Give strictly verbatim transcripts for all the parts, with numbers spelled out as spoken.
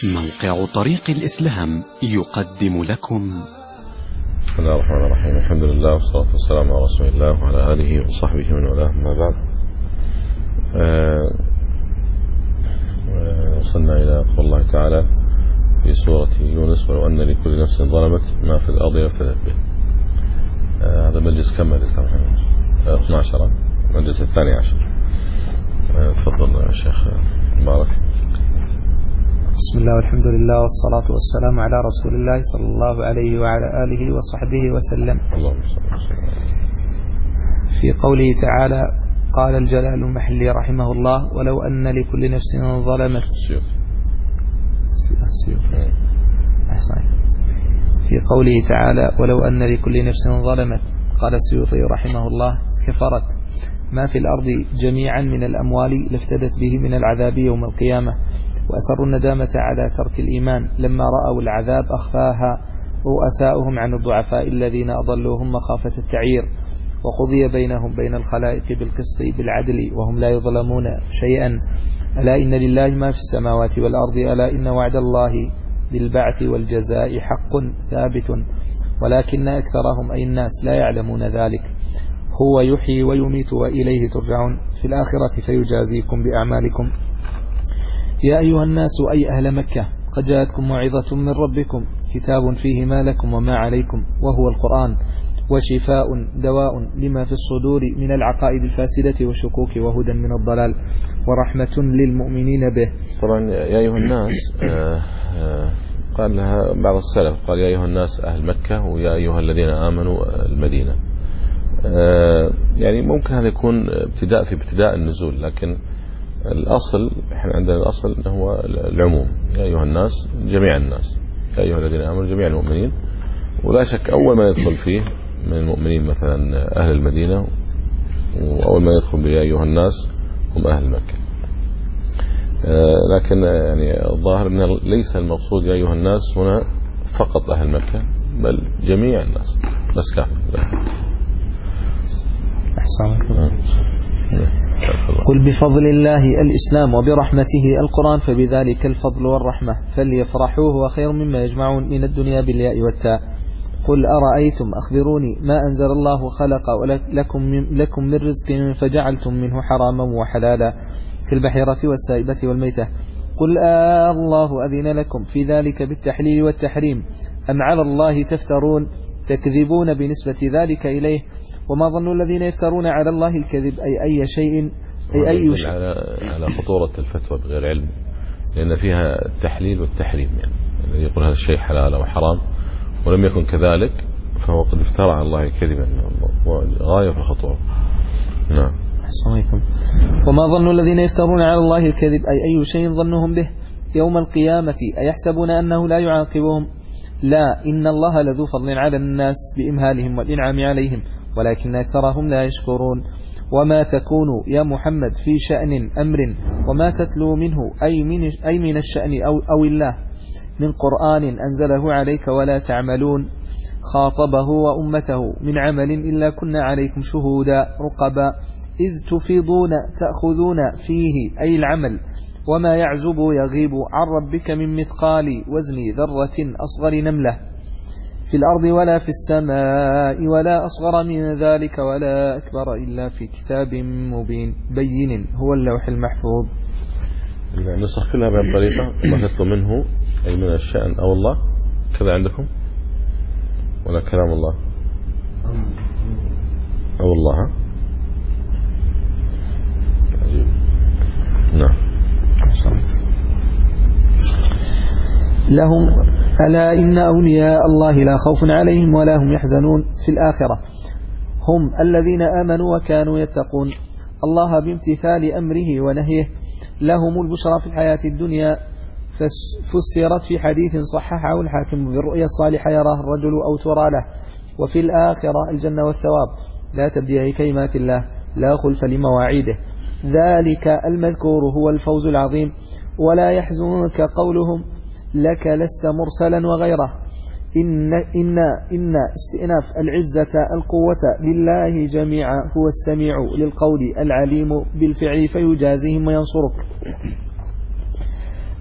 موقع طريق الإسلام يقدم لكم. بسم الله الرحمن الرحيم. الحمد لله والصلاة والسلام على رسول الله وعلى آله وصحبه من والاه، ما بعد. وصلنا إلى قول الله تعالى في سورة يونس: ولو أن لكل نفس ظلمت ما في الأرض لافتدت به. آه هذا مجلس كم مجلس؟ اثنا عشر، المجلس الثاني عشر. آه تفضل يا شيخ مبارك. بسم الله والحمد لله والصلاة والسلام على رسول الله صلى الله عليه وعلى آله وصحبه وسلم. اللهم صل وسلم. في قوله تعالى: قال الجلال المحلي رحمه الله: ولو أن لكل نفس ظلمت. في قوله تعالى: ولو أن لكل نفس ظلمت، قال السيوطي رحمه الله: كفرت ما في الأرض جميعا من الأموال لافتدت به من العذاب يوم القيامة، وأسروا الندامة على ترك الإيمان لما رأوا العذاب أخفاها رؤساؤهم عن الضعفاء الذين أضلوهم مخافة التعيير، وقضي بينهم بين الخلائق بالقسط بالعدل وهم لا يظلمون شيئا. ألا إن لله ما في السماوات والأرض، ألا إن وعد الله بالبعث والجزاء حق ثابت، ولكن أكثرهم أي الناس لا يعلمون ذلك. هو يحيي ويميت وإليه ترجعون، في الآخرة فيجازيكم بأعمالكم. يا أيها الناس أي أهل مكة، قد جاءتكم موعظة من ربكم، كتاب فيه ما لكم وما عليكم، وهو القرآن، وشفاء دواء لما في الصدور من العقائد الفاسدة والشكوك، وهدى من الضلال، ورحمة للمؤمنين به. طبعا يا أيها الناس آه آه قال لها بعض السلف، قال يا أيها الناس أهل مكة ويا أيها الذين آمنوا المدينة. آه يعني ممكن هذا يكون ابتداء في ابتداء النزول، لكن الأصل احنا عندنا الأصل هو العموم، يا أيها الناس جميع الناس، يا أيها الذين آمنوا جميع المؤمنين. ولا شك أول ما يدخل فيه من المؤمنين مثلا أهل المدينة، وأول ما يدخل يا أيها الناس هم أهل مكة. آه لكن يعني الظاهر أن ليس المقصود يا أيها الناس هنا فقط أهل مكة، بل جميع الناس، بس كافر. أحسن. قل بفضل الله الإسلام وبرحمته القرآن، فبذلك الفضل والرحمة فليفرحوا، هو خير مما يجمعون من الدنيا بالياء والتاء. قل أرأيتم أخبروني ما أنزل الله خلق لكم لكم من رزق فجعلتم منه حراما وحلالا كالبحيرة والسائبة والميتة. قل آه الله أذن لكم في ذلك بالتحليل والتحريم أم على الله تفترون تكذبون بنسبة ذلك إليه؟ وما ظن الذين يفترون على الله الكذب أي أي شيء أي أي شيء على على خطورة الفتوى بغير علم، لأن فيها التحليل والتحريم. يعني الذي يقول هذا الشيء حلال أو حرام ولم يكن كذلك فهو قد افترى على الله كذبا، وغاية في الخطورة. نعم. عليكم. وما ظن الذين يفترون على الله الكذب أي أي شيء ظنهم به يوم القيامة أيحسبون أنه لا يعاقبهم؟ لا، إن الله لذو فضل على الناس بإمهالهم والإنعام عليهم، ولكن أكثرهم لا يشكرون. وما تكون يا محمد في شأن أمر وما تتلو منه أي من, أي من الشأن أو, أو الله من قرآن أنزله عليك ولا تعملون خاطبه وأمته من عمل إلا كنا عليكم شهودا رقبا إذ تفيضون تأخذون فيه أي العمل، وما يعزب يغيب عن ربك من مثقال وزن ذرة أصغر نملة في الأرض ولا في السماء ولا أصغر من ذلك ولا أكبر إلا في كتاب مبين بين هو اللوح المحفوظ. نسخ كلها بهذه الطريقة، ما تطلب منه أي من الشأن أو الله كذا عندكم، ولا كلام الله أو الله. عجيب. نعم. لهم ألا إن أولياء الله لا خوف عليهم ولا هم يحزنون في الآخرة، هم الذين آمنوا وكانوا يتقون الله بامتثال أمره ونهيه. لهم البشرى في الحياة الدنيا، فسرت في حديث صححه الحاكم بالرؤيا الصالحة يراها الرجل أو ترى له، وفي الآخرة الجنة والثواب لا تبديع لكلمات الله لا خلف لمواعيده. ذلك المذكور هو الفوز العظيم. ولا يحزنك قولهم لك لست مرسلا وغيره، إن, إن, إن استئناف العزة القوة لله جميعا، هو السميع للقول العليم بالفعل فيجازيهم وينصرك.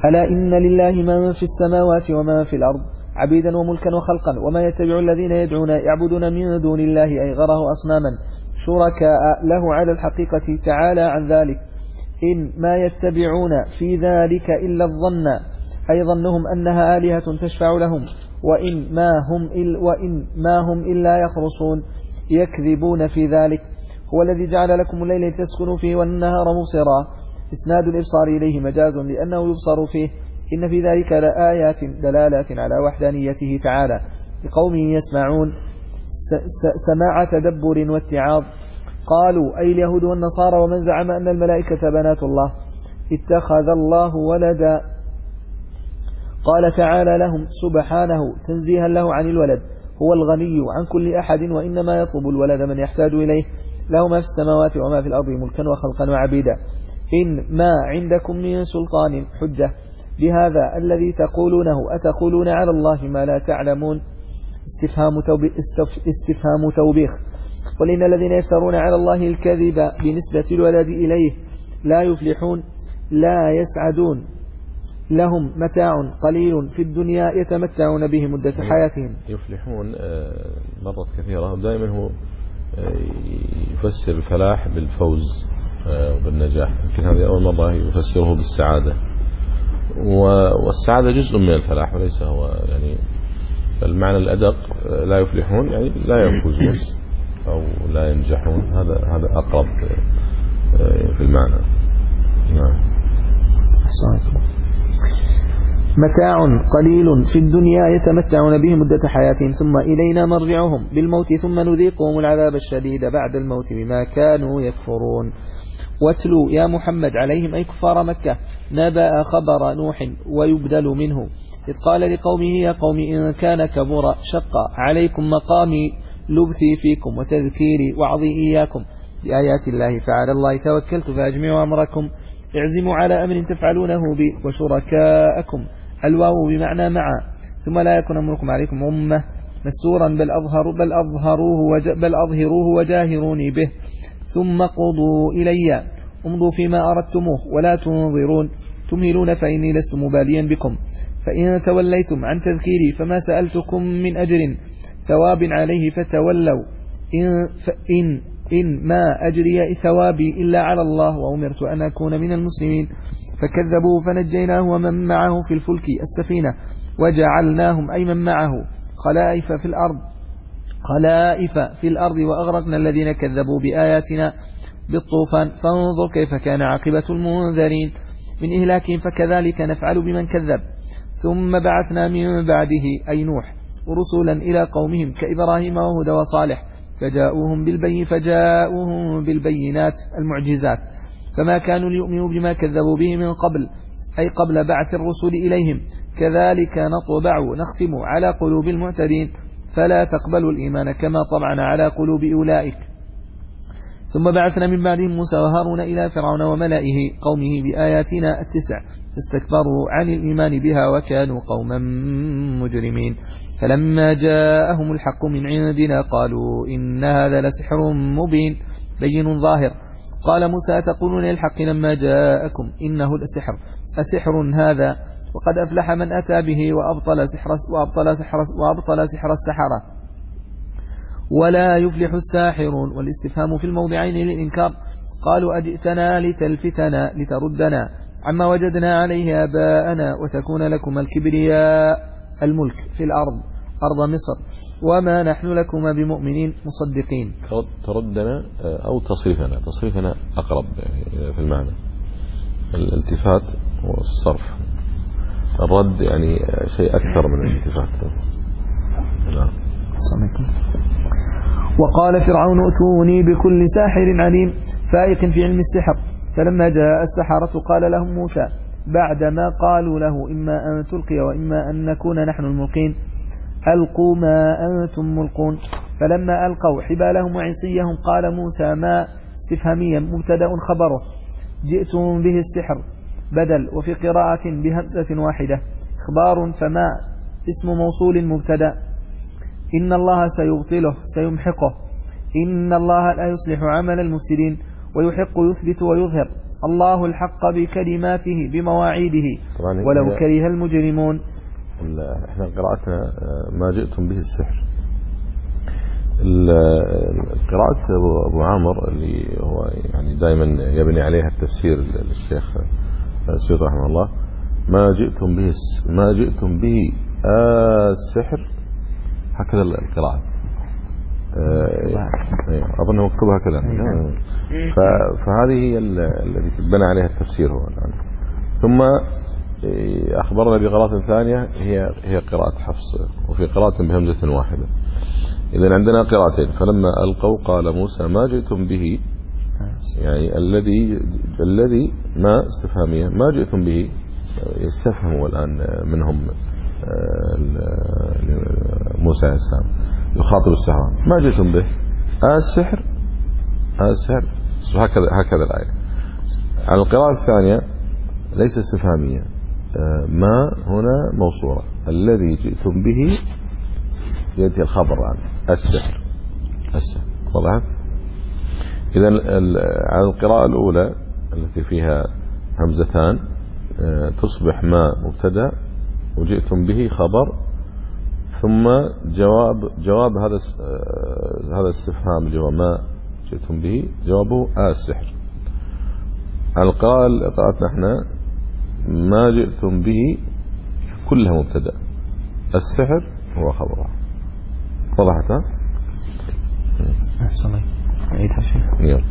ألا إن لله ما في السماوات وما في الأرض عبيدا وملكا وخلقا وما يتبع الذين يدعون يعبدون من دون الله أي غره أصناما شركاء له على الحقيقة تعالى عن ذلك إن ما يتبعون في ذلك إلا الظن أي ظنهم أنها آلهة تشفع لهم وإن ما هم, إل وإن ما هم إلا يخرصون يكذبون في ذلك. هو الذي جعل لكم الليل لتسكنوا فيه والنهار مبصرا. إسناد الإبصار إليه مجاز لأنه يبصر فيه. إن في ذلك لآيات دلالات على وحدانيته تعالى لقوم يسمعون سماع تدبر واتعاظ. قالوا أي اليهود والنصارى ومن زعم أن الملائكة بنات الله اتخذ الله ولدا. قال تعالى لهم سبحانه تنزيها له عن الولد هو الغني عن كل أحد وإنما يطلب الولد من يحتاج إليه له ما في السماوات وما في الأرض ملكا وخلقا وعبيدا. إن ما عندكم من سلطان حجة بهذا الذي تقولونه أتقولون على الله ما لا تعلمون استفهام توبيخ, استفهام توبيخ. قل إن الذين يفترون على الله الكذب بنسبة الولد إليه لا يفلحون لا يسعدون لهم متاع قليل في الدنيا يتمتعون به مدة حياتهم. يفلحون مرات كثيرة دائما هو يفسر الفلاح بالفوز وبالنجاح يمكن هذه أول مرة يفسره بالسعادة والسعادة جزء من الفلاح وليس هو يعني المعنى الأدق لا يفلحون يعني لا يفوزون أو لا ينجحون هذا هذا أقرب في المعنى. نعم. متاع قليل في الدنيا يتمتعون به مدة حياتهم ثم إلينا مرجعهم بالموت ثم نذيقهم العذاب الشديد بعد الموت بما كانوا يكفرون. واتلو يا محمد عليهم أي كفار مكة نبأ خبر نوح ويبدل منه إذ قال لقومه يا قوم إن كان كبر شق عليكم مقامي لبثي فيكم وتذكيري وعظي إياكم بآيات الله فعلى الله توكلت فأجمعوا أمركم اعزموا على أمر تفعلونه بي وشركاءكم الواو بمعنى معا ثم لا يكون أمركم عليكم أمة مستورا بل, أظهر بل, أظهروه بل أظهروه وجاهروني به ثم قضوا إلي امضوا فيما أردتموه ولا تنظرون تمهلون فإني لست مباليا بكم فإن توليتم عن تذكيري فما سألتكم من أجر ثواب عليه فتولوا إن, فإن إن ما أجري ثوابي إلا على الله وأمرت أن أكون من المسلمين فكذبوه فنجيناه ومن معه في الفلك السفينة وجعلناهم أي من معه خلائف في الأرض خلائف في الأرض وأغرقنا الذين كذبوا بآياتنا بالطوفان فانظر كيف كان عاقبة المنذرين من إهلاكهم فكذلك نفعل بمن كذب. ثم بعثنا من بعده أي نوح ورسولا إلى قومهم كإبراهيم وهدى وصالح فجاءوهم بالبين فجاءوهم بالبينات المعجزات فما كانوا ليؤمنوا بما كذبوا به من قبل أي قبل بعث الرسول إليهم كذلك نطبع نختم على قلوب المعتدين فلا تقبلوا الإيمان كما طبعنا على قلوب أولئك. ثم بعثنا من بعدهم موسى وهارون إلى فرعون وملئه قومه بآياتنا التسع استكبروا عن الإيمان بها وكانوا قوما مجرمين فلما جاءهم الحق من عندنا قالوا إن هذا لسحر مبين بين ظاهر. قال موسى أتقولون الحق لما جاءكم إنه لسحر أسحر هذا وقد أفلح من أتى به وأبطل سحر, وأبطل سحر, وأبطل سحر السحرة ولا يفلح الساحرون. والاستفهام في الموضعين للإنكار قالوا أجئتنا لتلفتنا لتردنا عما وجدنا عليه آباءنا وتكون لكم الكبرياء الملك في الأرض أرض مصر وما نحن لكم بمؤمنين مصدقين. تردنا أو تصريفنا تصريفنا أقرب في المعنى الالتفات والصرف الرد يعني شيء أكثر من الالتفات. نعم. وقال فرعون ائتوني بكل ساحر عليم فائق في علم السحر فلما جاء السحرة قال لهم موسى بعدما قالوا له إما أن تلقي وإما أن نكون نحن الملقين ألقوا ما أنتم ملقون فلما ألقوا حبالهم وعصيهم قال موسى ما استفهاميا مبتدأ خبره جئتم به السحر بدل وفي قراءة بهمزة واحدة إخبار فما اسم موصول مبتدأ إن الله سيبطله سيمحقه إن الله لا يصلح عمل المفسدين ويحق يثبت ويظهر الله الحق بكلماته بمواعيده ولو كره المجرمون. احنا قراءتنا ما جئتم به السحر. قراءة أبو عامر اللي هو يعني دائما يبني عليها التفسير للشيخ السيوطي رحمه الله، ما جئتم به ما جئتم به السحر، هكذا القراءة. أظن مكتوبها هكذا. فهذه هي التي تبنى عليها التفسير هو الآن. ثم أخبرنا بقراءة ثانية هي هي قراءة حفص، وفي قراءة بهمزة واحدة. إذن عندنا قراءتين. فلما ألقوا قال موسى ما جئتم به، يعني الذي الذي ما استفهامية، ما جئتم به يستفهموا الآن منهم موسى عليه السلام يخاطب السحرة، ما جئتم به السحر السحر هكذا هكذا الآية. على القراءة الثانية ليس استفهامية، ما هنا موصولة، الذي جئتم به يأتي الخبر عن السحر السحر واضح. إذا على القراءة الأولى التي فيها همزتان تصبح ما مبتدا وجئتم به خبر، ثم جواب جواب هذا هذا الاستفهام اللي هو ما جئتم به جوابه السحر. على القراءة قراءتنا احنا ما جئتم به كلها مبتدا، السحر هو خبرها. وضحت؟ أحسن الله. عيدها شيء.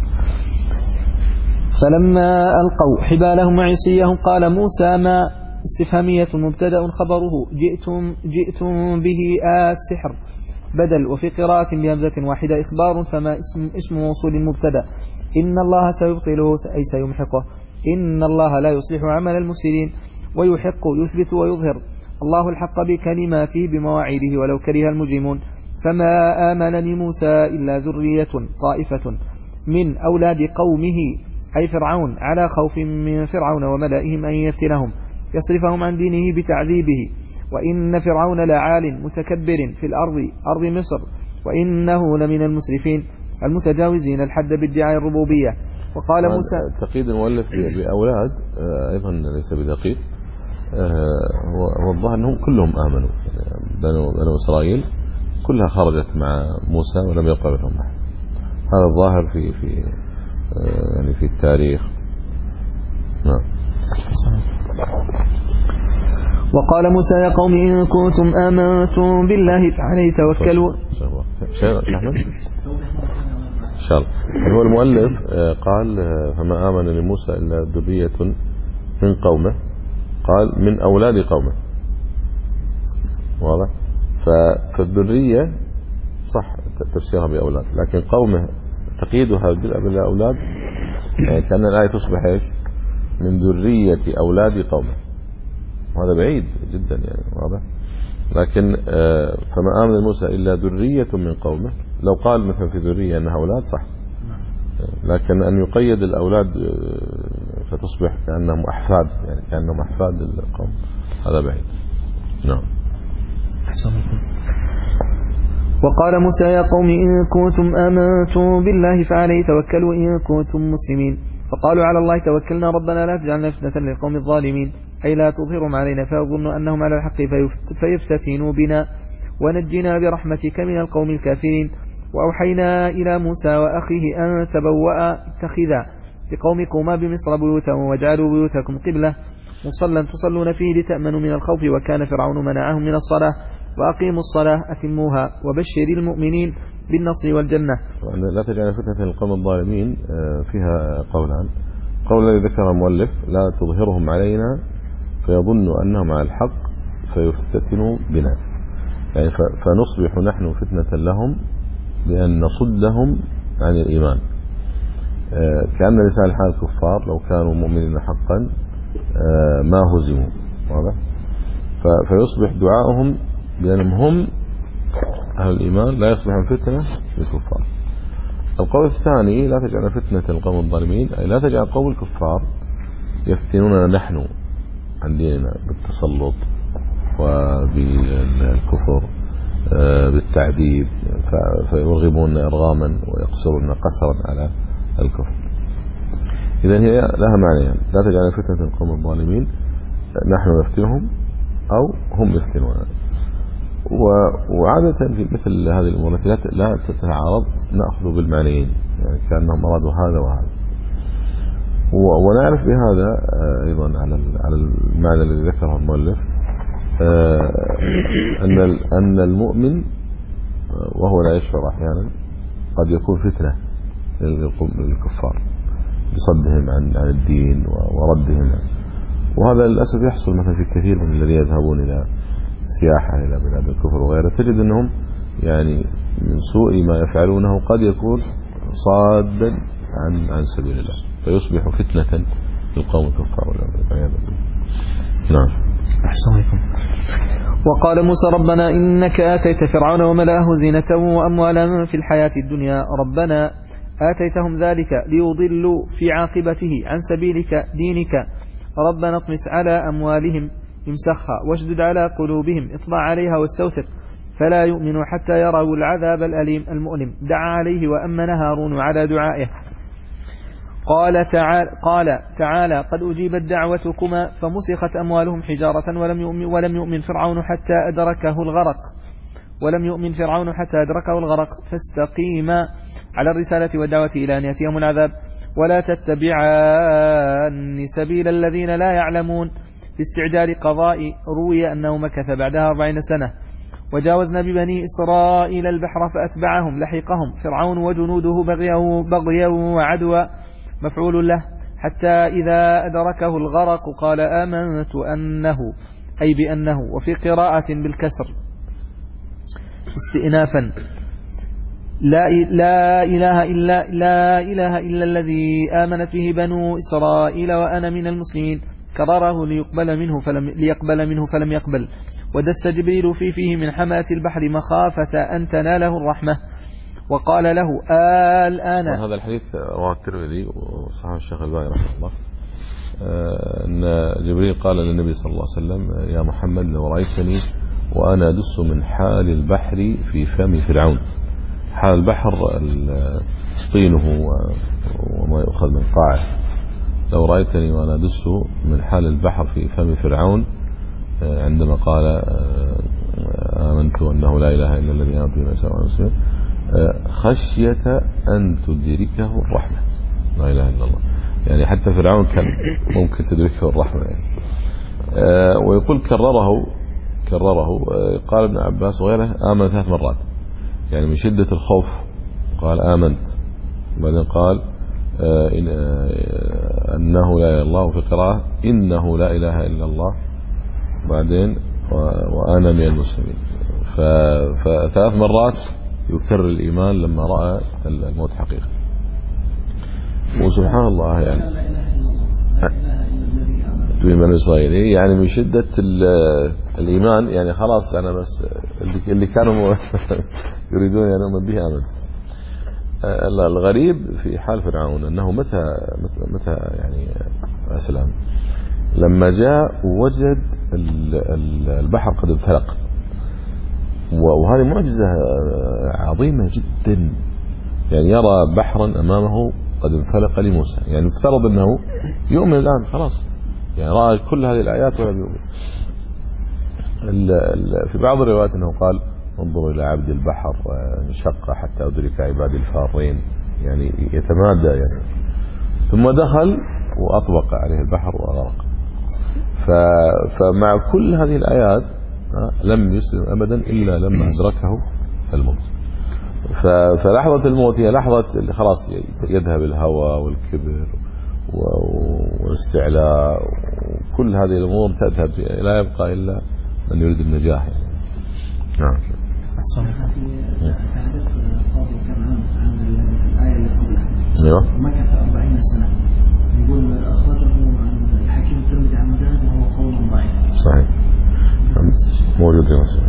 فلما ألقوا حبالهم وعصيهم قال موسى ما استفهامية مبتدأ خبره جئتم جئتم به السحر بدل. وفي قراءة بهمزة واحدة إخبار، فما اسم اسم موصول مبتدأ. إن الله سيبطله أي سيمحقه. إن الله لا يصلح عمل المفسدين ويحق يثبت ويظهر. الله الحق بكلماته بمواعيده ولو كره المجرمون. فما آمن لموسى إلا ذرية طائفة من أولاد قومه أي فرعون على خوف من فرعون وملئهم أن يفتنهم يصرفهم عن دينه بتعذيبه. وإن فرعون لعال متكبر في الأرض أرض مصر وإنه لمن المسرفين المتجاوزين الحد بادعاء الربوبية. وقال موسى تقييد المؤلف بأولاد أيضا ليس بدقيق، هو الظاهر أنهم كلهم آمنوا، بنو إسرائيل كلها خرجت مع موسى ولم يبقى منهم أحد. هذا الظاهر في في يعني في التاريخ. نعم. وقال موسى يا قوم إن كنتم آمنتم بالله فعليه توكلوا. شيخ أحمد إن شاء الله. هو المؤلف قال فما آمن لموسى إلا ذرية من قومه، قال من أولاد قومه. واضح؟ فالذرية صح تفسيرها بأولاد، لكن قومه تقييدها بالأولاد يعني كأن الآية تصبح إيش؟ من ذرية أولاد قومه، وهذا بعيد جدا يعني. واضح؟ لكن فما آمن موسى إلا ذرية من قومه، لو قال مثلا في ذرية أنها أولاد صح، لكن أن يقيد الأولاد فتصبح كأنهم أحفاد، يعني كأنهم أحفاد القوم، هذا بعيد. نعم. وقال موسى يا قوم إن كنتم آمنتم بالله فعليه توكلوا إن كنتم مسلمين. فقالوا على الله توكلنا ربنا لا تجعلنا فتنة للقوم الظالمين، أي لا تظهرهم علينا فيظنوا أنهم على الحق فيفتتنوا بنا، ونجنا برحمتك من القوم الكافرين. وأوحينا إلى موسى وأخيه أن تبوأ اتخذا لقومكما بمصر بيوتا واجعلوا بيوتكم قبلة مصلى تصلون فيه لتأمنوا من الخوف وكان فرعون منعهم من الصلاة وأقيموا الصلاة أتموها وبشر المؤمنين بالنصر والجنة. لا تجعل فتنة للقوم الظالمين فيها قولان. قول الذي ذكر المؤلف لا تظهرهم علينا فيظنوا أنهم على الحق فيفتتنوا بنا، يعني فنصبح نحن فتنة لهم بأن نصدهم عن الإيمان، كأن لسان حال الكفار لو كانوا مؤمنين حقا ما هزموا. واضح؟ فيصبح دعاؤهم بأنهم هم أهل الإيمان لا يصبحون فتنة للكفار. القول الثاني لا تجعل فتنة القوم الظالمين، أي لا تجعل قوم الكفار يفتنوننا نحن عن ديننا بالتسلط وبالكفر بالتعذيب، فيرغبون إرغاما ويقصرون قسرا على الكفر. إذا هي لها معنى يعني لا تجعل فتنة القوم الظالمين نحن نفتنهم أو هم يفتنون. وعادة في مثل هذه الأمور التي لا تتعارض نأخذ بالمعنيين يعني كأنهم أرادوا هذا وهذا. ونعرف بهذا أيضا على على المعنى الذي ذكره المؤلف أن أن المؤمن وهو لا يشعر أحيانا قد يكون فتنة للكفار بصدهم عن عن الدين وردهم، وهذا للأسف يحصل مثلا في كثير من الذين يذهبون إلى سياحة إلى بلاد الكفر وغيرها، تجد أنهم يعني من سوء ما يفعلونه قد يكون صادا عن عن سبيل الله فيصبح فتنة للقوم الكفار والعياذ بالله. نعم. أحسن عليكم. وقال موسى ربنا إنك آتيت فرعون وملأه زينة وأموالا في الحياة الدنيا ربنا آتيتهم ذلك ليضلوا في عاقبته عن سبيلك دينك ربنا اطمس على أموالهم امسخها واشدد على قلوبهم اطلع عليها واستوثق فلا يؤمنوا حتى يروا العذاب الأليم المؤلم. دعا عليه وأمن هارون على دعائه. قال تعالى, قال تعالى قد أجيبت دعوتكما فمسخت أموالهم حجارة ولم يؤمن, ولم يؤمن فرعون حتى أدركه الغرق ولم يؤمن فرعون حتى أدركه الغرق فاستقيما على الرسالة والدعوة إلى أن يأتيهم العذاب ولا تتبعان سبيل الذين لا يعلمون. في استعجال قضاء روي أنه مكث بعدها أربعين سنة. وجاوزنا ببني إسرائيل البحر فأتبعهم لحقهم فرعون وجنوده بغيا بغيا وعدوا مفعول له حتى إذا أدركه الغرق قال آمنت أنه أي بأنه. وفي قراءة بالكسر استئنافا لا لا إله إلا لا إله إلا الذي آمنت به بنو إسرائيل وأنا من المسلمين كرره ليقبل منه فلم ليقبل منه فلم يقبل. ودس جبريل في فيه من حماة البحر مخافة أن تناله الرحمة وقال له الآن. هذا الحديث رواه الترمذي وصححه الشيخ الباني رحمه الله أن جبريل قال للنبي صلى الله عليه وسلم يا محمد لو رأيتني وأنا أدس من حال البحر في فم فرعون. حال البحر طينه وما يؤخذ من قاعه. لو رأيتني وأنا أدس من حال البحر في فم فرعون عندما قال آمنت أنه لا إله إلا الذي آمنت به المسلمين خشية أن تدركه الرحمة. لا إله إلا الله يعني حتى فرعون كان ممكن تدركه الرحمة يعني. ويقول كرره كرره قال ابن عباس وغيره آمن ثلاث مرات يعني من شدة الخوف قال آمنت وبعدين قال إن أنه لا إله إلا الله وفي قراءة إنه لا إله إلا الله بعدين وأنا من المسلمين. فثلاث مرات يكرر الإيمان لما رأى الموت حقيقة. وسبحان الله يعني بني إسرائيل يعني من شدة الإيمان يعني خلاص أنا بس اللي كانوا يريدون أن يؤمن به آمن. الغريب في حال فرعون أنه متى متى يعني أسلم لما جاء وجد البحر قد انفلق وهذه معجزة عظيمة جدا يعني يرى بحرا أمامه قد انفلق لموسى يعني افترض أنه يؤمن الآن خلاص يعني رأى كل هذه الآيات ولم يؤمن. في بعض الروايات أنه قال انظروا إلى عبد البحر انشق حتى أدرك عباد الفارين يعني يتمادى يعني ثم دخل وأطبق عليه البحر وغرق. فمع كل هذه الآيات لم يسلم أبدا إلا لما أدركه الموت. فلحظة الموت هي لحظة خلاص يذهب الهوى والكبر والاستعلاء وكل هذه الأمور تذهب لا يبقى إلا من يريد النجاح يعني. نعم. ايوه مكث أربعين سنة يقول أخرجه عن الحكيم الترمذي عن مجاهد وهو قول ضعيف. صحيح موجود في مسلم.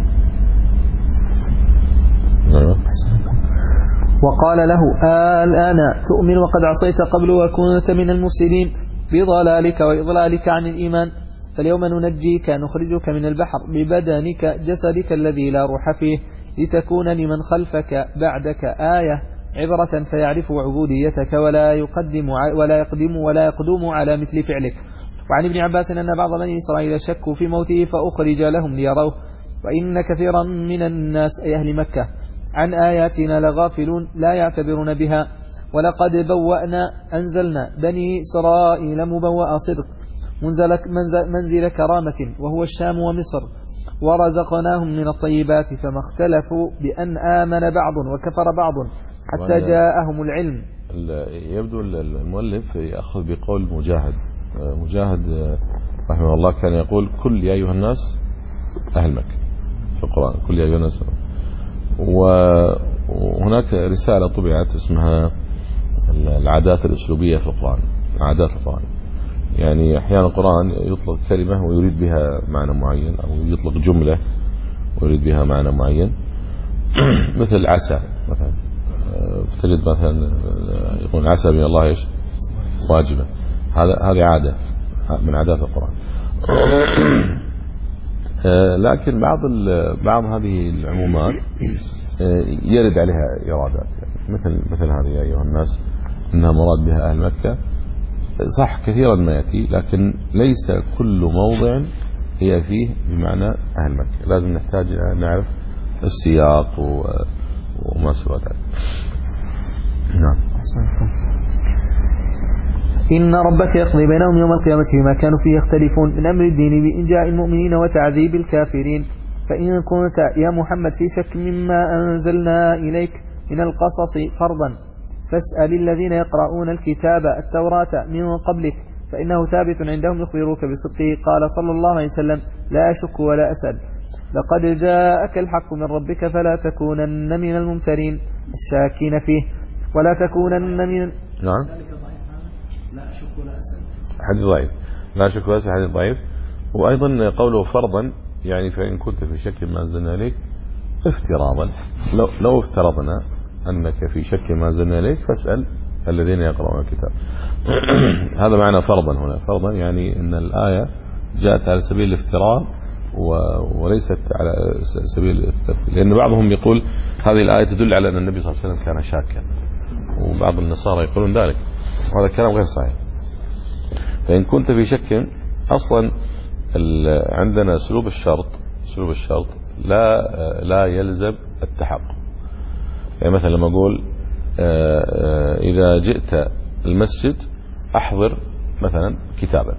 ايوه. وقال له الآن تؤمن وقد عصيت قبل وكنت من المفسدين بضلالك وإضلالك عن الإيمان فاليوم ننجيك نخرجك من البحر ببدنك جسدك الذي لا روح فيه لتكون لمن خلفك بعدك آية عبرة فيعرفوا عبوديتك ولا يقدم ولا يقدم ولا يقدم على مثل فعلك. وعن ابن عباس أن بعض بني إسرائيل شكوا في موته فأخرج لهم ليروه، وإن كثيرا من الناس أي أهل مكة عن آياتنا لغافلون لا يعتبرون بها. ولقد بوأنا أنزلنا بني إسرائيل مبوأ صدق منزل, منزل, منزل كرامة وهو الشام ومصر، ورزقناهم من الطيبات فما اختلفوا بأن آمن بعض وكفر بعض حتى جاءهم العلم. يبدو المؤلف يأخذ بقول مجاهد. مجاهد رحمه الله كان يقول كل يا أيها الناس أهل مكة في القرآن، كل يا أيها الناس. وهناك رسالة طبعت اسمها العادات الأسلوبية في القرآن. عادات القرآن يعني أحيانا القرآن يطلق كلمة ويريد بها معنى معين، أو يطلق جملة ويريد بها معنى معين. مثل عسى مثلا، تجد مثلا يقول عسى من الله إيش واجبة، هذا هذه عادة من عادات القرآن. لكن بعض بعض هذه العمومات يرد عليها إرادات، يعني مثل مثل هذه يا أيها الناس إنها مراد بها أهل مكة. صح كثيرا ما يأتي، لكن ليس كل موضع هي فيه بمعنى أهل مكة. لازم نحتاج نعرف السياق وما سوى ذلك. نعم. إن ربك يقضي بينهم يوم القيامة فيما كانوا فيه يختلفون من أمر الدين بإنجاء المؤمنين وتعذيب الكافرين. فإن كنت يا محمد في شك مما أنزلنا إليك من القصص فرضا فاسأل الذين يقرؤون الكتاب التوراة من قبلك فإنه ثابت عندهم يخبروك بصدقه. قال صلى الله عليه وسلم لا أشك ولا أسأل لقد جاءك الحق من ربك فلا تكونن من الممترين الشاكين فيه ولا تكونن من. نعم. لا أشك ولا أسأل حديث ضعيف. لا أشك ولا أسأل حديث ضعيف. وأيضا قوله فرضا يعني فإن كنت في شك ما أنزلنا إليك افتراضا. لو, لو افترضنا أنك في شك ما أنزلنا إليك فاسأل الذين يقرؤون الكتاب. هذا معنى فرضا هنا. فرضا يعني أن الآية جاءت على سبيل الافتراض وليست على سبيل التفكير، لأن بعضهم يقول هذه الآية تدل على أن النبي صلى الله عليه وسلم كان شاكا، وبعض النصارى يقولون ذلك، وهذا كلام غير صحيح. فإن كنت في شك، أصلا عندنا أسلوب الشرط أسلوب الشرط لا لا يلزم التحقق. يعني مثلا لما أقول إذا جئت المسجد أحضر مثلا كتابا،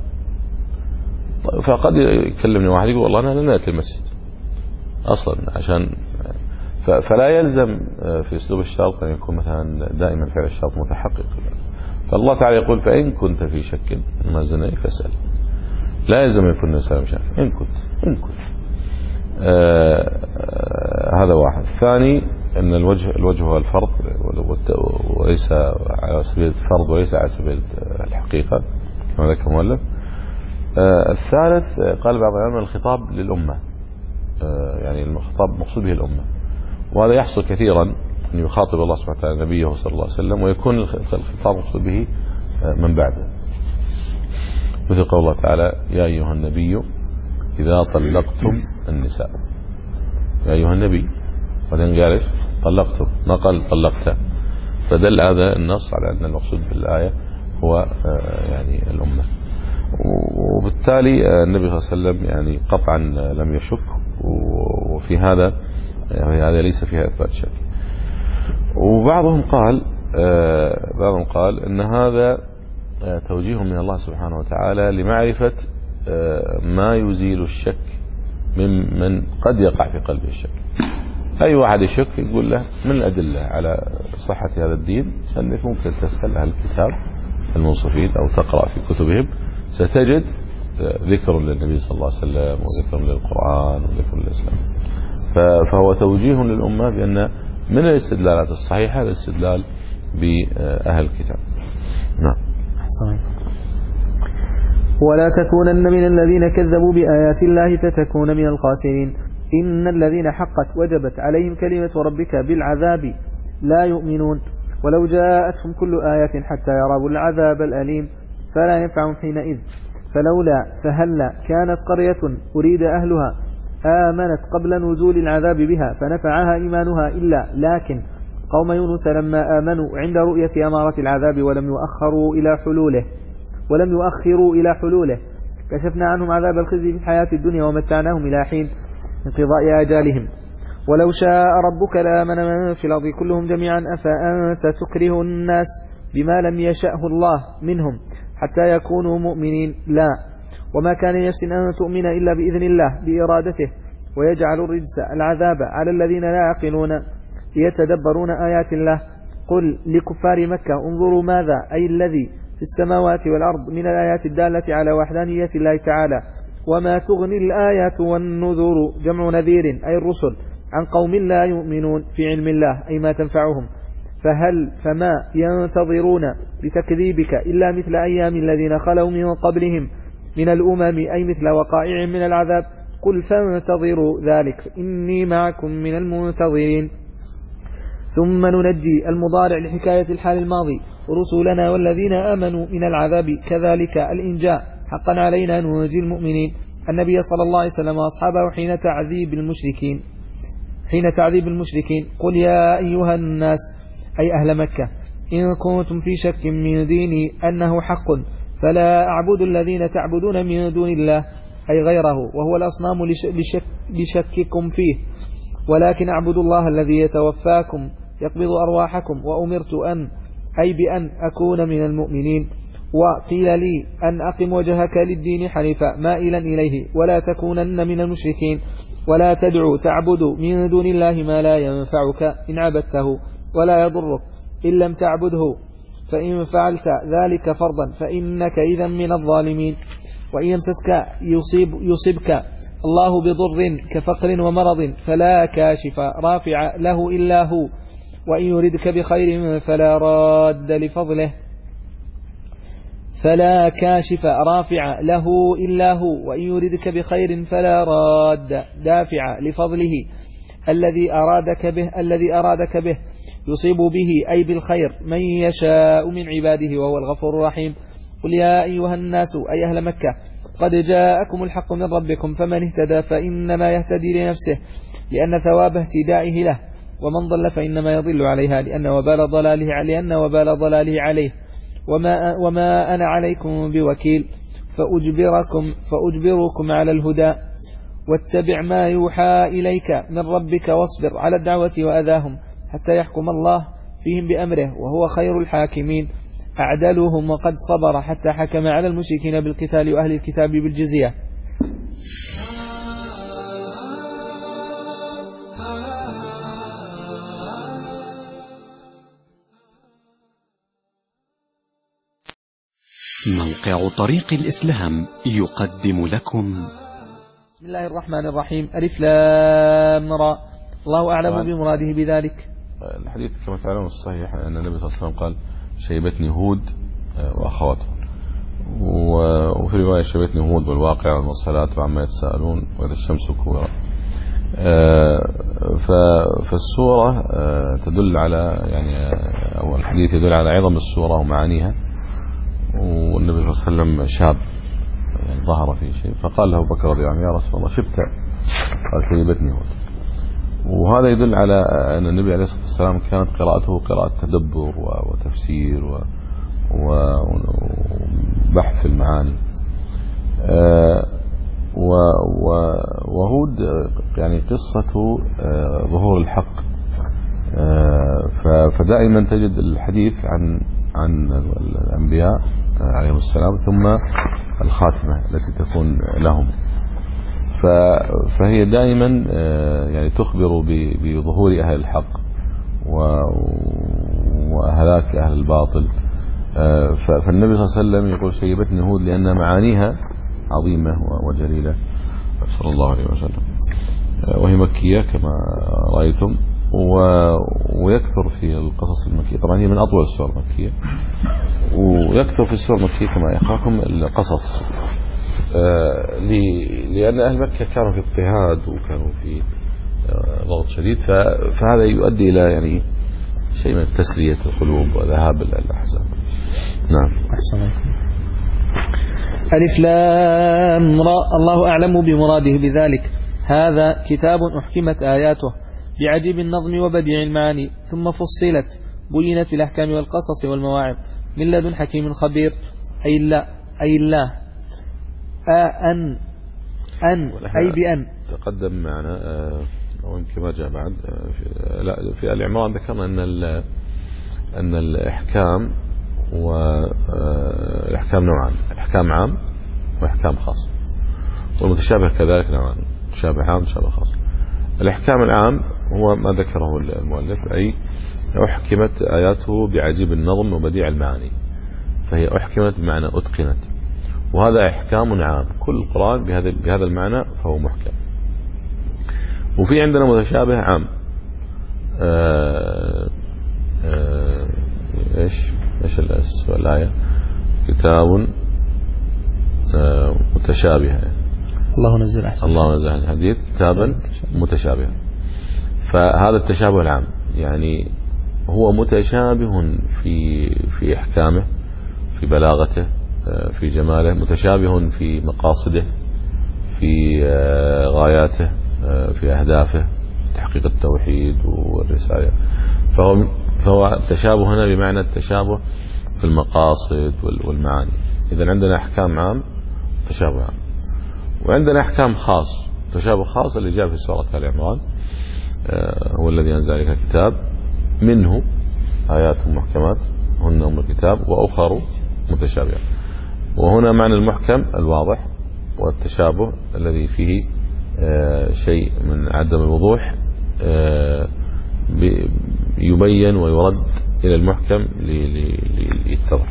فقد يكلمني واحد يقول والله أنا لن أتي المسجد أصلا عشان، فلا يلزم في أسلوب الشرط أن يكون مثلا دائما فعل الشرط متحقق. فالله تعالى يقول فإن كنت في شك ما زلنا فاسأل، لا يلزم يكون الإنسان شاك إن كنت إن كنت آه هذا واحد. ثاني أن الوجه الوجه هو الفرض وليس على سبيل الفرض وليس على سبيل الحقيقة كما ذكر المؤلف. آه الثالث قال بعض العلماء الخطاب للأمة، آه يعني الخطاب مقصود به الأمة، وهذا يحصل كثيرا أن يخاطب الله سبحانه وتعالى نبيه صلى الله عليه وسلم ويكون الخطاب مقصود به من بعده، مثل قول الله تعالى يا أيها النبي إذا طلقتم النساء. يا أيها النبي بعدين قال طلقتم، ما قال طلقت، فدل هذا النص على أن المقصود بالآية هو يعني الأمة. وبالتالي النبي صلى الله عليه وسلم يعني قطعا لم يشك، وفي هذا يعني هذا ليس فيها إثبات شك. وبعضهم قال بعضهم قال أن هذا توجيه من الله سبحانه وتعالى لمعرفة ما يزيل الشك ممن قد يقع في قلبه الشك. أي واحد يشك يقول له من الأدلة على صحة هذا الدين أنك ممكن تسأل أهل الكتاب المنصفين أو تقرأ في كتبهم، ستجد ذكر للنبي صلى الله عليه وسلم وذكر للقرآن وذكر للإسلام. فهو توجيه للأمة بأن من الاستدلالات الصحيحة الاستدلال بأهل الكتاب. نعم. ولا تكونن من الذين كذبوا بآيات الله فتكون من الخاسرين. إن الذين حقت وجبت عليهم كلمة ربك بالعذاب لا يؤمنون ولو جاءتهم كل آية حتى يروا العذاب الأليم فلا ينفعهم حينئذ. فلولا فهلا كانت قرية أريد أهلها آمنت قبل نزول العذاب بها فنفعها إيمانها إلا لكن قوم يونس لما آمنوا عند رؤية أمارة العذاب ولم يؤخروا إلى حلوله ولم يؤخروا إلى حلوله كشفنا عنهم عذاب الخزي في الحياة الدنيا ومتعناهم إلى حين انقضاء آجالهم. ولو شاء ربك لآمن من في الأرض كلهم جميعا أفأنت تكره الناس بما لم يشأه الله منهم حتى يكونوا مؤمنين؟ لا، وما كان نفس أن تؤمن إلا بإذن الله بإرادته، ويجعل الرجس العذاب على الذين لا يعقلون يتدبرون آيات الله. قل لكفار مكة انظروا ماذا أي الذي في السماوات والأرض من الآيات الدالة على وحدانية الله تعالى، وما تغني الآيات والنذور جمع نذير أي الرسل عن قوم لا يؤمنون في علم الله أي ما تنفعهم. فهل فما ينتظرون بتكذيبك إلا مثل أيام الذين خلوا من قبلهم من الأمم أي مثل وقائع من العذاب؟ قل فانتظروا ذلك إني معكم من المنتظرين. ثم ننجي المضارع لحكاية الحال الماضي رسلنا والذين آمنوا من العذاب كذلك الإنجاء حقا علينا ننجي المؤمنين. النبي صلى الله عليه وسلم وأصحابه حين تعذيب المشركين حين تعذيب المشركين قل يا أيها الناس أي أهل مكة إن كنتم في شك من ديني أنه حق فلا أعبد الذين تعبدون من دون الله أي غيره وهو الأصنام لشك لشككم فيه، ولكن أعبد الله الذي يتوفاكم يقبض أرواحكم وأمرت أن أي بأن أكون من المؤمنين. وقيل لي أن أقم وجهك للدين حنيفا مائلا إليه ولا تكونن من المشركين، ولا تدعو تعبد من دون الله ما لا ينفعك إن عبدته ولا يضرك إن لم تعبده، فإن فعلت ذلك فرضا فإنك إذا من الظالمين. وإن يمسسك يصيب يصيبك الله بضر كفقر ومرض فلا كاشف رافع له إلا هو، وإن يردك بخير فلا راد لفضله فلا كاشف رافع له إلا هو، وإن يردك بخير فلا راد دافع لفضله الذي أرادك به الذي أرادك به يصيب به أي بالخير من يشاء من عباده وهو الغفور الرحيم. قل يا أيها الناس أي أهل مكة قد جاءكم الحق من ربكم فمن اهتدى فإنما يهتدي لنفسه لأن ثواب اهتدائه له، ومن ضل فإنما يضل عليها لأن وبال ضلاله لأن وبال ضلاله عليه، وما, وما أنا عليكم بوكيل فأجبركم, فأجبركم على الهدى. واتبع ما يوحى إليك من ربك واصبر على الدعوة وأذاهم حتى يحكم الله فيهم بأمره وهو خير الحاكمين. أعدلهم وقد صبر حتى حكم على المشركين بالقتال وأهل الكتاب بالجزية. موقع طريق الإسلام يقدم لكم. بسم الله الرحمن الرحيم. ألف لام را. الله أعلم بمراده بذلك. الحديث كما تعلمون الصحيح أن النبي صلى الله عليه وسلم قال شيبتني هود وأخواته، وفي رواية شيبتني هود والواقع والمرسلات وعما يتساءلون وإذا الشمس كورت. فالسورة تدل على يعني أو الحديث يدل على عظم السورة ومعانيها، والنبي صلى الله عليه وسلم شاب يعني ظهر فيه شيء فقال له بكر رضي الله عنه يا رسول الله شبت؟ قال شيبتني هود. وهذا يدل على أن النبي عليه الصلاة والسلام كانت قراءته قراءة تدبر وتفسير وبحث المعاني. وهود يعني قصة ظهور الحق، فدائما تجد الحديث عن عن الأنبياء عليهم السلام ثم الخاتمة التي تكون لهم، فهي دائما يعني تخبر بظهور أهل الحق وأهلاك أهل الباطل. فالنبي صلى الله عليه وسلم يقول شيبتني هود لأن معانيها عظيمة وجليلة صلى الله عليه وسلم، وهي مكية كما رأيتم، ويكثر في القصص المكية. طبعا هي من أطول السور المكية، ويكثر في السور المكية كما يخاكم القصص، لأن أهل مكة كانوا في اضطهاد وكانوا في ضغط شديد، فهذا يؤدي إلى يعني شيء من تسلية القلوب وذهاب الأحزان. نعم. ألف لام را. الله أعلم بمراده بذلك. هذا كتاب أحكمت آياته بعجيب النظم وبديع المعاني ثم فصلت بينت في الأحكام والقصص والمواعظ من لدن حكيم خبير أي الله أي الله أن أن أي بأن تقدم معنا أو يمكن ما جاء بعد في, لا في آل عمران ذكرنا أن أن الإحكام والإحكام نوعان، الإحكام عام وإحكام خاص، والمتشابه كذلك نوعان، متشابه عام متشابه خاص. الإحكام العام هو ما ذكره المؤلف، أي أحكمت آياته بعجيب النظم وبديع المعاني، فهي أحكمت بمعنى أتقنت، وهذا إحكام عام، كل القرآن بهذا بهذا المعنى فهو محكم. وفي عندنا متشابه عام، آآ آآ إيش إيش الآية؟ كتاب متشابه، الله نزل أحسن الله نزل الحديث كتابا متشابها. فهذا التشابه العام، يعني هو متشابه في في إحكامه، في بلاغته، في جماله، متشابه في مقاصده، في غاياته، في أهدافه، تحقيق التوحيد والرسالة. فهو فهو التشابه هنا بمعنى التشابه في المقاصد والمعاني. إذا عندنا أحكام عام تشابه عام، وعندنا أحكام خاص تشابه خاص اللي جاء في سورة آل عمران، هو الذي أنزل عليك الكتاب منه آيات محكمات هن أم الكتاب وأخر متشابهة. وهنا معنى المحكم الواضح، والتشابه الذي فيه شيء من عدم الوضوح يبين ويرد إلى المحكم ليتضح.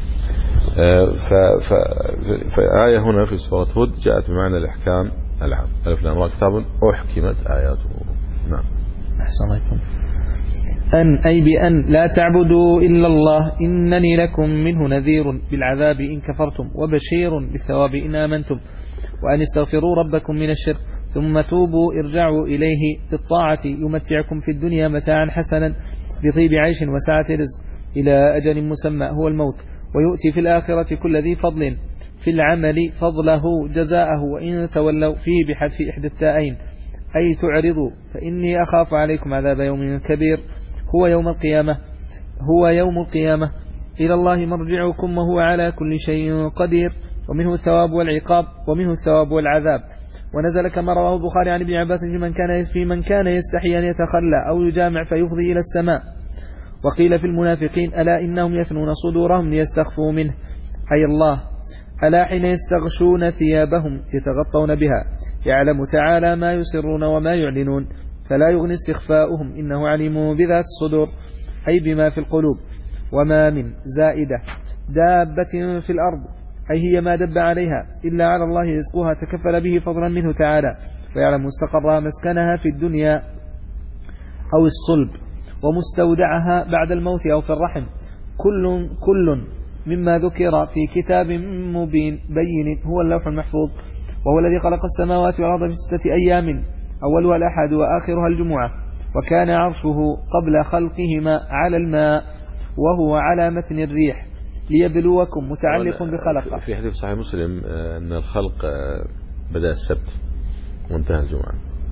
فآية هنا في سورة هود جاءت بمعنى الإحكام العام، ألف لام را كتاب أحكمت آياته. نعم. أحسن الله. أن أي بأن لا تعبدوا إلا الله إنني لكم منه نذير بالعذاب إن كفرتم وبشير بالثواب إن آمنتم، وأن استغفروا ربكم من الشرك ثم توبوا ارجعوا إليه بالطاعة يمتعكم في الدنيا متاعا حسنا بطيب عيش وسعة رزق إلى أجل مسمى هو الموت، ويؤتي في الآخرة كل ذي فضل في العمل فضله جزاءه، وإن تولوا فيه بحذف إحدى التاءين أي تعرضوا فإني أخاف عليكم عذاب يوم كبير هو يوم القيامة هو يوم القيامة إلى الله مرجعكم وهو على كل شيء قدير، ومنه الثواب والعقاب ومنه الثواب والعذاب. ونزل كما رواه البخاري عن ابن عباس في من كان في من كان يستحي أن يتخلى أو يجامع فيفضي إلى السماء. وقيل في المنافقين ألا إنهم يثنون صدورهم ليستخفوا منه أي الله، ألا حين يستغشون ثيابهم يتغطون بها يعلم تعالى ما يسرون وما يعلنون فلا يغني استخفاؤهم إنه عليم بذات الصدور أي بما في القلوب. وما من زائدة دابة في الأرض أي هي ما دب عليها إلا على الله رزقها تكفل به فضلا منه تعالى، ويعلم مستقرها مسكنها في الدنيا أو الصلب ومستودعها بعد الموت أو في الرحم، كل كل مما ذكر في كتاب مبين بين هو اللوح المحفوظ. وهو الذي خلق السماوات والأرض في ستة أيام أولها الأحد وآخرها الجمعة، وكان عرشه قبل خلقهما على الماء وهو على متن الريح ليبلوكم متعلق بخلقه. في حديث صحيح مسلم أن الخلق بدأ السبت وانتهى الجمعة،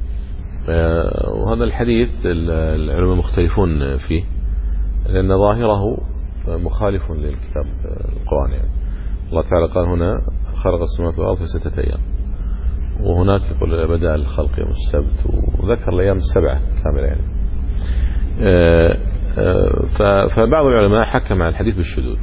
وهذا الحديث العلماء مختلفون فيه لأن ظاهره مخالف للكتاب القرآن. يعني الله تعالى قال هنا خلق السماوات والأرض في ستة أيام، وهناك يقول بدأ الخلق يوم السبت، وذكر الأيام السبعة كاملة يعني. فبعض العلماء حكم على الحديث بالشذوذ،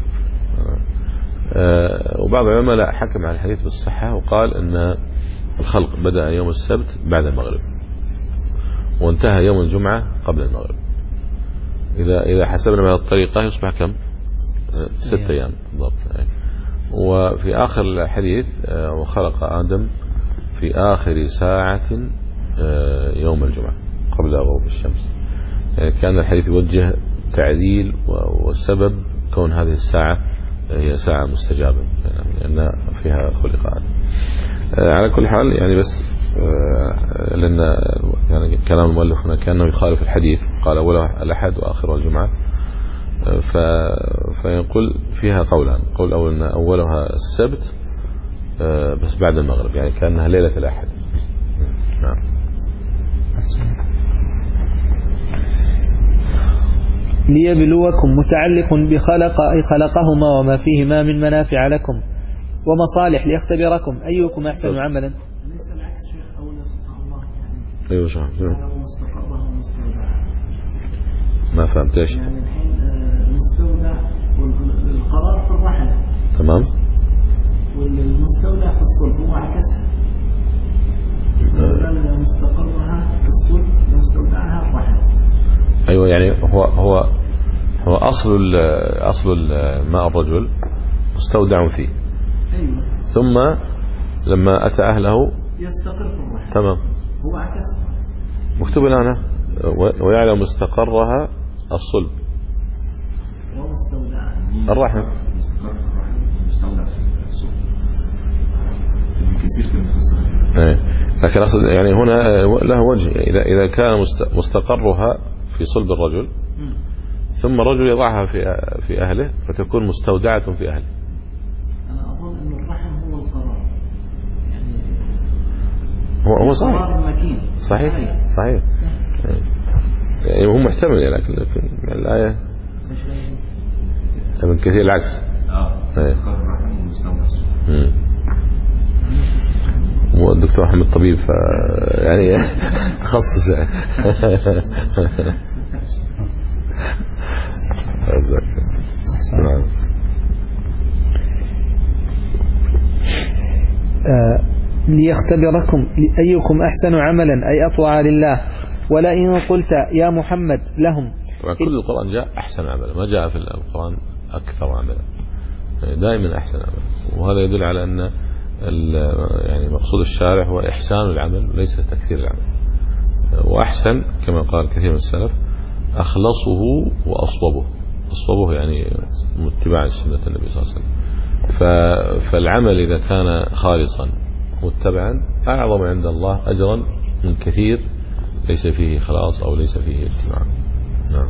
وبعض العلماء لا حكم على الحديث بالصحة وقال أن الخلق بدأ يوم السبت بعد المغرب وانتهى يوم الجمعة قبل المغرب. إذا إذا حسبنا بهذه الطريقة يصبح كم؟ ستة أيام بالضبط. وفي آخر الحديث وخلق آدم في آخر ساعة يوم الجمعة قبل غروب الشمس. يعني كان الحديث يوجه تعديل والسبب كون هذه الساعة هي ساعة مستجابة لأن فيها خلق آدم. على كل حال يعني بس لأن يعني كلام المؤلف هنا كأنه يخالف الحديث، قال أولها الأحد وآخرها الجمعة، فيقول فيها قولان، قول أول أن أولها السبت بس بعد المغرب، يعني كأنها ليلة الأحد. نعم. ليبلوكم متعلق بخلق أي خلقهما وما فيهما من منافع لكم ومصالح ليختبركم أيكم أحسن عملا. ليس العكس شيخ أو يصدق الله يعني أيوة صح. مستقرها ومستودع. ما فهمت ايش؟ يعني الحين المستودع والقرار في الرحل. تمام. والمستودع في الصلب هو عكسها. مستقرها في الصلب ومستودعها الرحل. ايوه يعني هو هو هو اصل ال اصل ال ماء الرجل مستودع فيه. ايوه. ثم لما اتى اهله يستقر في الرحل. تمام. هو عكسها. مكتوب الان ويعلم مستقرها الصلب. ومستودعها الرحم. مستقر في الرحم مستودع في الصلب. كثير في المفسرات. ايه لكن اقصد يعني هنا له وجه اذا اذا كان مستقرها في صلب الرجل ثم الرجل يضعها في في اهله فتكون مستودعة في اهله. انا اظن ان الرحم هو القرار. يعني هو هو صحيح. القرار المكين. صحيح صحيح. يعني هو محتمل لكن لكن الايه ابن كثير العكس. اه مستقر الرحم ومستودع الصلب. والدكتور محمد طبيب ف يعني تخصص نعم. آه ليختبركم أيكم أحسن عملا أي أطوع لله ولئن قلت يا محمد لهم. كل القرآن جاء أحسن عملا ما جاء في القرآن أكثر عملا دائما أحسن عملا وهذا يدل على أن يعني مقصود الشارع هو إحسان العمل وليس تكثير العمل. وأحسن كما قال كثير من السلف أخلصه وأصوبه. أصوبه يعني متباع سنة النبي صلى الله عليه وسلم. فالعمل إذا كان خالصا متبعا أعظم عند الله أجرا من كثير ليس فيه خلاص أو ليس فيه اتباع. نعم.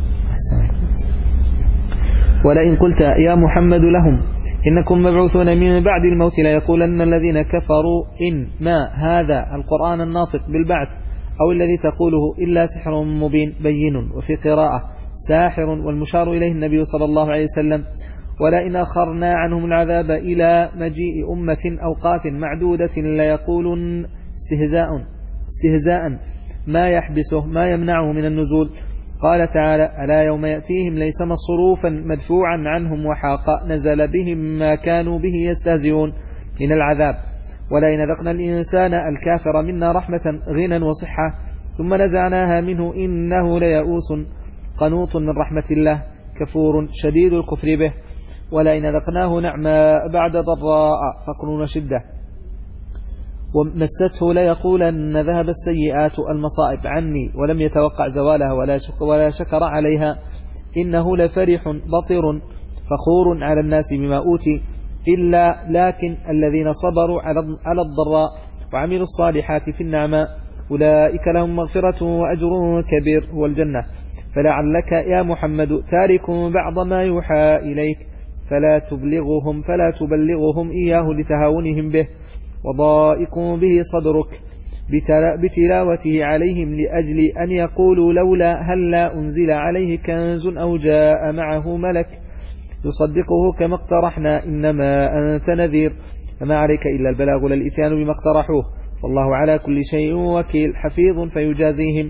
ولئن قلت يا محمد لهم إنكم مبعوثون من بعد الموت لا يقولن الذين كفروا إن ما هذا القرآن الناطق بالبعث أو الذي تقوله إلا سحر مبين بين. وفي قراءة ساحر والمشار إليه النبي صلى الله عليه وسلم. ولئن أخرنا عنهم العذاب إلى مجيء أمة أوقات معدودة ليقولن استهزاء استهزاء ما يحبسه ما يمنعه من النزول. قال تعالى ألا يوم يأتيهم ليس مصروفا مدفوعا عنهم وحاق نزل بهم ما كانوا به يستهزئون من العذاب. ولئن ذقنا الإنسان الكافر منا رحمة غنى وصحة ثم نزعناها منه إنه ليئوس قنوط من رحمة الله كفور شديد الكفر به. ولئن ذقناه نعماء بعد ضراء فقر وشدة ومسته ليقولن ذهب السيئات المصائب عني ولم يتوقع زوالها ولا شكر, ولا شكر عليها إنه لفرح بطر فخور على الناس بما أوتي إلا لكن الذين صبروا على الضراء وعملوا الصالحات في النعماء أولئك لهم مغفرة وأجر كبير هو الجنة. فلعلك يا محمد تارك بعض ما يوحى إليك فلا تبلغهم فلا تبلغهم إياه لتهاونهم به وضائق به صدرك بتلاوته عليهم لأجل أن يقولوا لولا هل لا أنزل عليه كنز أو جاء معه ملك يصدقه كما اقترحنا إنما أنت نذير فما عليك إلا البلاغ للإتيان بما اقترحوه والله على كل شيء وكيل حفيظ فيجازيهم.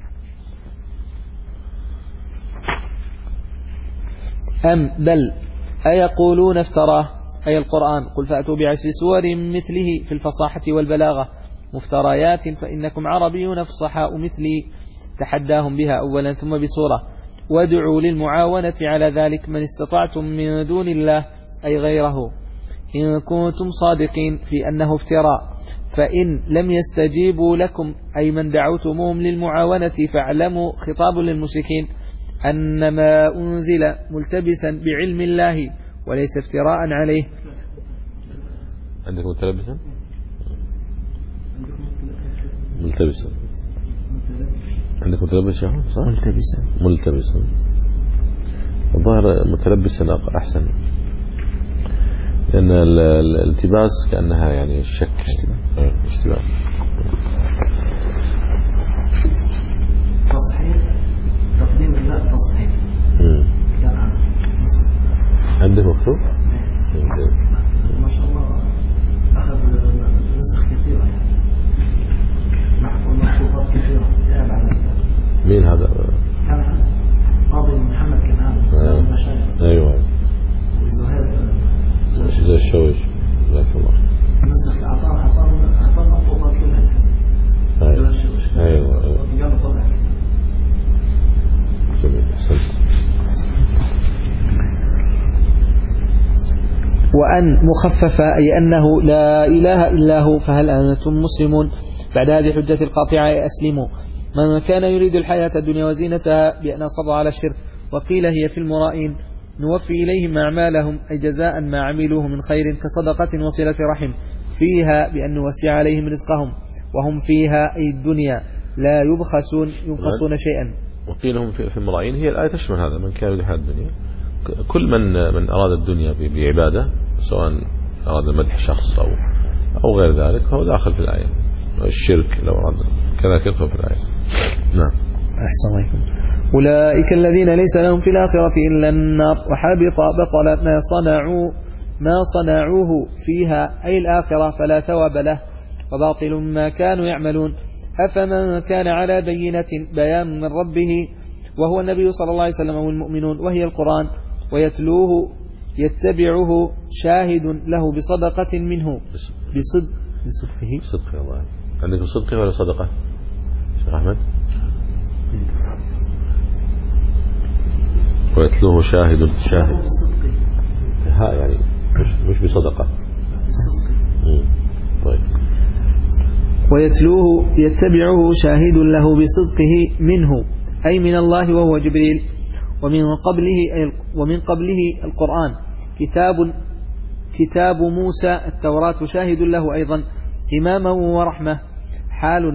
أم بل أيقولون افتراه أي القرآن قل فأتوا بعشر سور مثله في الفصاحة والبلاغة مفتريات فإنكم عربيون فصحاء مثلي تحداهم بها أولا ثم بسورة وادعوا للمعاونة على ذلك من استطعتم من دون الله أي غيره إن كنتم صادقين في أنه افتراء فإن لم يستجيبوا لكم أي من دعوتموهم للمعاونة فاعلموا خطاب للمشركين أنما أنزل ملتبسا بعلم الله وليس افتراء عليه. عندك متلبسا ملتبسا عندك متلبس يا صح ملتبسا ملتبسا الظاهر متلبسا أحسن لأن الالتباس كأنها يعني الشك اشتباه. تصحيح تقديم الله تصحيح مين هذا؟ كان قاضي محمد كنعان. أيوة. زي الشويش. جزاك الله. نسخ العطار عطار عطار مطلوبات كلها. أيوة. أيوة. أيوة. جميل. أحسنت. وأن مخففة أي أنه لا إله إلا هو فهل أنتم مسلمون؟ بعد هذه حجة القاطعة أسلموا. من كان يريد الحياة الدنيا وزينتها بأن صبر على الشرك وقيل هي في المرائين نوفي إليهم أعمالهم أي جزاء ما عملوه من خير كصدقة وصلة رحم فيها بأن نوسع عليهم رزقهم وهم فيها أي الدنيا لا يبخسون يبخسون شيئا. وقيل هم في المرائين هي الآية تشمل هذا من كان يريد الحياة الدنيا. كل من من أراد الدنيا بعبادة سواء أراد مدح شخص أو أو غير ذلك فهو داخل في الآية. الشرك لو أراد كذلك يدخل في الآية. نعم. أحسن عليكم. أولئك الذين ليس لهم في الآخرة إلا النار وحبط بطل ما صنعوا ما صنعوه فيها أي الآخرة فلا ثواب له وباطل ما كانوا يعملون. أفمن كان على بينة بيان من ربه وهو النبي صلى الله عليه وسلم والمؤمنون وهي القرآن ويتلوه يتبعه شاهد له بصدقة منه بصدق بصدقه صدقه الله. عندكم صدقه ولا صدقة شيخ أحمد؟ ويتلوه شاهد شاهد ها يعني مش, مش بصدقة. طيب. ويتلوه يتبعه شاهد له بصدقه منه أي من الله وهو جبريل ومن قبله ومن قبله القرآن كتاب كتاب موسى التوراة شاهد له أيضا إماما ورحمة حال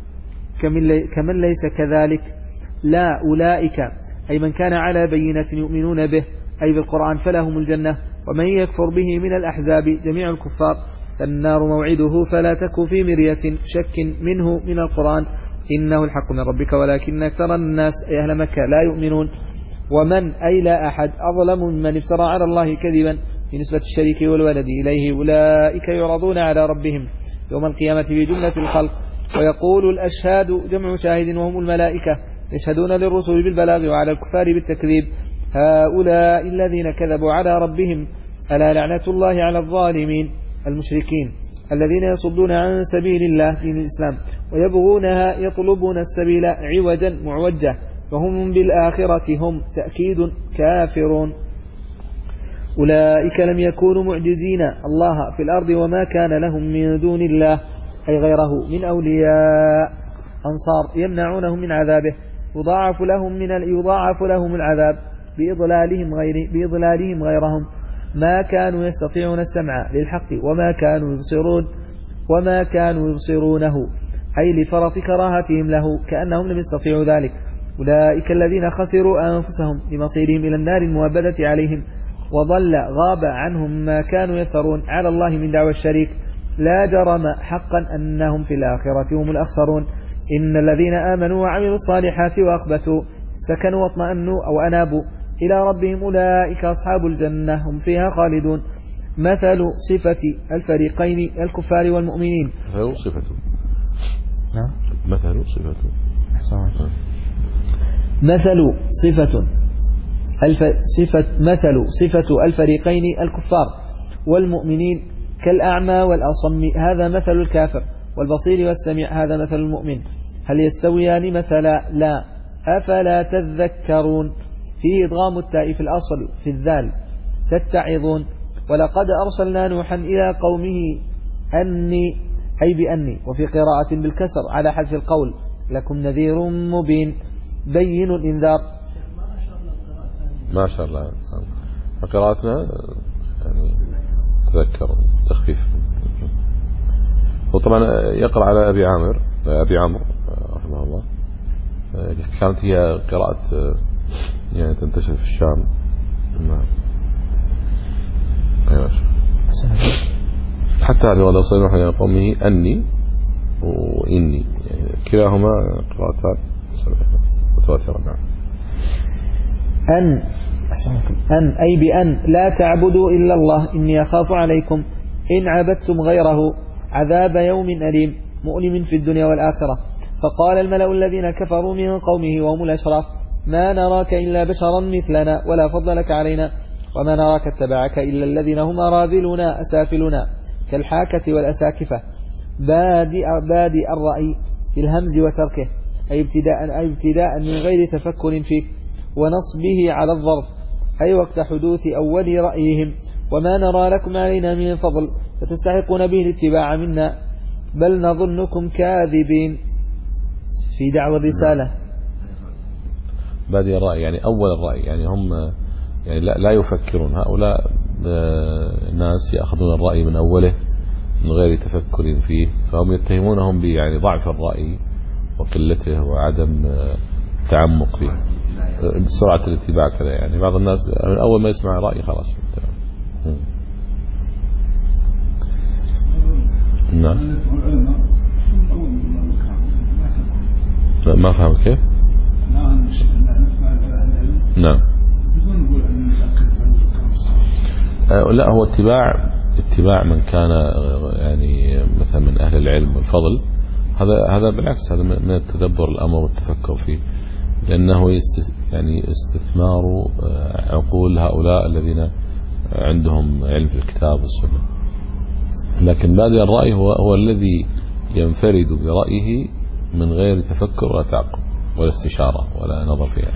كمن ليس كذلك لا أولئك أي من كان على بينة يؤمنون به أي بالقرآن فلهم الجنة ومن يكفر به من الأحزاب جميع الكفار فالنار موعده فلا تك في مرية شك منه من القرآن إنه الحق من ربك ولكن أكثر الناس أي أهل مكة لا يؤمنون. ومن أي لا أحد أظلم ممن افترى على الله كذبا في نسبة الشريك والولد إليه أولئك يعرضون على ربهم يوم القيامة في جملة الخلق ويقول الأشهاد جمع شاهد وهم الملائكة يشهدون للرسل بالبلاغ وعلى الكفار بالتكذيب هؤلاء الذين كذبوا على ربهم ألا لعنة الله على الظالمين المشركين الذين يصدون عن سبيل الله دين الإسلام ويبغونها يطلبون السبيل عوجا معوجة وهم بالآخرة هم تأكيد كافرون. أولئك لم يكونوا معجزين الله في الأرض وما كان لهم من دون الله أي غيره من أولياء أنصار يمنعونهم من عذابه يضاعف لهم من يضاعف لهم العذاب بإضلالهم غير بإضلالهم غيرهم ما كانوا يستطيعون السمع للحق وما كانوا يبصرون وما كانوا يبصرونه أي لفرط كراهتهم له كأنهم لم يستطيعوا ذلك. أولئك الذين خسروا أنفسهم لمصيرهم إلى النار الموبدة عليهم وضل غاب عنهم ما كانوا يفترون على الله من دعوى الشريك لا جرم حقا أنهم في الآخرة هم الأخسرون. إن الذين آمنوا وعملوا الصالحات وأخبتوا سكنوا واطمأنوا أو أنابوا إلى ربهم أولئك أصحاب الجنة هم فيها خالدون. مثل صفة الفريقين الكفار والمؤمنين مثل صفة نعم مثل صفة مثل صفة الف صفة مثل صفة الفريقين الكفار والمؤمنين كالأعمى والأصم هذا مثل الكافر والبصير والسميع هذا مثل المؤمن هل يستويان مثلا لا أفلا تذكرون فيه إدغام التاء في الأصل في الذال تتعظون. ولقد أرسلنا نوحا إلى قومه أني أي بأني وفي قراءة بالكسر على حذف القول لكم نذير مبين بين الإنذار. ما شاء الله قراءتنا يعني تذكر تخفيف. وطبعا يقرأ على أبي عامر أبي عمرو رحمه الله كانت هي قراءة يعني تنتشر في الشام. نعم أيوة حتى هذه ولا صينوح إلى قومه أني وإني يعني كلاهما قراءتان متواترة. نعم. أن أن أي بأن لا تعبدوا إلا الله إني أخاف عليكم إن عبدتم غيره عذاب يوم أليم مؤلم في الدنيا والآخرة. فقال الملأ الذين كفروا من قومه وهم الأشراف ما نراك إلا بشرا مثلنا ولا فضل لك علينا وما نراك اتبعك إلا الذين هم أراذلنا أسافلنا كالحاكة والأساكفة بادئ, بادئ الرأي بالهمز وتركه أي ابتداء, أي ابتداء من غير تفكر فيه ونصبه على الظرف أي وقت حدوث أول رأيهم وما نرى لكم علينا من فضل فتستحقون به الاتباع منا بل نظنكم كاذبين في دعوى الرسالة. بادئ الرأي يعني أول الرأي يعني هم يعني لا, لا يفكرون هؤلاء ناس يأخذون الرأي من أوله من غير تفكر فيه فهم يتهمونهم يعني ضعف الرأي وقلته وعدم تعمق فيه بسرعة الاتباع كذا يعني بعض الناس أول ما يسمع رأي خلاص. نعم ما فهم كيف؟ نعم لا هو اتباع اتباع من كان يعني مثلا من أهل العلم والفضل هذا هذا بالعكس هذا من التدبر الأمر والتفكر فيه لأنه يعني استثمار عقول هؤلاء الذين عندهم علم في الكتاب والسنة. لكن بادئ الرأي هو هو الذي ينفرد برأيه من غير تفكر ولا تعقل ولا استشارة ولا نظر فيها.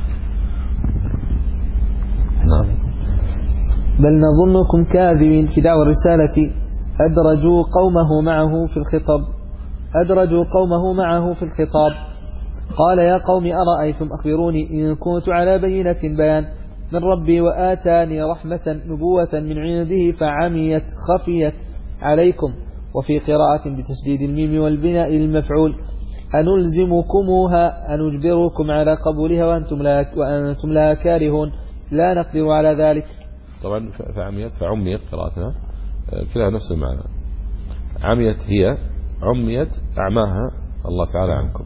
نعم. بل نظنكم كاذبين في دعوى الرسالة أدرجوا قومه معه في الخطاب أدرجوا قومه معه في الخطاب قال يا قوم أرأيتم أخبروني إن كنت على بينة بيان من ربي وآتاني رحمة نبوة من عنده فعميت خفيت عليكم وفي قراءة بتشديد الميم والبناء للمفعول أنلزمكموها أنجبركم على قبولها وأنتم لا, وأنتم لا كارهون لا نقدر على ذلك. طبعا فعميت فعميت قراءتنا كلها نفس المعنى. عميت هي عميت أعماها الله تعالى عنكم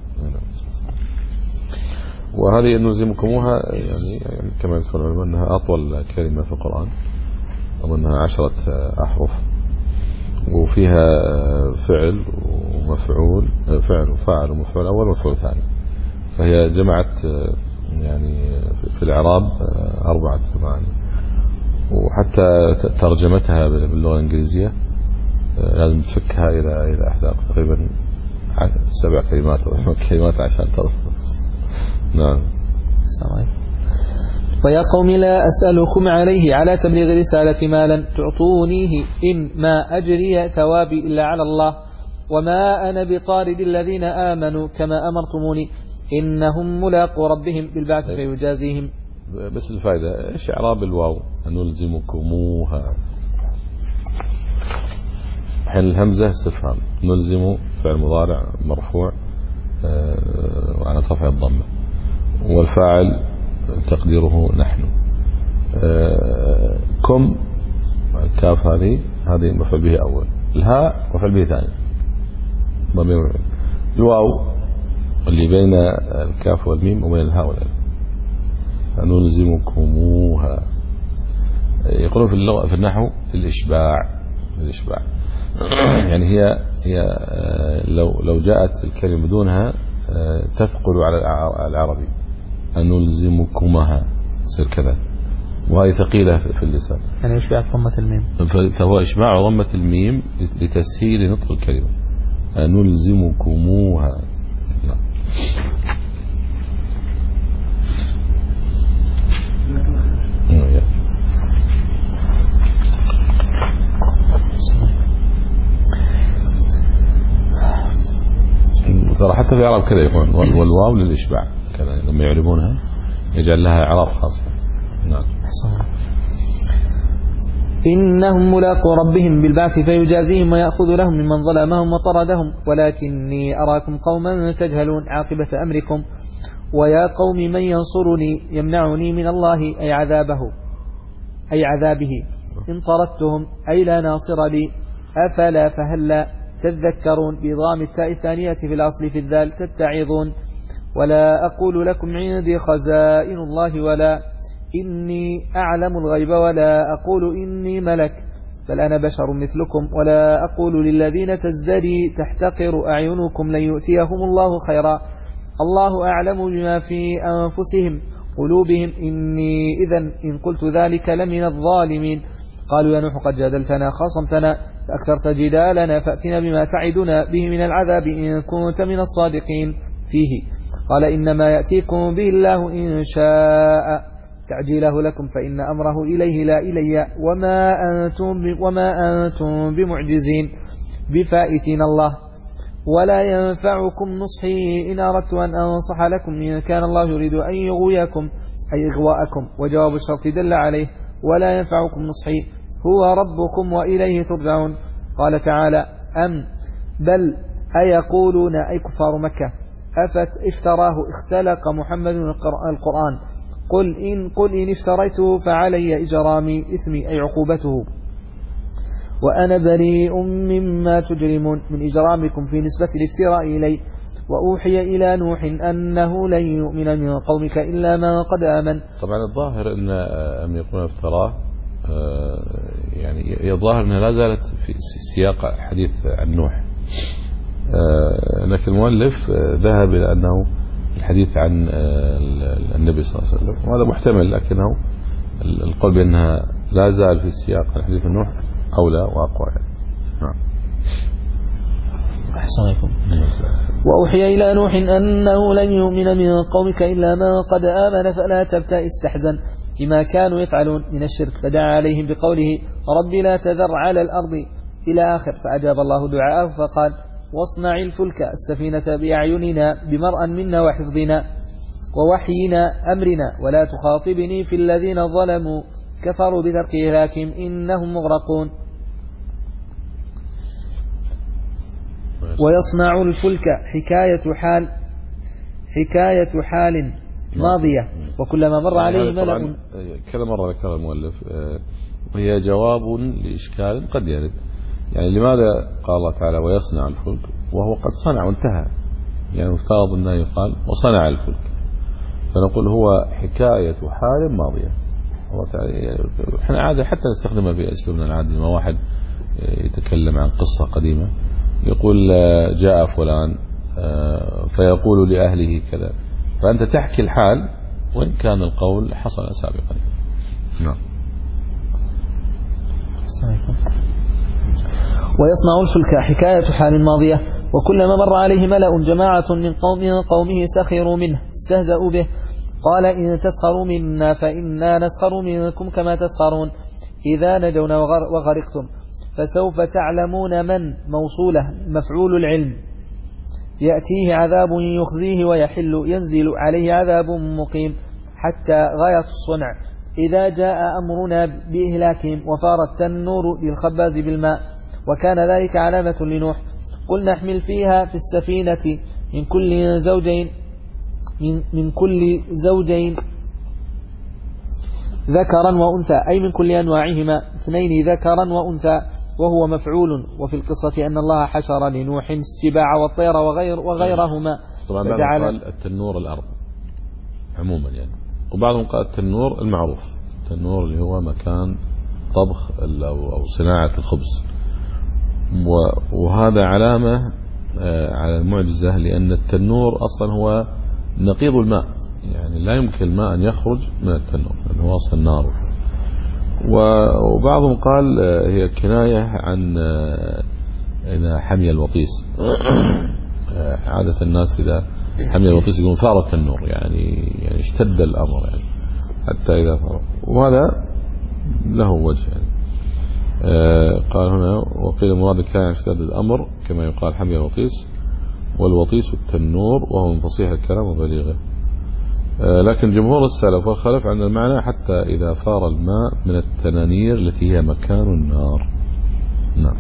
وهذه نلزمكموها يعني, يعني كما يذكر العلماء أنها أطول كلمة في القرآن وأنها عشرة أحرف وفيها فعل ومفعول فعل وفاعل ومفعول أول ومفعول ثاني فهي جمعت يعني في الإعراب أربعة معاني وحتى ترجمتها باللغة الإنجليزية لازم تفكها إلى إلى أحد تقريبا سبع كلمات أو ثمان كلمات عشان تضبط. نعم. ويا قوم لا أسألكم عليه على تبليغ رسالة مالا تعطونيه إن ما أجري ثوابي إلا على الله وما أنا بطارد الذين آمنوا كما أمرتموني إنهم ملاقوا ربهم بالبعث فيجازيهم. بس الفائدة إيش إعراب الواو نلزمكموها حين الهمزة استفهام نلزم فعل مضارع مرفوع وعلى رفع الضمة والفاعل تقديره نحن كم الكاف هذه هذه مفعول به أول الهاء مفعول به ثاني ضمير الواو اللي بين الكاف والميم وبين الهاء والالف نلزمكموها يقولون في اللغة في النحو الإشباع الإشباع يعني هي هي لو لو جاءت الكلمة بدونها تثقل على العربي أنلزمكمها تصير كذا وهي ثقيلة في اللسان يعني إشباع ضمة الميم فهو إشباع ضمة الميم لتسهيل نطق الكلمة أنلزمكموها. ترى حتى في العرب كذا يقول والواو للإشباع كذا لما يعربونها يجعل لها إعراب خاص. نعم. إنهم ملاقوا ربهم بالبعث فيجازيهم ويأخذ لهم ممن ظلمهم وطردهم ولكني أراكم قوما تجهلون عاقبة أمركم ويا قوم من ينصرني يمنعني من الله أي عذابه أي عذابه إن طردتهم أي لا ناصر لي أفلا فهلا تذكرون بإضغام التاء الثانية في الأصل في الذال تتعظون ولا أقول لكم عندي خزائن الله ولا إني أعلم الغيب ولا أقول إني ملك بل أنا بشر مثلكم ولا أقول للذين تزدري تحتقر أعينكم لن يؤتيهم الله خيرا الله أعلم بما في أنفسهم قلوبهم إني إذن إن قلت ذلك لمن الظالمين. قالوا يا نوح قد جادلتنا خاصمتنا فأكثرت جدالنا فأتنا بما تعدنا به من العذاب إن كنت من الصادقين فيه. قال إنما يأتيكم به الله إن شاء تعجيله لكم فإن أمره إليه لا إلي وما أنتم, وما أنتم بمعجزين بفائتين الله ولا ينفعكم نصحي إن أردت أن أنصح لكم إن كان الله يريد أن يغويكم أي إغواءكم. وجواب الشرط دل عليه ولا ينفعكم نصحي هو ربكم وإليه ترجعون. قال تعالى أم بل أيقولون أي كفار مكة أفت افتراه اختلق محمد القرآن قل إن, قل إن افتريته فعلي إجرامي إثمي أي عقوبته وأنا بريء مما تجرمون من إجرامكم في نسبة الافتراء إلي. وأوحي إلى نوح أنه لن يؤمن من قومك إلا من قد آمن. طبعا الظاهر أن أم يقولون افتراه يعني الظاهر أنها لا زالت في سياق حديث عن نوح لكن المؤلف ذهب إلى أنه الحديث عن النبي صلى الله عليه وسلم وهذا محتمل لكنه القول بأنها لا زال في سياق الحديث عن نوح أولى وأقوى. نعم. أحسن عليكم. وأوحي إلى نوح أنه لن يؤمن من قومك إلا من قد آمن فلا تبتئس تحزن بما كانوا يفعلون من الشرك فدعا عليهم بقوله رب لا تذر على الأرض إلى آخر فأجاب الله دعاءه فقال واصنع الفلك السفينة بأعيننا بمرأ منا وحفظنا ووحينا أمرنا ولا تخاطبني في الذين ظلموا كفروا بترك إهلاكهم إنهم مغرقون. ويصنع الفلك حكاية حال حكاية حال ماضية وكلما مر عليه ملأ كذا مرة ذكر المؤلف وهي جواب لإشكال قد يرد. يعني لماذا قال الله تعالى ويصنع الفلك وهو قد صنع وانتهى يعني مفترض أنه يقال وصنع الفلك فنقول هو حكاية حال ماضية. الله تعالى احنا عادة حتى نستخدمها في أسلوبنا العادي لما واحد يتكلم عن قصة قديمة يقول جاء فلان فيقول لأهله كذا فأنت تحكي الحال وإن كان القول حصل سابقا. نعم. ويصنع الفلك حكاية حال ماضية وكلما مر عليه ملأ جماعة من قومه قومه سخروا منه استهزأوا به قال إن تسخروا منا فإنا نسخر منكم كما تسخرون إذا نجونا وغرقتم فسوف تعلمون من موصولة مفعول العلم يأتيه عذاب يخزيه ويحل ينزل عليه عذاب مقيم حتى غاية الصنع إذا جاء أمرنا بإهلاكهم وفار التنور للخباز بالماء وكان ذلك علامة لنوح قل نحمل فيها في السفينة من كل زوجين من, من كل زوجين ذكرا وأنثى أي من كل أنواعهما اثنين ذكرا وأنثى وهو مفعول. وفي القصة أن الله حشر لنوح السباع والطير وغير وغيرهما طبعا بعضهم قال التنور الأرض عموما يعني وبعضهم قال التنور المعروف التنور اللي هو مكان طبخ أو صناعة الخبز وهذا علامة على المعجزة لأن التنور أصلا هو نقيض الماء يعني لا يمكن الماء أن يخرج من التنور لأنه هو أصلا النار. وبعضهم قال هي كناية عن حمي الوطيس عادة الناس إذا حمي الوطيس يقولون فار التنور يعني يعني اشتد الأمر يعني حتى إذا فار وهذا له وجه يعني. قال هنا وقيل المراد كان اشتد الأمر كما يقال حمي الوطيس والوطيس التنور وهو من فصيح الكلام وبليغه. لكن جمهور السلف والخلف عن المعنى حتى إذا فار الماء من التنانير التي هي مكان النار. نعم.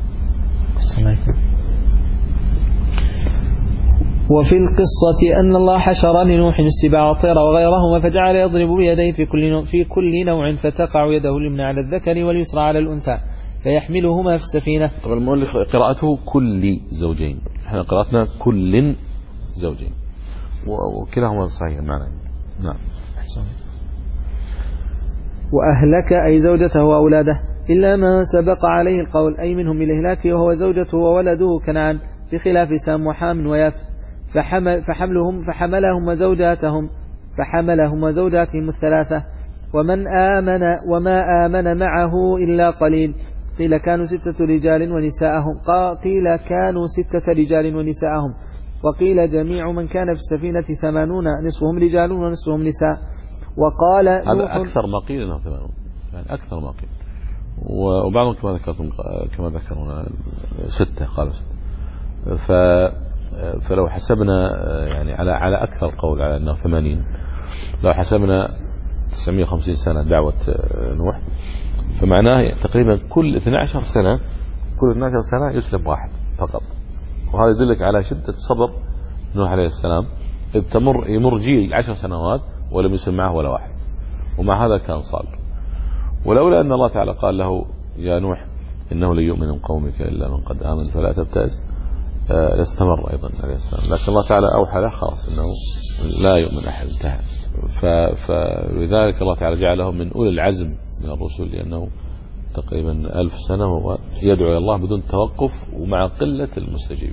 وفي القصة أن الله حشر لنوح السباع والطير وغيرهما فجعل يضرب بيديه في كل في كل نوع فتقع يده اليمنى على الذكر واليسرى على الأنثى فيحملهما في السفينة. طبعا المؤلف قراءته كل زوجين احنا قرأتنا كل زوجين وكلاهما صحيح المعنى. نعم. وأهلك أي زوجته وأولاده إلا من سبق عليه القول أي منهم بالإهلاك وهو زوجته وولده كنعان بخلاف سام وحام ويافث فحمل فحملهم فحملهم وزوجاتهم فحملهم وزوجاتهم الثلاثة ومن آمن وما آمن معه إلا قليل. قيل كانوا ستة رجال ونساءهم قيل كانوا ستة رجال ونساءهم وقيل جميع من كان في السفينة ثمانون نصفهم رجال ونصفهم نساء. وقال هذا أكثر ما قيل أنه ثمانون يعني أكثر ما قيل وبعضهم كما ذكرتم كما ذكرنا ستة قالوا ستة. ف فلو حسبنا يعني على على أكثر قول على أنه ثمانين لو حسبنا تسعمائة وخمسين سنة دعوة نوح فمعناه تقريبا كل اثنتي عشرة سنة كل اثنتي عشرة سنة يسلم واحد فقط. وهذا يدلك على شدة صبر نوح عليه السلام إذ تمر يمر جيل عشر سنوات ولم يسلم معه ولا واحد ومع هذا كان صابر. ولولا أن الله تعالى قال له يا نوح إنه لن يؤمن من قومك إلا من قد آمن فلا تبتئس لاستمر أيضا عليه السلام. لكن الله تعالى أوحى له خلاص إنه لا يؤمن أحد انتهى. فلذلك الله تعالى جعله من أولي العزم من الرسل لأنه تقريبا ألف سنة وهو يدعو إلى الله بدون توقف ومع قلة المستجيبين.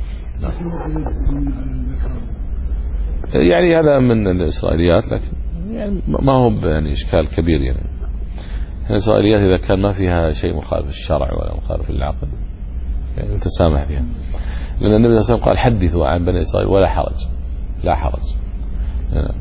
يعني هذا من الإسرائيليات لكن يعني ما هو يعني إشكال كبير يعني. الإسرائيليات إذا كان ما فيها شيء مخالف للشرع ولا مخالف للعقل يعني تسامح فيها. لأن النبي صلى الله عليه وسلم قال حدثوا عن بني إسرائيل ولا حرج لا حرج يعني.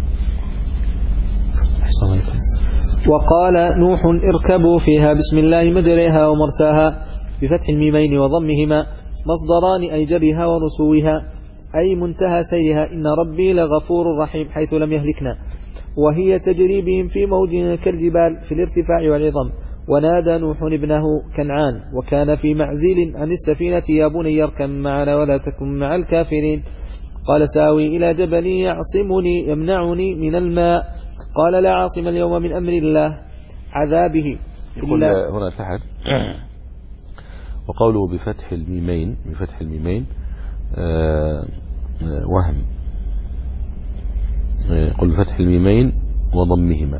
وقال نوح اركبوا فيها بسم الله مجريها ومرساها بفتح الميمين وضمهما مصدران أي جرها ونسوها أي منتهى سيرها إن ربي لغفور رحيم حيث لم يهلكنا. وهي تجري بهم في موج كالجبال في الارتفاع والعظم. ونادى نوح ابنه كنعان وكان في معزل عن السفينة يا بني اركب معنا ولا تكن مع الكافرين. قال ساوي إلى جبل يعصمني يمنعني من الماء قال لا عاصم اليوم من أمر الله عذابه. يقول هنا تحت وقوله بفتح الميمين بفتح الميمين آه وهم يقول بفتح الميمين وضمهما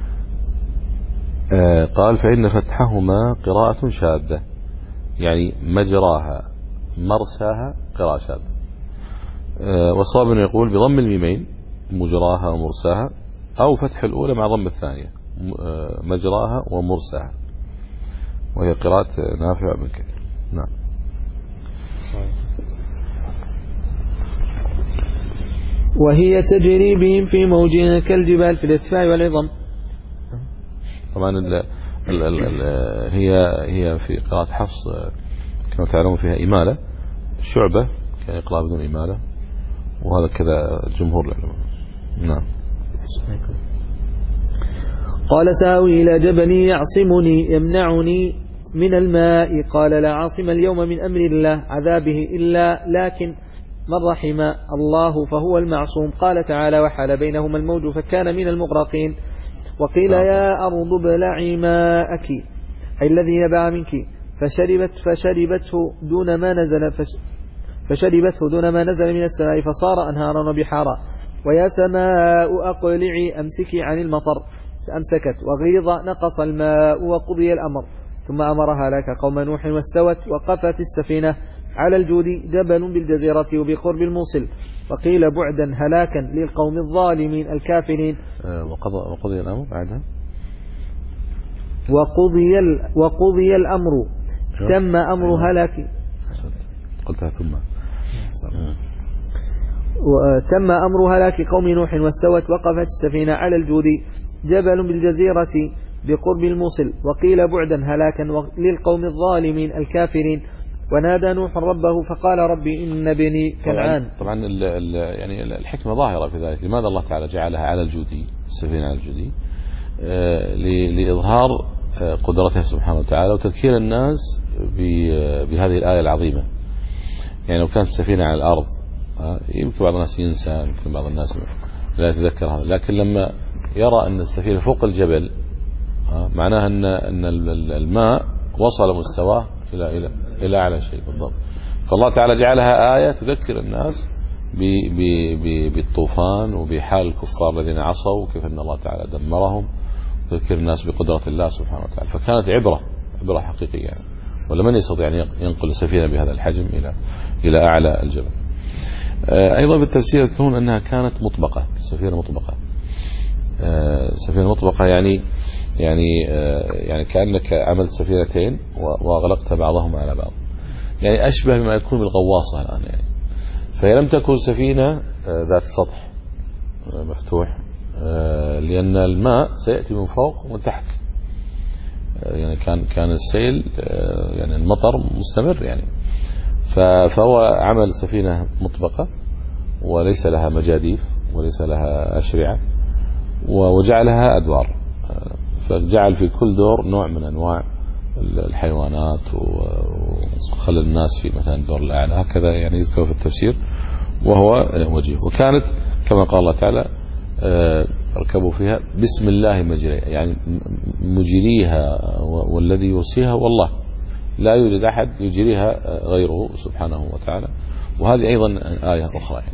آه قال فإن فتحهما قراءة شاذة يعني مجراها مرساها قراءة شاذة. آه والصواب يقول بضم الميمين مجراها ومرساها أو فتح الأولى مع ضم الثانية مجراها ومرساها وهي قراءة نافع بن كثير. نعم. وهي تجري بهم في موج كالجبال في الارتفاع والعظم. طبعا ال ال ال ال هي هي في قراءة حفص كما تعلمون فيها إمالة شعبة كان يقرأ بدون إمالة وهذا كذا جمهور العلماء. نعم. قال ساوي إلى جبل يعصمني يمنعني من الماء قال لا عاصم اليوم من أمر الله عذابه إلا لكن من رحم الله فهو المعصوم. قال تعالى وحال بينهما الموج فكان من المغرقين. وقيل يا أرض ابلعي ماءك أي الذي نبع منك فشربت فشربته دون ما نزل فش فشربته دون ما نزل من السماء فصار أنهارا وبحارا. ويا سماء أقلعي أمسكي عن المطر فأمسكت وغيظ نقص الماء وقضي الأمر. ثم أمرها لك قوم نوح واستوت وقفت السفينة على الجود جبل بالجزيرة وبقرب الموصل. وقيل بعدا هلاكا للقوم الظالمين الكافرين. وقضى, وقضي الأمر بعدها وقضي, وقضي الأمر تم أمر هلاك قلتها ثم وتم أمر هلاك قوم نوح واستوت وقفت السفينة على الجود جبل بالجزيرة بقرب الموصل. وقيل بعدا هلاكا للقوم الظالمين الكافرين. ونادى نوح ربه فقال ربي إن بني كنعان. طبعا, طبعا ال ال يعني الحكمة ظاهرة في ذلك. لماذا الله تعالى جعلها على الجودي السفينة على الجودي آه لإظهار آه قدرته سبحانه وتعالى وتذكير الناس بهذه الآية العظيمة. يعني لو كانت السفينة على الأرض آه يمكن بعض الناس ينسى يمكن بعض الناس لا يتذكر هذا. لكن لما يرى أن السفينة فوق الجبل آه معناها أن أن الماء وصل مستواه إلى إلى إلى أعلى شيء بالضبط. فالله تعالى جعلها آية تذكر الناس بالطوفان وبحال الكفار الذين عصوا وكيف أن الله تعالى دمرهم تذكير الناس بقدرة الله سبحانه وتعالى. فكانت عبرة عبرة حقيقية يعني. ولا من يستطيع أن ينقل سفينة بهذا الحجم إلى إلى أعلى الجبل. أيضا بالتفسير يذكرون أنها كانت مطبقة، سفينة مطبقة. سفينة مطبقة يعني يعني يعني كأنك عملت سفينتين وأغلقت بعضهم على بعض، يعني أشبه بما يكون بالغواصة الآن يعني. فهي لم تكن سفينة ذات سطح مفتوح، لأن الماء سيأتي من فوق ومن تحت، يعني كان كان السيل يعني المطر مستمر يعني. فهو عمل سفينة مطبقة وليس لها مجاديف وليس لها أشرعة، وجعلها أدوار، فجعل في كل دور نوع من أنواع الحيوانات وخلى الناس في مثلا الدور الأعلى، هكذا يعني يذكر في التفسير وهو وجيه. وكانت كما قال الله تعالى اركبوا فيها بسم الله مجريها، يعني مجريها والذي يوصيها والله، لا يوجد أحد يجريها غيره سبحانه وتعالى. وهذه أيضا آية أخرى يعني.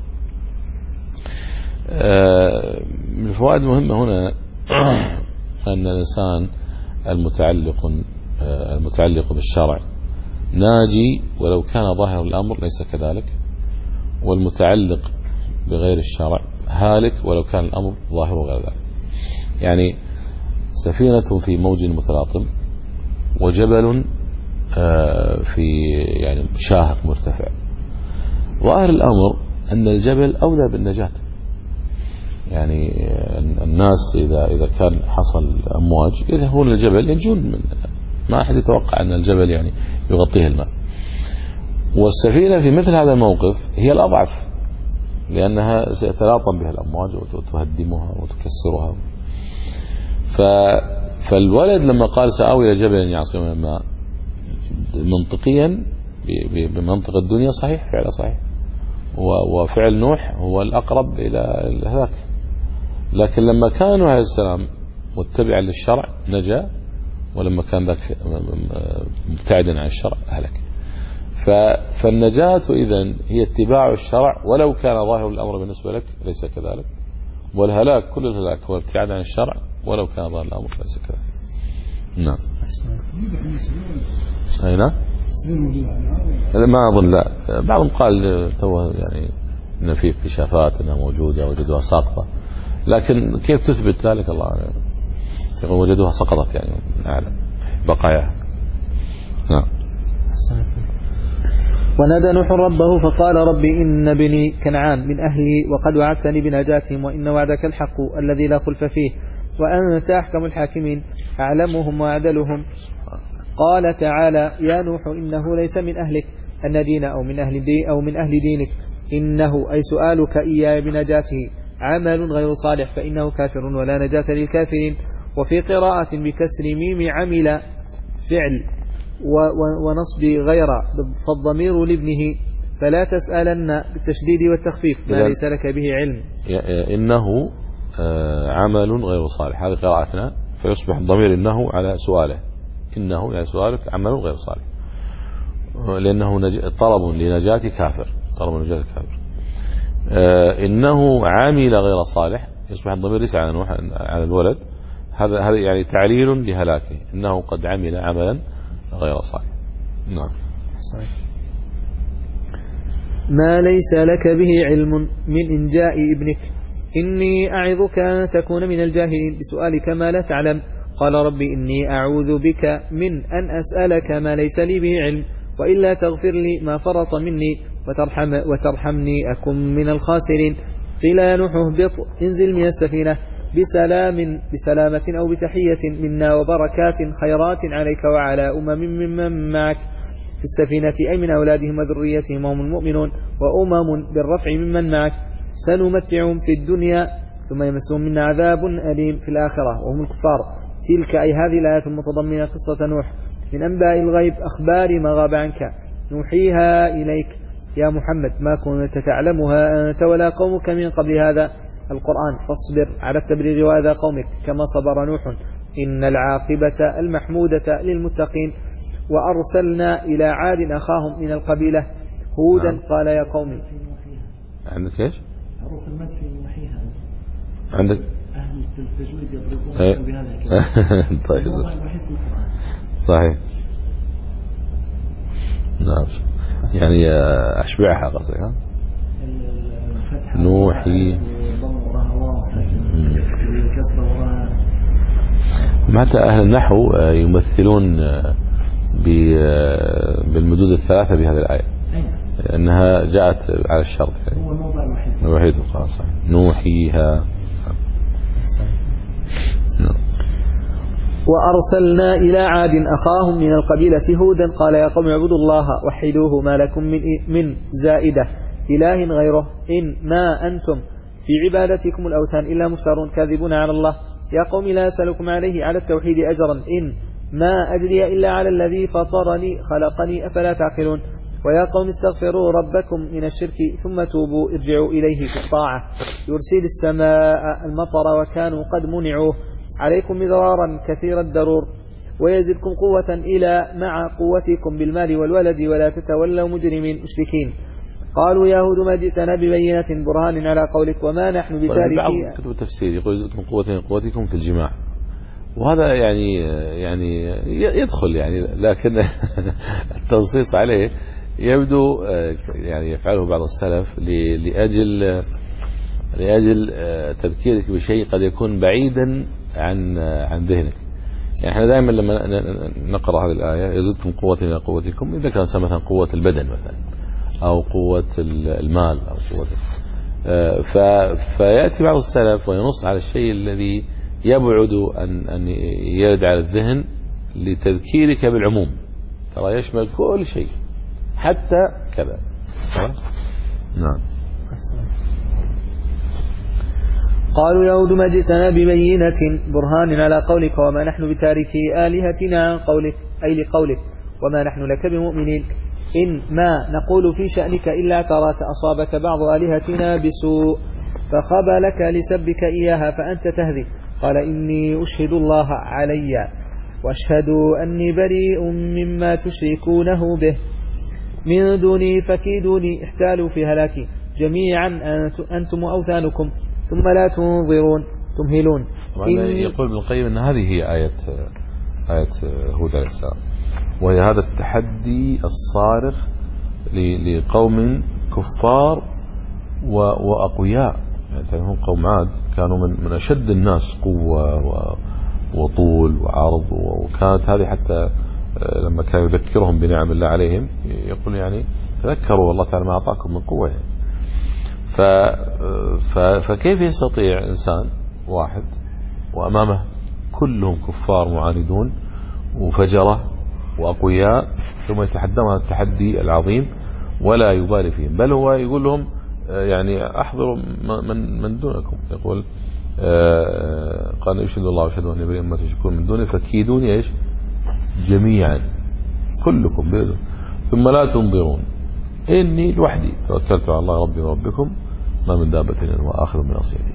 من الفوائد المهمة هنا أن الإنسان المتعلق المتعلق بالشرع ناجي ولو كان ظاهر الأمر ليس كذلك، والمتعلق بغير الشرع هالك ولو كان الأمر ظاهر غير ذلك. يعني سفينة في موج متلاطم، وجبل في يعني شاهق مرتفع. ظاهر الأمر أن الجبل أولى بالنجاة، يعني الناس إذا إذا كان حصل أمواج يذهبون الجبل ينجون من، ما أحد يتوقع أن الجبل يعني يغطيه الماء. والسفينة في مثل هذا الموقف هي الأضعف، لأنها سيتلاطم بها الأمواج وتهدمها وتكسرها. فالولد لما قال سآوي إلى جبل يعصم من الماء، منطقيا بمنطق الدنيا صحيح، فعل صحيح، وفعل نوح هو الأقرب إلى الهلاك. لكن لما كان نوح عليه السلام متبعا للشرع نجا، ولما كان ذاك مبتعدا عن الشرع هلك. فالنجاة إذن هي اتباع الشرع ولو كان ظاهر الأمر بالنسبة لك ليس كذلك، والهلاك كل الهلاك هو الابتعاد عن الشرع ولو كان ظاهر الأمر ليس كذلك. نعم. أي نعم. ما أظن، لا، بعضهم قال تو يعني إن في اكتشافات أنها موجودة وجدوها ساقطة، لكن كيف تثبت ذلك الله يعني. يقول وجدوها سقطت يعني من أعلى بقاياها. نعم. ونادى نوح ربه فقال ربي إن بني كنعان من أهلي وقد وعدتني بنجاتهم وإن وعدك الحق الذي لا خلف فيه وأنت أحكم الحاكمين أعلمهم وأعدلهم. قال تعالى يا نوح إنه ليس من أهلك أن دين أو من أهل دي أو من أهل دينك، إنه أي سؤالك إياه بنجاته عمل غير صالح فإنه كافر ولا نجاة للكافرين. وفي قراءة بكسر ميم عمل فعل ونصب غير فالضمير لابنه فلا تسألن بالتشديد والتخفيف ما ليس لك به علم. إنه عمل غير صالح، هذه قراءتنا، فيصبح الضمير إنه على سؤاله، إنه يعني سؤالك عمل غير صالح، لأنه طلب لنجاة كافر، طلب لنجاة كافر. إنه عامل غير صالح، يصبح الضمير ليس على نوح على الولد، هذا هذا يعني تعليل لهلاكه، إنه قد عمل عملا غير صالح. نعم. ما ليس لك به علم من إنجاء ابنك إني أعظك أن تكون من الجاهلين بسؤالك ما لا تعلم. قال ربي إني أعوذ بك من أن أسألك ما ليس لي به علم وإلا تغفر لي ما فرط مني وترحم وترحمني أكن من الخاسرين. قيل يا نوح اهبط انزل من السفينة بسلام بسلامة أو بتحية منا وبركات خيرات عليك وعلى أمم ممن معك في السفينة أي من أولادهم وذريتهم هم المؤمنون وأمم بالرفع ممن معك سنمتعهم في الدنيا ثم يمسهم منا عذاب أليم في الآخرة وهم الكفار. تلك أي هذه الآيات المتضمنة قصة نوح من أنباء الغيب أخبار ما غاب عنك نوحيها إليك يا محمد ما كنت تعلمها أنت ولا قومك من قبل هذا القرآن فاصبر على التبليغ وأذى قومك كما صبر نوح إن العاقبة المحمودة للمتقين. وأرسلنا إلى عاد أخاهم من القبيلة هودا قال يا قوم عندك ايش؟ حروف المدح نوحيها عندك أهل التجويد يضربون إيه. بهذا الكلام. طيب الموضع الوحيد في القرآن. صحيح. نعم يعني آه، أشبعها قصدك ها؟ الفتحة نوحي. والضم وراها واو ساكنة والكسرة وراها. حتى أهل النحو آه، يمثلون آه، ب- آه، بالمدود الثلاثة بهذه الآية أين؟ أنها جاءت على الشرط يعني. هو الموضع الوحيد. الوحيد القرآن صحيح. نوحيها. نعم. وأرسلنا إلى عاد أخاهم من القبيلة هودا قال يا قوم اعبدوا الله وحدوه ما لكم من من زائدة إله غيره إن ما أنتم في عبادتكم الأوثان إلا مفترون كاذبون على الله يا قوم لا أسألكم عليه على التوحيد أجرا إن ما أجري إلا على الذي فطرني خلقني أفلا تعقلون ويا قوم استغفروا ربكم من الشرك ثم توبوا ارجعوا إليه في الطاعة يرسل السماء المطر وكانوا قد منعوه عليكم مدرارا كثير الدرور ويزدكم قوة إلى مع قوتكم بالمال والولد ولا تتولوا مجرمين مشركين قالوا يا هود ما جئتنا ببينة برهان على قولك وما نحن بعض بتاركي. كتب التفسير يقول يزدكم قوة من قوتكم في الجماع، وهذا يعني يعني يدخل يعني، لكن التنصيص عليه يبدو يعني يفعله بعض السلف لأجل لأجل تذكيرك بشيء قد يكون بعيدا عن عن ذهنك. يعني احنا دائما لما نقرأ هذه الآية يزدكم قوة إلى قوتكم، إذا كان مثلا قوة البدن مثلا أو قوة المال أو قوة فيأتي بعض السلف وينص على الشيء الذي يبعد أن أن يرد على الذهن لتذكيرك بالعموم، ترى يشمل كل شيء حتى كذا. نعم. قالوا يا هود ما جئتنا ببينة برهان على قولك وما نحن بتاركي آلهتنا عن قولك أي لقولك وما نحن لك بمؤمنين إن ما نقول في شأنك إلا اعتراك أصابك بعض آلهتنا بسوء فخبلك لسبك إياها فأنت تهذي قال إني أشهد الله علي واشهدوا أني بريء مما تشركونه به من دوني فكيدوني احتالوا في هلاكي جميعا أنتم وأوثانكم ثم لا تنظرون تمهلون. يقول ابن القيم أن هذه هي آية آية هود عليه السلام، وهي هذا التحدي الصارخ لقوم كفار وأقوياء. يعني هم قوم عاد كانوا من من أشد الناس قوة وطول وعرض، وكانت هذه حتى لما كان يذكرهم بنعم الله عليهم يقول يعني تذكروا والله تعالى ما أعطاكم من قوة يعني. ف فكيف يستطيع إنسان واحد وأمامه كلهم كفار معاندون وفجرة وأقوياء ثم يتحدون هذا التحدي العظيم ولا يبالي فيهم، بل هو يقول لهم يعني أحضروا من من دونكم، يقول قال يشهد الله واشهدوا أني بريء مما تشركون من دوني فكيدوني ايش جميعا كلكم بيدوا ثم لا تنظرون إني لوحدي توكلت على الله ربي وربكم ما من دابة إلا هو آخذ من ناصيته.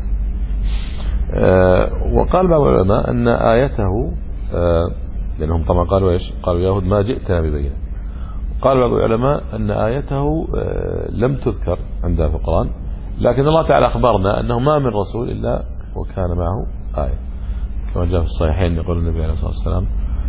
وقال بعض العلماء أن آيته لأنهم طبعا قالوا ايش قالوا يهود ما جئتنا ببينة، قال بعض العلماء أن آيته لم تذكر عندنا في القرآن، لكن الله تعالى أخبرنا أنه ما من رسول إلا وكان معه آية، كما جاء في الصحيحين يقول النبي عليه الصلاة والسلام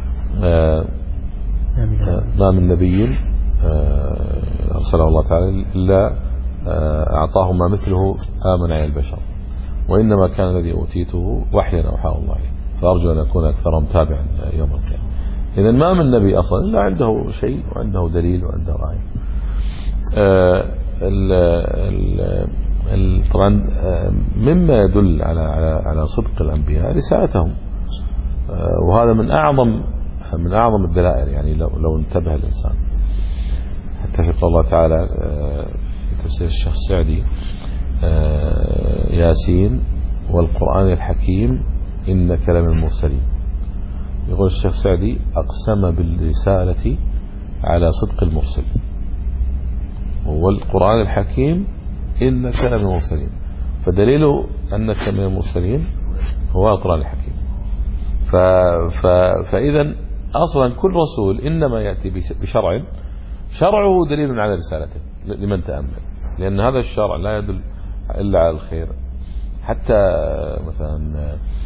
ما من نبي أرسله الله تعالى إلا أعطاه ما مثله آمن على البشر، وإنما كان الذي أوتيته وحيا أوحاه الله، فأرجو أن أكون أكثرهم تابعا يوم القيامة. إذن ما من نبي أصلا إلا عنده شيء وعنده دليل وعنده آية. ال ال طبعا مما يدل على على على صدق الأنبياء رسالتهم، وهذا من أعظم من أعظم الدلائل. يعني لو لو انتبه الإنسان حتى في قول الله تعالى في تفسير الشيخ السعدي ياسين والقرآن الحكيم إنك لمن المرسلين، يقول الشيخ السعدي أقسم بالرسالة على صدق المرسل، والقرآن الحكيم إنك لمن المرسلين، فدليل أنك من المرسلين هو القرآن الحكيم. ف... ف... فإذا أصلا كل رسول إنما يأتي بشرع شرعه دليل على رسالته لمن تأمل، لأن هذا الشرع لا يدل إلا على الخير حتى مثلا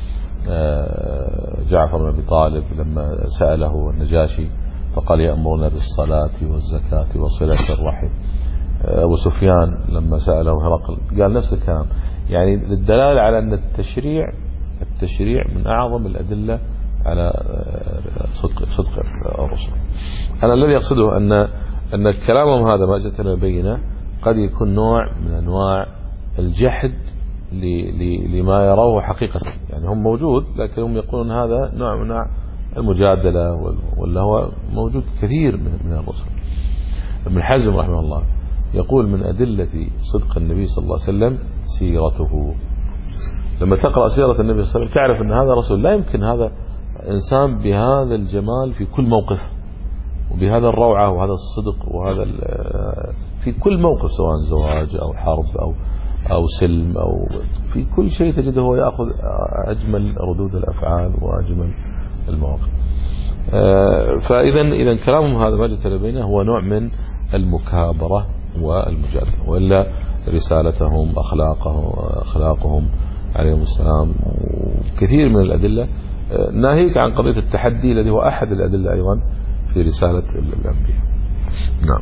جعفر بن أبي طالب لما سأله النجاشي فقال يأمرنا بالصلاة والزكاة وصلة الرحم. أبو سفيان لما سأله هرقل قال نفس الكلام. يعني للدلالة على أن التشريع التشريع من أعظم الأدلة على صدق صدق الرسل. أنا الذي أقصده أن أن كلامهم هذا ما جاءت لنا بينه قد يكون نوع من أنواع الجحد لما يروه حقيقة. يعني هم موجود لكن هم يقولون هذا نوع من المجادلة ولا هو موجود كثير من الرسل. ابن حزم رحمه الله يقول من أدلة صدق النبي صلى الله عليه وسلم سيرته. لما تقرأ سيرة النبي صلى الله عليه وسلم تعرف أن هذا رسول لا يمكن هذا إنسان بهذا الجمال في كل موقف وبهذا الروعة وهذا الصدق وهذا في كل موقف سواء زواج أو حرب أو أو سلم أو في كل شيء تجده هو يأخذ أجمل ردود الأفعال وأجمل المواقف. فإذا إذا كلامهم هذا ما جاءت بينه هو نوع من المكابرة والمجادلة. وإلا رسالتهم أخلاقهم أخلاقهم عليهم السلام وكثير من الأدلة ناهيك عن قضية التحدي الذي هو أحد الأدلة أيضا في رسالة الأنبياء. نعم.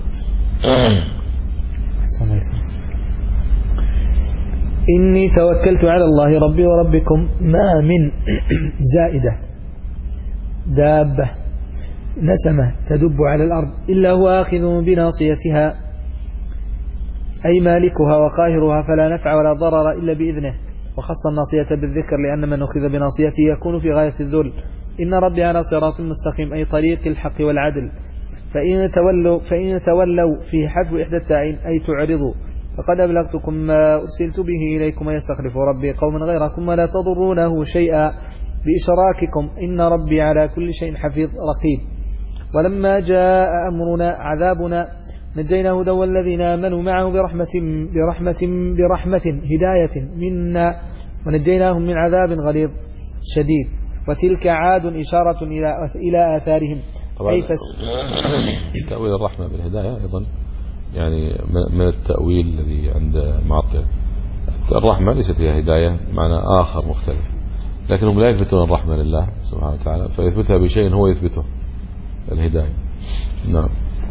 إني توكلت على الله ربي وربكم ما من زائدة دابة نسمة تدب على الأرض إلا هو آخذ بناصيتها أي مالكها وقاهرها فلا نفع ولا ضرر إلا بإذنه. وخص الناصية بالذكر لأن من أخذ بناصيته يكون في غاية الذل. إن ربي على صراط مستقيم أي طريق الحق والعدل. فإن تولوا, فإن تولوا في حذف إحدى التاعين أي تعرضوا فقد أبلغتكم ما أرسلت به إليكم ويستخلف ربي قوما غيركم ولا تضرونه شيئا بإشراككم إن ربي على كل شيء حفيظ رقيب. ولما جاء أمرنا عذابنا نجينا هودا والذين آمنوا معه برحمة, برحمة, برحمة هداية منا ونجيناهم من عذاب غليظ شديد. وتلك عاد إشارة إلى إلى آثارهم. تأويل الرحمة بالهداية أيضا يعني من التأويل الذي عند معطل. الرحمة ليست هي هداية معنى آخر مختلف لكنهم لا يثبتون الرحمة لله سبحانه وتعالى فيثبتها بشيء هو يثبته الهداية. نعم.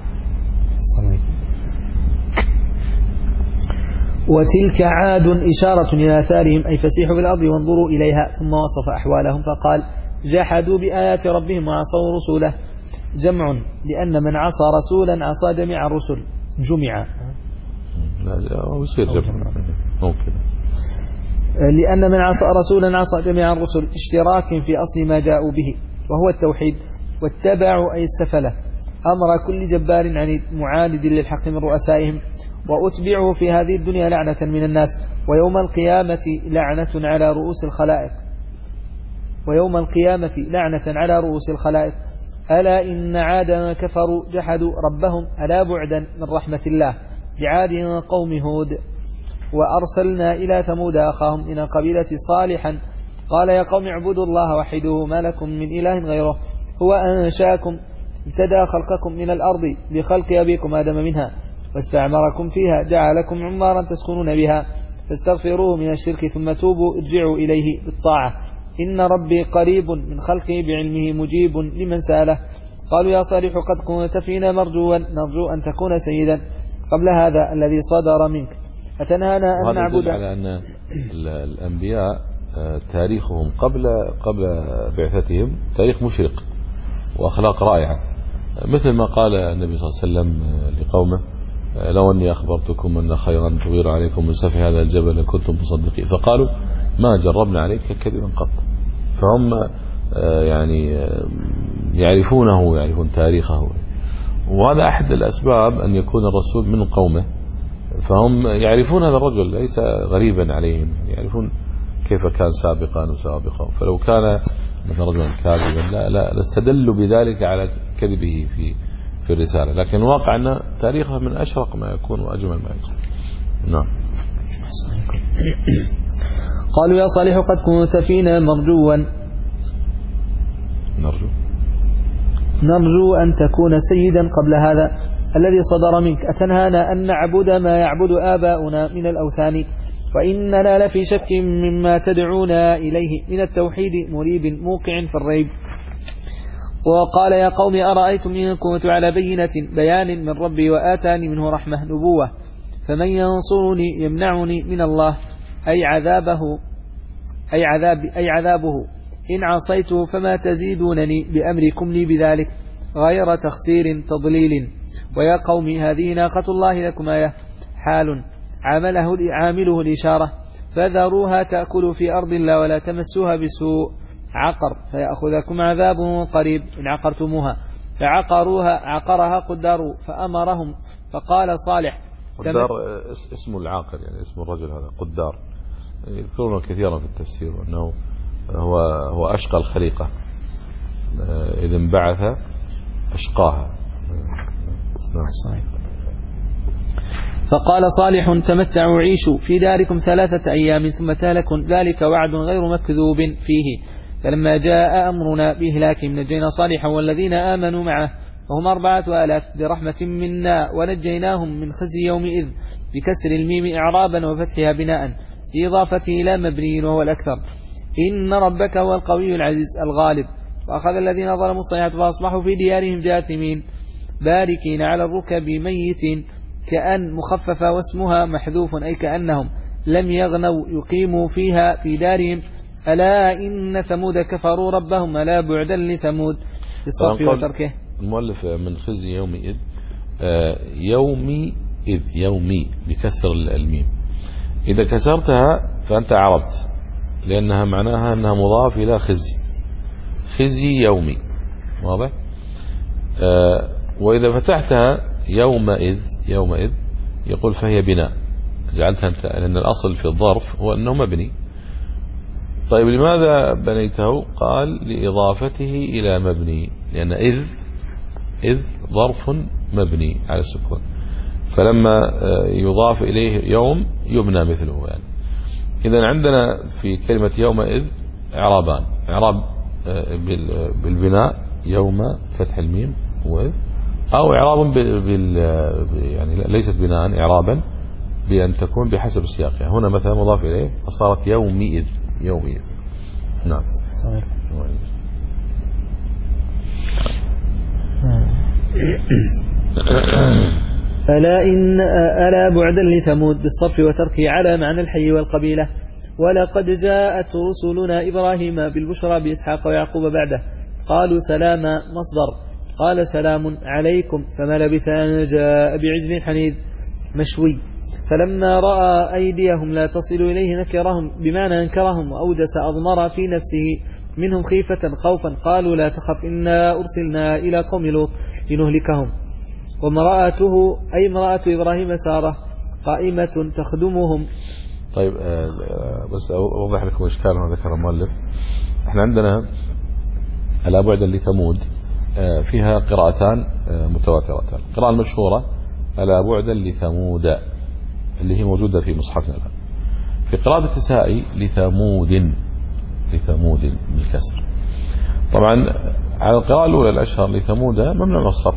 وتلك عاد إشارة إلى آثارهم أي فسيحوا بالأرض وانظروا إليها. ثم وصف أحوالهم فقال جحدوا بآيات ربهم وعصوا رسوله. جمع لأن من عصى رسولا عصى جميع الرسل جمع لا يصير جمع ممكن لأن من عصى رسولا عصى جميع الرسل اشتراك في أصل ما جاءوا به وهو التوحيد. واتبعوا أي السفلة أمر كل جبار عنيد معاند للحق من رؤسائهم. وأتبعوا في هذه الدنيا لعنة من الناس ويوم القيامة لعنة على رؤوس الخلائق ويوم القيامة لعنة على رؤوس الخلائق. ألا إن عادا كفروا جحدوا ربهم ألا بعدا من رحمة الله بعاد قوم هود. وأرسلنا إلى ثمود أخاهم من قبيلة صالحا قال يا قوم اعبدوا الله وحدوه ما لكم من إله غيره هو أنشاكم ابتدى خلقكم من الأرض بخلق أبيكم آدم منها واستعمركم فيها جعلكم عمارا تسكنون بها فاستغفروه من الشرك ثم توبوا ارجعوا إليه بالطاعة إن ربي قريب من خلقه بعلمه مجيب لمن سأله. قالوا يا صالح قد كنت فينا مرجوا نرجو أن تكون سيدا قبل هذا الذي صدر منك أتنهانا أن نعبد. على أن الأنبياء تاريخهم قبل قبل بعثتهم تاريخ مشرق وأخلاق رائعة مثل ما قال النبي صلى الله عليه وسلم لقومه لو أني أخبرتكم أن خيرا تغير عليكم من سفح هذا الجبل لكنتم مصدقين فقالوا ما جربنا عليك كذبا قط. فهم يعني يعرفونه يعرفون تاريخه وهذا أحد الأسباب أن يكون الرسول من قومه فهم يعرفون هذا الرجل ليس غريبا عليهم يعرفون كيف كان سابقا وسابقا. فلو كان مثلا رجلا كاذبا لا لا لاستدلوا بذلك على كذبه في في الرسالة لكن الواقع أن تاريخه من أشرق ما يكون وأجمل ما يكون. نعم. قالوا يا صالح قد كنت فينا مرجوا نرجو نرجو أن تكون سيدا قبل هذا الذي صدر منك أتنهانا أن نعبد ما يعبد آباؤنا من الأوثان وإننا لفي شك مما تدعونا إليه من التوحيد مريب موقع في الريب. وقال يا قوم أرأيتم إن كنت على بينة بيان من ربي وآتاني منه رحمة نبوة فمن ينصرني يمنعني من الله أي عذابه أي, عذاب أي عذابه إن عصيته فما تزيدونني بأمركم لي بذلك غير تخسير تضليل. ويا قوم هذه ناقة الله لكم آية حال عمله عامله الإشارة فذروها تأكل في أرض الله ولا تمسوها بسوء عقر فيأخذكم عذاب قريب إن عقرتموها فعقروها عقرها قدار فأمرهم فقال صالح قدار اسم العاقر يعني اسم الرجل هذا قدار يذكرونه كثيرا في التفسير أنه هو هو أشقى الخليقة إذا انبعث أشقاها. فقال صالح تمتعوا عيشوا في داركم ثلاثة أيام ثم تهلكوا ذلك وعد غير مكذوب فيه. فلما جاء أمرنا بإهلاكهم نجينا صالحا والذين آمنوا معه وهم أربعة آلاف برحمة منا ونجيناهم من خزي يومئذ بكسر الميم إعرابا وفتحها بناء بإضافته إلى مبني وهو الأكثر. إن ربك هو القوي العزيز الغالب. وأخذ الذين ظلموا الصيحة فأصبحوا في ديارهم جاثمين باركين على الركب ميت كأن مخففة واسمها محذوف أي كأنهم لم يغنوا يقيموا فيها في دارهم ألا إن ثمود كفروا ربهم ألا بعدا لثمود بالصرف وتركه. المؤلف من خزي يومئذ يومي إذ يومي بكسر الميم إذا كسرتها فأنت عربت لأنها معناها أنها مضاف إلى خزي خزي يومي واضح. آه وإذا فتحتها يومئذ يومئذ يقول فهي بناء جعلتها أنت لأن الأصل في الظرف هو أنه مبني. طيب لماذا بنيته؟ قال لإضافته إلى مبني لأن إذ إذ ظرف مبني على السكون فلما يضاف إليه يوم يبنى مثله يعني. إذن عندنا في كلمة يومئذ إعرابان إعراب بالبناء يوم فتح الميم وإذ أو إعراب بال يعني ليست بناء إعرابا بأن تكون بحسب سياقها. هنا مثلا مضاف إليه فصارت يومئذ يومئذ. نعم صحيح. ألا إن ألا بعدا لثمود بالصرف وتركه على معنى الحي والقبيلة. ولقد جاءت رسلنا إبراهيم بالبشرى بإسحاق ويعقوب بعده قالوا سلاما مصدر قال سلام عليكم فما لبث أن جاء بعجل حنيذ مشوي فلما رأى أيديهم لا تصل إليه نكرهم بمعنى أنكرهم وأوجس أضمر في نفسه منهم خيفة خوفا قالوا لا تخف إنا أرسلنا إلى قوم لوط لنهلكهم. ومرأته أي امرأة إبراهيم سارة قائمة تخدمهم. طيب بس أوضح لكم إشكال ما ذكر المؤلف. احنا عندنا ألا بعدا لثمود فيها قراءتان متواترتان. القراءة المشهورة ألا بعدا لثمود اللي هي موجودة في مصحفنا الآن. في قراءة الكسائي لثمود لثمود بالكسر. طبعا على القراءة الأولى الأشهر لثمود ممنوع من الصرف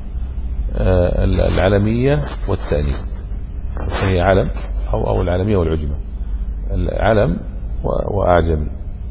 العلمية والتأنيث فهي علم أو أو العلمية والعجمة العلم وأعجم.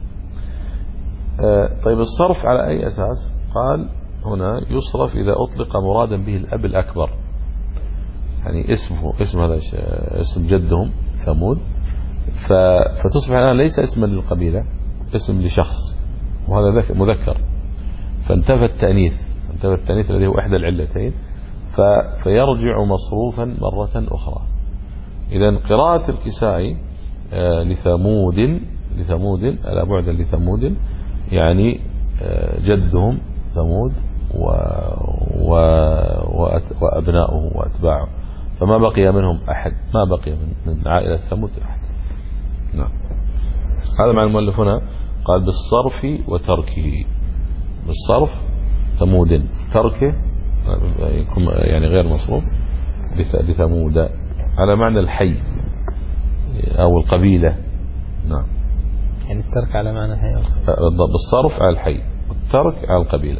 طيب الصرف على أي أساس؟ قال هنا يصرف إذا أطلق مرادا به الأب الأكبر يعني اسمه اسم هذا اسم جدهم ثمود فتصبح الآن ليس اسما للقبيلة اسم لشخص وهذا مذكر فانتفى التأنيث انتفى التأنيث الذي هو إحدى العلتين فيرجع مصروفا مرة أخرى. إذن قراءة الكسائي لثمود لثمود ألا بعدا لثمود يعني جدهم ثمود و و وأبناؤه وأتباعه فما بقي منهم أحد ما بقي من عائلة ثمود أحد. نعم هذا معنى المؤلف هنا قال بالصرف وتركه بالصرف ثمود تركه يعني غير مصروف بثمود على معنى الحي أو القبيلة. نعم يعني الترك على معنى الحي بالصرف على الحي والترك على القبيلة.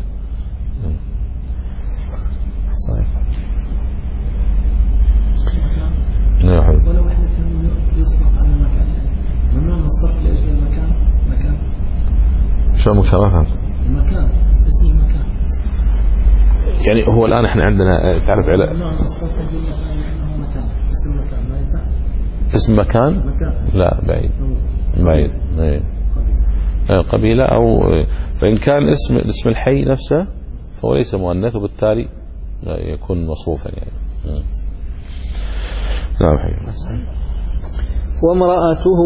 صحيح. ولو احنا يصرف على شو مكان؟ ما فهمت. المكان، اسم المكان. يعني هو الآن احنا عندنا تعرف على نعم أصلا تقول أنه مكان، اسم المكان ما ينفع. اسم مكان؟ مكان. لا بعيد. بعيد. ايه. قبيلة أو فإن كان اسم اسم الحي نفسه فهو ليس مؤنث وبالتالي يكون مصروفا يعني. نعم حي. وامرأته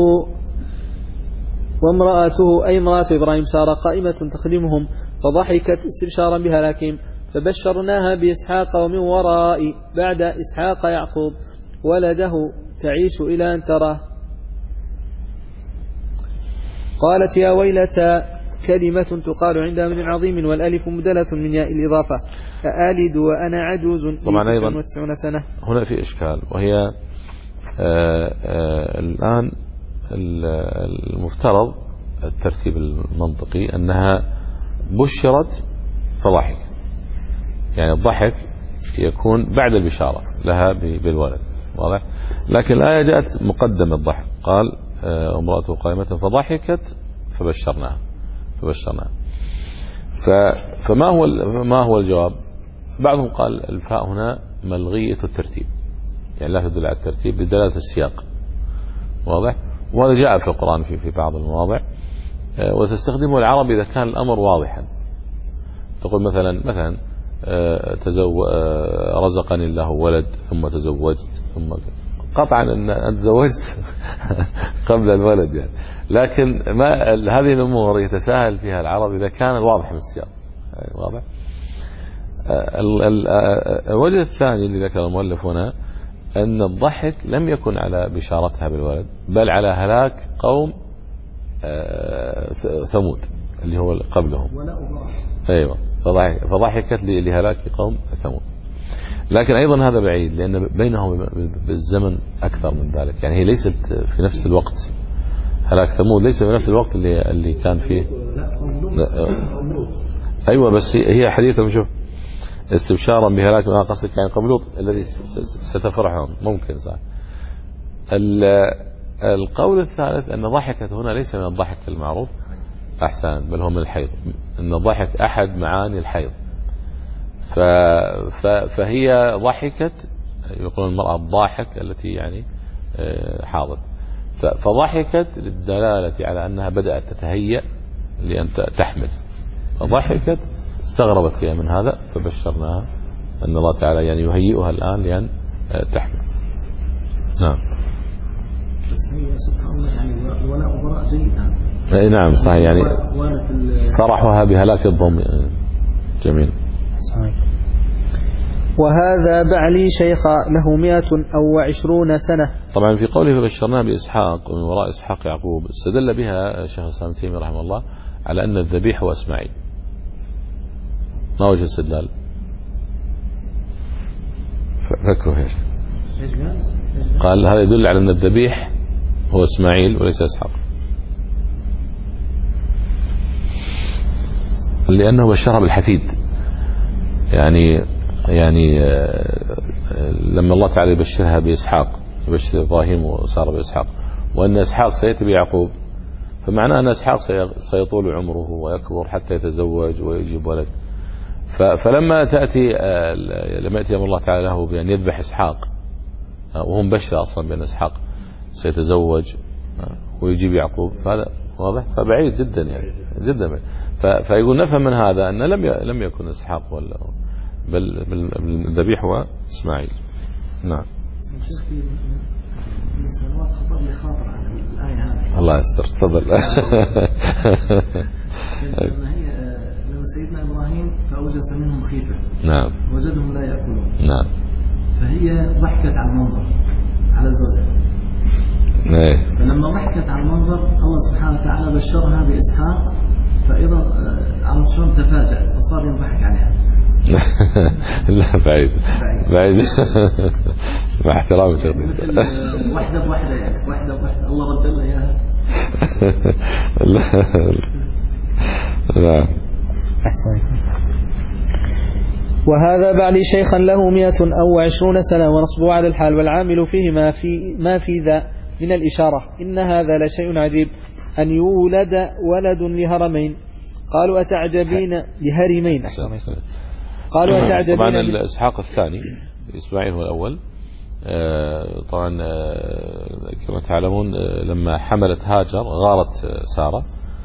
وامرأته أي امرأة إبراهيم سارة قائمة تخدمهم فضحكت استبشارا بهلاكهم فبشرناها بإسحاق ومن وراء بعد إسحاق يعقوب ولده تعيش إلى أن تراه. قالت يا ويلتى كلمة تقال عند أمر عظيم والألف مبدلة من ياء الإضافة أآلد وأنا عجوز طبعا أيضا وتسعون سنة. هنا في إشكال وهي آآ آآ الآن المفترض الترتيب المنطقي أنها بشرت فضحك، يعني الضحك يكون بعد البشارة لها بالولد واضح، لكن الآية جاءت مقدم الضحك قال امرأته قائمة فضحكت فبشرناها فبشرناها فما هو ما هو الجواب؟ بعضهم قال الفاء هنا ملغية الترتيب، يعني لا تدل على الترتيب بدلالة السياق واضح، وهذا جاء في القرآن في في بعض المواضع وتستخدمه العرب إذا كان الأمر واضحا. تقول مثلا مثلا تزو رزقني الله ولد ثم تزوجت ثم قطعا أن تزوجت قبل الولد يعني، لكن ما هذه الأمور يتساهل فيها العرب إذا كان واضح من السياق واضح. الوجه الثاني اللي ذكر المؤلف هنا أن الضحك لم يكن على بشارتها بالولد بل على هلاك قوم ثمود اللي هو قبلهم. أيوة فضحكت لهلاك قوم ثمود، لكن أيضا هذا بعيد لأن بينهم بالزمن أكثر من ذلك، يعني هي ليست في نفس الوقت، هلاك ثمود ليس في نفس الوقت اللي اللي كان فيه. أيوة بس هي حديثة بشوف استبشارا بهلاك ما قصدك يعني قبل لوط الذي ستفرحهم ممكن صح. القول الثالث أن ضحكت هنا ليس من الضحك المعروف أحسن بل هو من الحيض، أن ضحك أحد معاني الحيض، فهي ضحكت يقولون المرأة الضاحك التي يعني حاضت، فضحكت للدلالة على أنها بدأت تتهيأ لأن تحمل، فضحكت استغربت فيها من هذا فبشرناها أن الله تعالى يعني يهيئها الآن لأن تحمل. نعم. بس هي سبحان الله يعني ولا أبراء جيدا. أي نعم صحيح يعني فرحها بهلاك الضم. جميل. وهذا بعلي شيخ له مئة أو عشرون سنة. طبعا في قوله فبشرناه بإسحاق ومن وراء إسحاق يعقوب استدل بها شيخ الإسلام ابن تيمية رحمه الله على أن الذبيح هو إسماعيل. ما وجه الاستدلال؟ فكروا ايش؟ قال هذا يدل على أن الذبيح هو إسماعيل وليس إسحاق، لأنه بشرها بالحفيد، يعني يعني لما الله تعالى يبشرها بإسحاق يبشر إبراهيم وسارة بإسحاق وأن إسحاق سيأتي بيعقوب، فمعناه أن إسحاق سيطول عمره ويكبر حتى يتزوج ويجيب ولد. فلما تأتي لما يأتي أمر الله تعالى له بأن يذبح إسحاق وهو مبشر أصلا بأن إسحاق سيتزوج ويجيب يعقوب، فهذا واضح فبعيد جدا يعني جدا بعيد. فيقول نفهم من هذا أن لم لم يكن إسحاق ولا بل الذبيح هو إسماعيل. نعم. الله يستر تفضل. لما سيدنا إبراهيم فأوجس منهم خيفة. نعم. وجدهم لا يأكلون. نعم. فهي ضحكت على المنظر على زوجها. ايه. فلما ضحكت على المنظر الله سبحانه وتعالى بشرها بإسحاق، فإذا عرفت شلون تفاجأت فصار يضحك عليها. لا بعيد بعيد مع احترامي واحدة بواحدة يعني واحدة بواحدة الله رد لنا إياها. لا. وهذا بعلي شيخا له مئة أو عشرون سنة ونصبه على الحال والعامل فيه ما في ما في ذا من الإشارة إن هذا لشيء عجيب أن يولد ولد لهرمين قالوا أتعجبين لهرمين قالوا أتعجبين طبعا الإسحاق الثاني إسماعيل هو الأول. طبعا كما تعلمون لما حملت هاجر غارت سارة،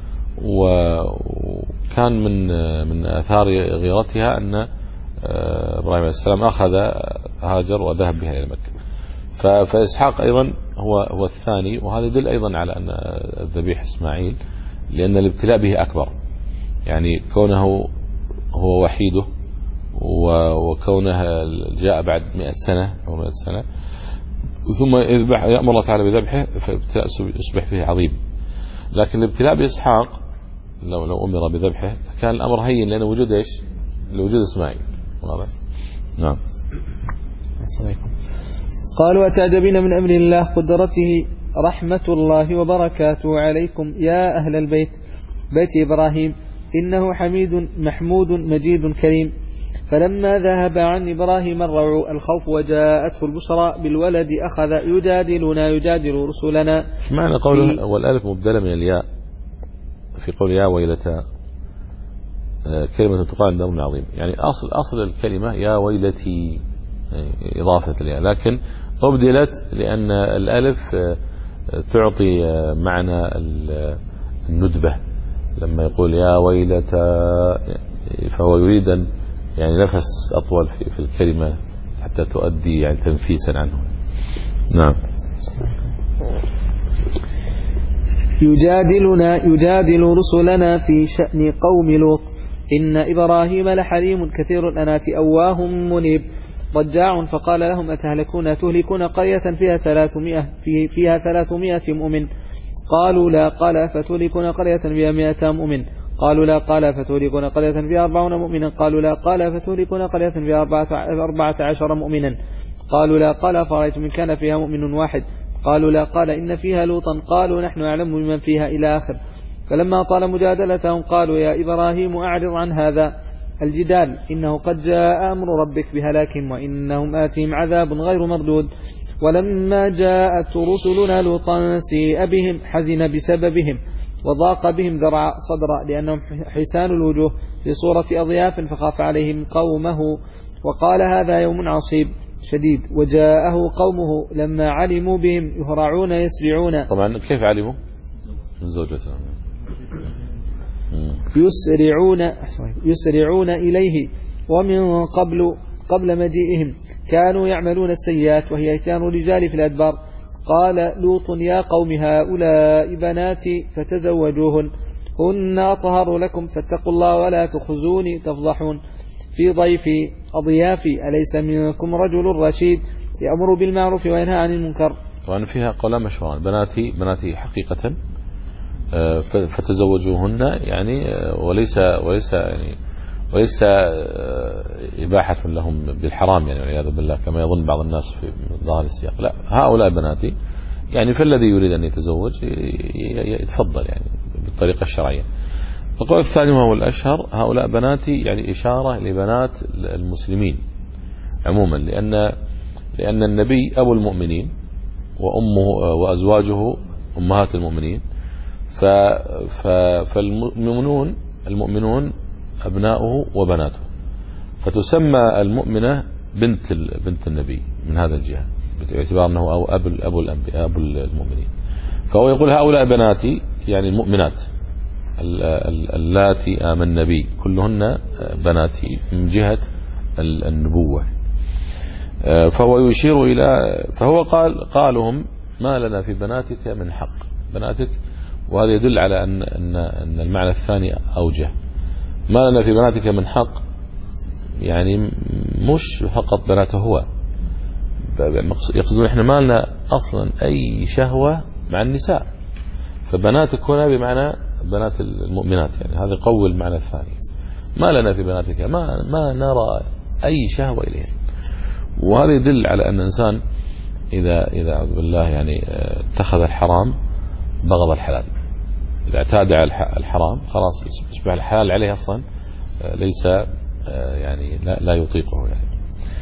وكان من من آثار غيرتها أن إبراهيم عليه السلام أخذ هاجر وذهب بها إلى مكة. فإسحاق أيضا هو هو الثاني، وهذا يدل أيضا على أن الذبيح إسماعيل، لأن الابتلاء به أكبر، يعني كونه هو وحيده وكونه جاء بعد مئة سنة أو مئة سنة ثم يذبح يأمر الله تعالى بذبحه، فابتلاء يصبح فيه عظيم. لكن الابتلاء بإسحاق لو لو أمر بذبحه كان الأمر هين، لأنه وجود إيش؟ لوجود إسماعيل. واضح؟ نعم. قالوا أتعجبين من أمر الله قدرته رحمة الله وبركاته عليكم يا أهل البيت بيت إبراهيم، إنه حميد محمود مجيد كريم. فلما ذهب عن إبراهيم الروع الخوف وجاءته البشرى بالولد أخذ يجادلنا يجادل رسلنا. ايش معنى قوله والألف مبدلة من الياء في قول يا ويلتا؟ كلمة تقال عند أمر عظيم، يعني أصل أصل الكلمة يا ويلتي إضافة الياء، لكن أبدلت لأن الألف تعطي معنى الندبة. لما يقول يا ويلتا فهو يريد أن يعني نفس أطول في, في الكلمة حتى تؤدي يعني تنفيسا عنه. نعم. يجادلنا يجادل رسلنا في شأن قوم لوط، إن إبراهيم لحليم كثير الأنات أواه منيب رجاع. فقال لهم أتهلكون تهلكون قرية فيها ثلاثمائة في فيها ثلاثمائة مؤمن؟ قالوا لا. قال فتهلكون قرية فيها مائة مؤمن؟ قالوا لا. قال فتهلكون قرية فيها أربعون مؤمنا؟ قالوا لا. قال فتهلكون قرية فيها أربعة عشر مؤمنا؟ قالوا لا. قال فرأيت من كان فيها مؤمن واحد؟ قالوا لا. قال إن فيها لوطا؟ قالوا نحن أعلم بمن فيها إلى آخر. فلما طال مجادلتهم قالوا يا إبراهيم أعرض عن هذا الجدال، إنه قد جاء أمر ربك بهلاكهم وإنهم آتهم عذاب غير مردود. ولما جاءت رسلنا لوطا سيء بهم حزن بسببهم وضاق بهم ذرع صدرا لأنهم حسان الوجوه في صورة أضياف، فخاف عليهم قومه وقال هذا يوم عصيب شديد. وجاءه قومه لما علموا بهم يهرعون يسرعون. طبعا كيف علموا؟ من زوجته يسرعون يسرعون إليه. ومن قبل قبل مجيئهم كانوا يعملون السيئات وهي إتيان رجال في الأدبار. قال لوط يا قوم هؤلاء بناتي فتزوجوهن هن أطهر لكم فاتقوا الله ولا تخزوني تفضحون في ضيفي أضيافي أليس منكم رجل رشيد يأمر بالمعروف وينهى عن المنكر. طبعا فيها قولان مشهوران، بناتي بناتي حقيقة فتزوجوهن يعني وليس وليس يعني وليس إباحة لهم بالحرام يعني والعياذ بالله كما يظن بعض الناس في ظاهر السياق. لا، هؤلاء بناتي يعني فالذي يريد أن يتزوج يتفضل يعني بالطريقة الشرعية. القول الثاني وهو الأشهر هؤلاء بناتي يعني إشارة لبنات المسلمين عموما، لأن لأن النبي أبو المؤمنين وأمه وأزواجه أمهات المؤمنين، فالمؤمنون المؤمنون أبناؤه وبناته، فتسمى المؤمنة بنت بنت النبي من هذا الجهة باعتبار أنه أبو أبو الأنبياء أبو المؤمنين. فهو يقول هؤلاء بناتي يعني المؤمنات اللاتي آمن النبي كلهن بناتي من جهة النبوة. فهو يشير إلى فهو قال قالهم ما لنا في بناتك من حق بناتك، وهذا يدل على أن أن أن المعنى الثاني أوجه. ما لنا في بناتك من حق يعني مش فقط بناته هو، يقصدون احنا ما لنا أصلا أي شهوة مع النساء، فبناتك هنا بمعنى بنات المؤمنات، يعني هذا يقوي المعنى الثاني. ما لنا في بناتك ما ما نرى أي شهوة إليه، وهذا يدل على أن الإنسان إذا إذا أعوذ بالله يعني اتخذ الحرام بغض الحلال، إذا اعتاد على الحرام خلاص يصبح الحلال عليه أصلا ليس يعني لا, لا يطيقه. يعني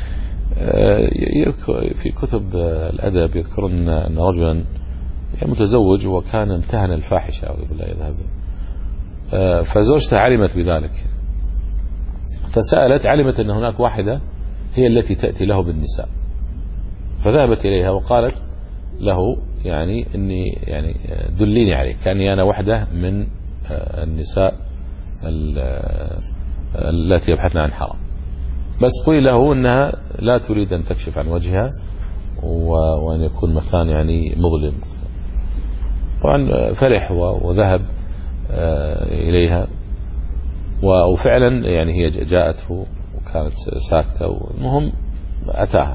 في كتب الأدب يذكرون أن رجلا يعني متزوج وكان امتهن الفاحشة أعوذ بالله يذهب فزوجتها علمت بذلك فسألت، علمت أن هناك واحدة هي التي تأتي له بالنساء، فذهبت إليها وقالت له يعني إني يعني دليني عليه، كأني أنا واحدة من النساء التي يبحثن عن حرام، بس قيل له أنها لا تريد أن تكشف عن وجهها وأن يكون مكان يعني مظلم. طبعا فرح وذهب إليها، وفعلا يعني هي جاءته وكانت ساكتة، والمهم أتاها،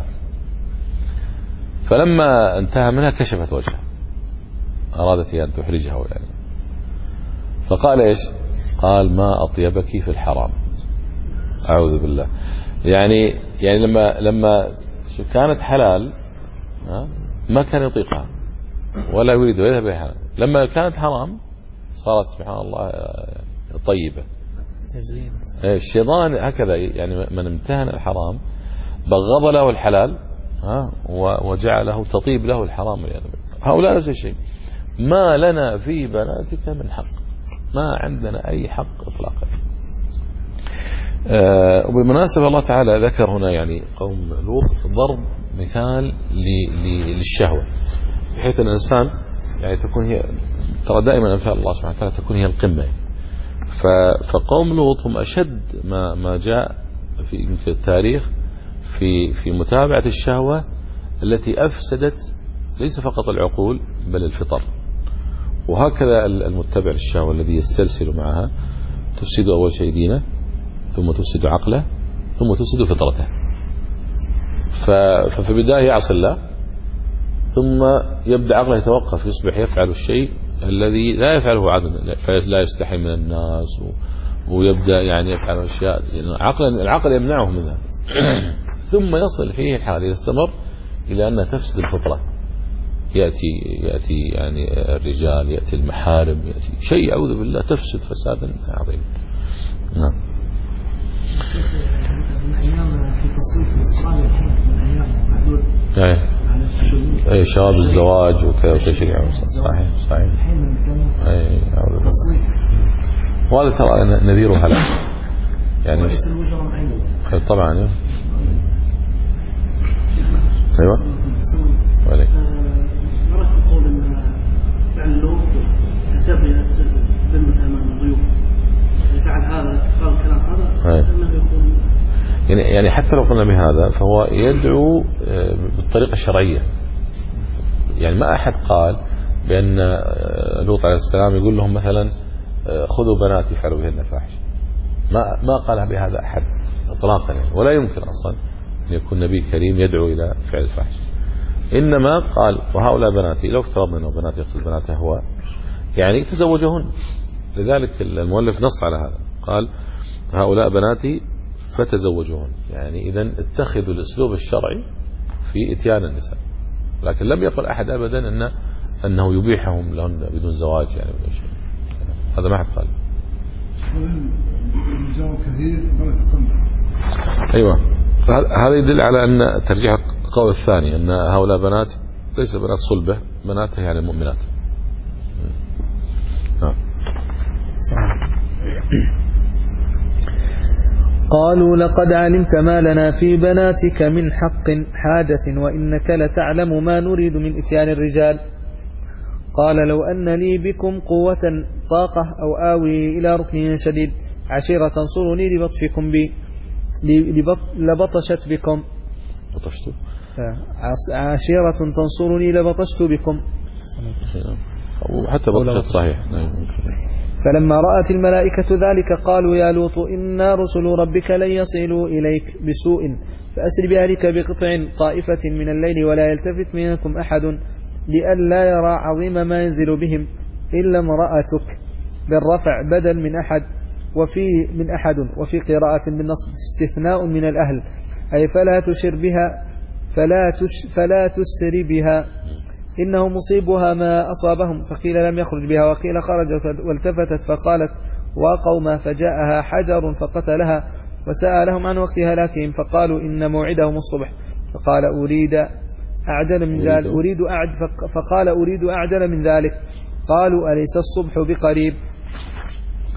فلما انتهى منها كشفت وجهها، أرادت أن تحرجها يعني، فقال إيش؟ قال ما أطيبك في الحرام. أعوذ بالله. يعني يعني لما لما كانت حلال ما كان يطيقها ولا يريد يذهب إلى حلال، لما كانت حرام صارت سبحان الله طيبة. الشيطان هكذا يعني، من امتهن الحرام بغض له الحلال ها وجعله تطيب له الحرام والعياذ بالله. هؤلاء نفس الشيء، ما لنا في بناتك من حق، ما عندنا أي حق إطلاقا. آه وبالمناسبة الله تعالى ذكر هنا يعني قوم لوط ضرب مثال للشهوة، بحيث أن الإنسان يعني تكون هي، ترى دائما أمثال الله سبحانه وتعالى تكون هي القمة. فقوم لوط هم أشد ما ما جاء في التاريخ في في متابعة الشهوة التي أفسدت ليس فقط العقول بل الفطر. وهكذا المتبع للشهوة الذي يسترسل معها تفسد أول شيء دينه، ثم تفسد عقله، ثم تفسد فطرته. ففي البداية يعصي الله، ثم يبدأ عقله يتوقف، يصبح يفعل الشيء الذي لا يفعله عادة، فلا يستحي من الناس، ويبدأ يعني يفعل أشياء عقل العقل يمنعه منها. ثم يصل فيه الحال إذا استمر إلى أن تفسد الفطرة، يأتي يأتي يعني الرجال، يأتي المحارم، يأتي شيء أعوذ بالله تفسد فسادا عظيما. نعم. في تصويت الصالح من أيام محدود أي شباب الزواج وتشريع. صحيح صحيح. أي تصويت، وهذا ترى نذير هلاك يعني. رئيس الوزراء معين طبعا. أيوة. وعليك. مرة تقول إن فعل لوط كتب ذمة أمام الضيوف، فعل هذا قال كلام هذا إنه يكون يعني يعني حتى لو قلنا بهذا فهو يدعو بالطريقة الشرعية. يعني ما أحد قال بأن لوط عليه السلام يقول لهم مثلا خذوا بناتي فعلوا بهن فاحشة، ما ما قالها بهذا أحد إطلاقا يعني، ولا يمكن أصلا أن يكون نبي كريم يدعو إلى فعل الفاحشة. إنما قال وهؤلاء بناتي، لو افترضنا أنه بناتي يقصد بناته هو يعني تزوجهن. لذلك المؤلف نص على هذا، قال هؤلاء بناتي فتزوجوهن، يعني إذن اتخذوا الأسلوب الشرعي في إتيان النساء، لكن لم يقل أحد أبدا أن أنه يبيحهم لهن بدون زواج يعني بدون شيء، هذا ما حد قال. أيوة، هذا يدل على أن ترجيح القول الثاني أن هؤلاء بنات ليس بنات صلبة، بناته يعني المؤمنات. نعم. قالوا لقد علمت ما لنا في بناتك من حق حاجة وإنك لتعلم ما نريد من إتيان الرجال. قال لو أن لي بكم قوة طاقة أو آوي إلى ركن شديد عشيرة تنصرني لبطشكم بي لبطشت بكم بطشت عشيرة تنصرني لبطشت بكم، حتى بطشت صحيح. فلما رأت الملائكة ذلك قالوا يا لوط إنا رسل ربك لن يصلوا إليك بسوء فأسر بأهلك بقطع طائفة من الليل ولا يلتفت منكم أحد لئلا يرى عظيم ما ينزل بهم إلا امرأتك بالرفع بدل من أحد وفي من أحد وفي قراءة بالنصب استثناء من الأهل أي فلا تشر بها فلا تش فلا تسر بها إنه مصيبها ما أصابهم. فقيل لم يخرج بها وقيل خرجت والتفتت فقالت وقوما فجاءها حجر فقتلها وسألهم عن وقت هلاكهم فقالوا إن موعدهم الصبح فقال أريد أعجل من ذلك أريد أعد فقال أريد أعجل من ذلك قالوا أليس الصبح بقريب.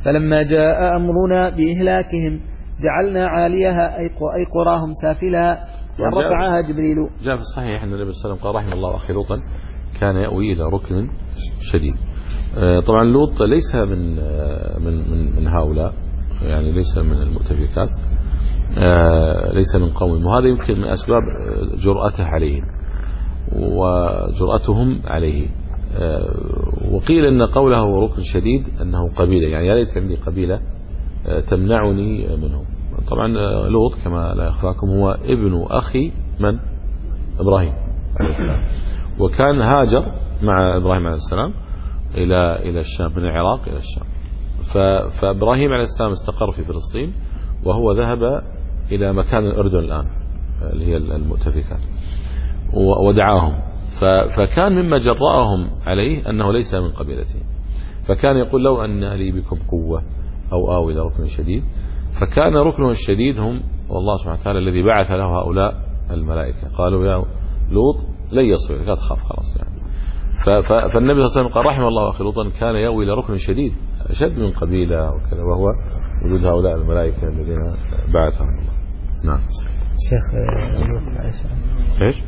فلما جاء أمرنا بإهلاكهم جعلنا عاليها أي قراهم سافلها ورفعها جبريل. جاء في الصحيح أن النبي صلى الله عليه وسلم قال رحم الله أخي لوطا كان يأوي إلى ركن شديد. طبعا لوط ليس من من من, من هؤلاء، يعني ليس من المؤتفكات، ليس من قوم، وهذا يمكن من أسباب جرأته عليهم وجرأتهم عليه. وقيل أن قوله هو ركن شديد أنه قبيلة، يعني يا ليت عندي قبيلة تمنعني منهم. طبعا لوط كما لا يخفاكم هو ابن أخي من؟ إبراهيم عليه السلام، وكان هاجر مع إبراهيم عليه السلام إلى إلى الشام، من العراق إلى الشام. فإبراهيم عليه السلام استقر في فلسطين، وهو ذهب إلى مكان الأردن الآن اللي هي المؤتفكات ودعاهم. فكان مما جرأهم عليه أنه ليس من قبيلته، فكان يقول لو أن لي بكم قوة أو آوي إلى ركن شديد. فكان ركنه الشديد هم والله سبحانه وتعالى الذي بعث له هؤلاء الملائكة، قالوا يا لوط لن يصبر، لا تخاف خلاص يعني. فالنبي صلى الله عليه وسلم قال رحم الله أخي لوطا كان يأوي إلى ركن شديد أشد من قبيلة وكذا، وهو وجود هؤلاء الملائكة الذين بعثهم الله. نعم شيخ لوط عليه السلام ايش؟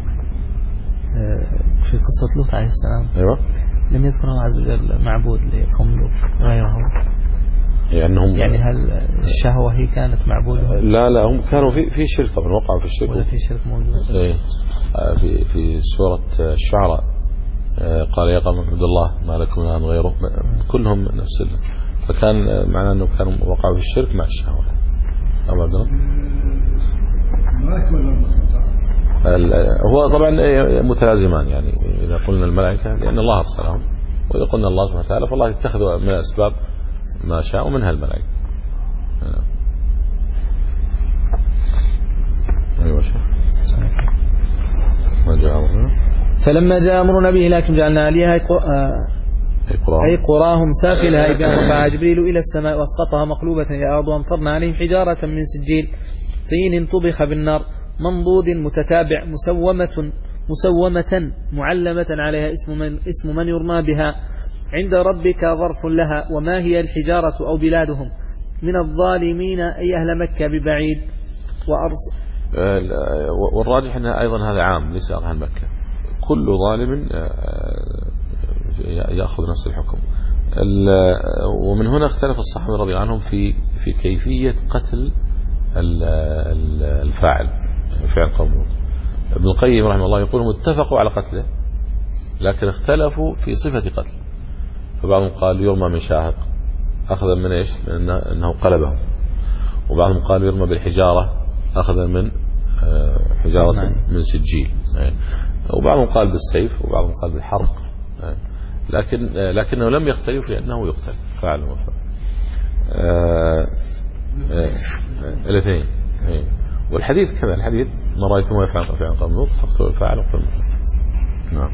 في قصة لوط عليه السلام ايوه لم يذكر الله عز وجل معبود لقوم لوط غيره، يعني هم يعني هل الشهوة هي كانت معبودة؟ لا لا هم كانوا في في شرك، طبعا وقعوا في الشرك، ولا في شرك موجود؟ ايه في في سورة الشعراء قال يا قوم اعبدوا الله ما لكم من إله غيره، كلهم نفس ال... فكان معناه انه كانوا وقعوا في الشرك مع الشهوة. أبو عبد الله هو طبعا متلازمان، يعني إذا قلنا الملائكة لأن الله أرسلهم، وإذا قلنا الله سبحانه وتعالى فالله يتخذ من الأسباب ما شاء ومنها الملائكة. أيوة شيخ ما جاء أمرنا فلما جاء أمرنا بإهلاكهم جعلنا عليها أي قراهم سافلها إذ رفعها جبريل إلى السماء واسقطها مقلوبة يا أرض وامطرنا عليهم حجارة من سجيل طين طبخ بالنار منضود متتابع مسومة مسومة معلمة عليها اسم من اسم من يرمى بها عند ربك ظرف لها. وما هي الحجارة أو بلادهم من الظالمين أي أهل مكة ببعيد. وأرس والراجح أنها أيضا هذا عام ليس أهل مكة، كل ظالم يأخذ نفس الحكم. ومن هنا اختلف الصحابة رضي الله عنهم في في كيفية قتل الفاعل فعل قوم لوط. ابن القيم رحمه الله يقول متفقوا على قتله لكن اختلفوا في صفة قتله، فبعضهم قال يرمى من شاهق أخذا من إيش؟ من أنه قلبه، وبعضهم قال يرمى بالحجارة أخذا من حجارة من سجيل، وبعضهم قال بالسيف وبعضهم قال بالحرق، لكن لكنه لم يختلف لأنه يقتل فاعل وفاعل الاثنين. والحديث كذا، الحديث ما رأيتم يفعل فعل قوم لوط فاقتلوا الفاعل وقتلوا المفعول. نعم.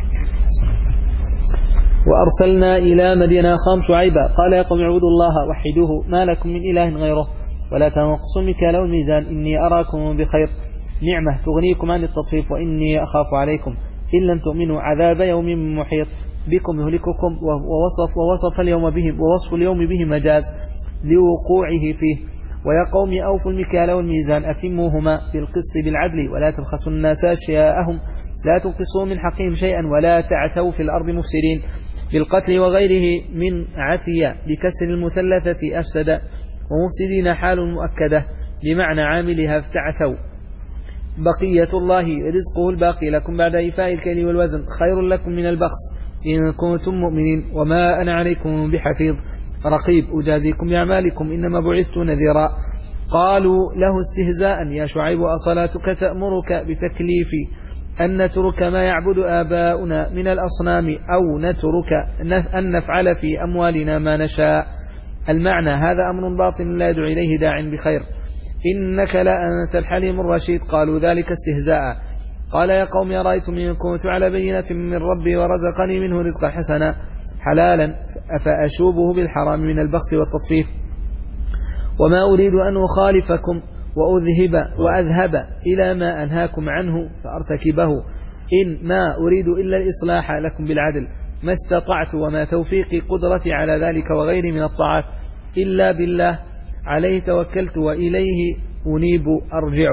وأرسلنا إلى مدين أخاهم شعيبا قال يا قوم اعبدوا الله وحدوه ما لكم من إله غيره ولا تنقصوا المكيال والميزان إني أراكم بخير نعمة تغنيكم عن التطفيف وإني أخاف عليكم إن لم تؤمنوا عذاب يوم محيط بكم يهلككم. ووصف, ووصف اليوم بهم ووصف اليوم به مجاز لوقوعه فيه. ويا قوم أوفوا المكيال والميزان أتموهما بالقسط بالعدل ولا تبخسوا الناس أشياءهم لا تنقصوا من حقهم شيئا ولا تعثوا في الأرض مفسدين بالقتل وغيره من عثية بكسر المثلثة أفسد ومفسدين حال مؤكدة بمعنى عاملها افتعثوا. بقية الله رزقه الباقي لكم بعد إيفاء الكيل والوزن خير لكم من البخس إن كنتم مؤمنين وما أنا عليكم بحفيظ رقيب أجازيكم بأعمالكم إنما بعثت نذيرا. قالوا له استهزاء يا شعيب أصلاتك تأمرك بتكليفي أن نترك ما يعبد آباؤنا من الأصنام أو نترك أن نفعل في أموالنا ما نشاء. المعنى هذا أمر باطل لا يدعو إليه داع بخير إنك لا أنت الحليم الرشيد. قالوا ذلك استهزاء. قال يا قوم أرأيتم إن كنت على بينة من ربي ورزقني منه رزقا حسنا حلالا أفأشوبه بالحرام من البخس والتطفيف وما أريد أن أخالفكم وأذهب وأذهب إلى ما أنهاكم عنه فأرتكبه إن ما أريد إلا الإصلاح لكم بالعدل ما استطعت وما توفيقي قدرتي على ذلك وغيري من الطاعات إلا بالله عليه توكلت وإليه أنيب أرجع.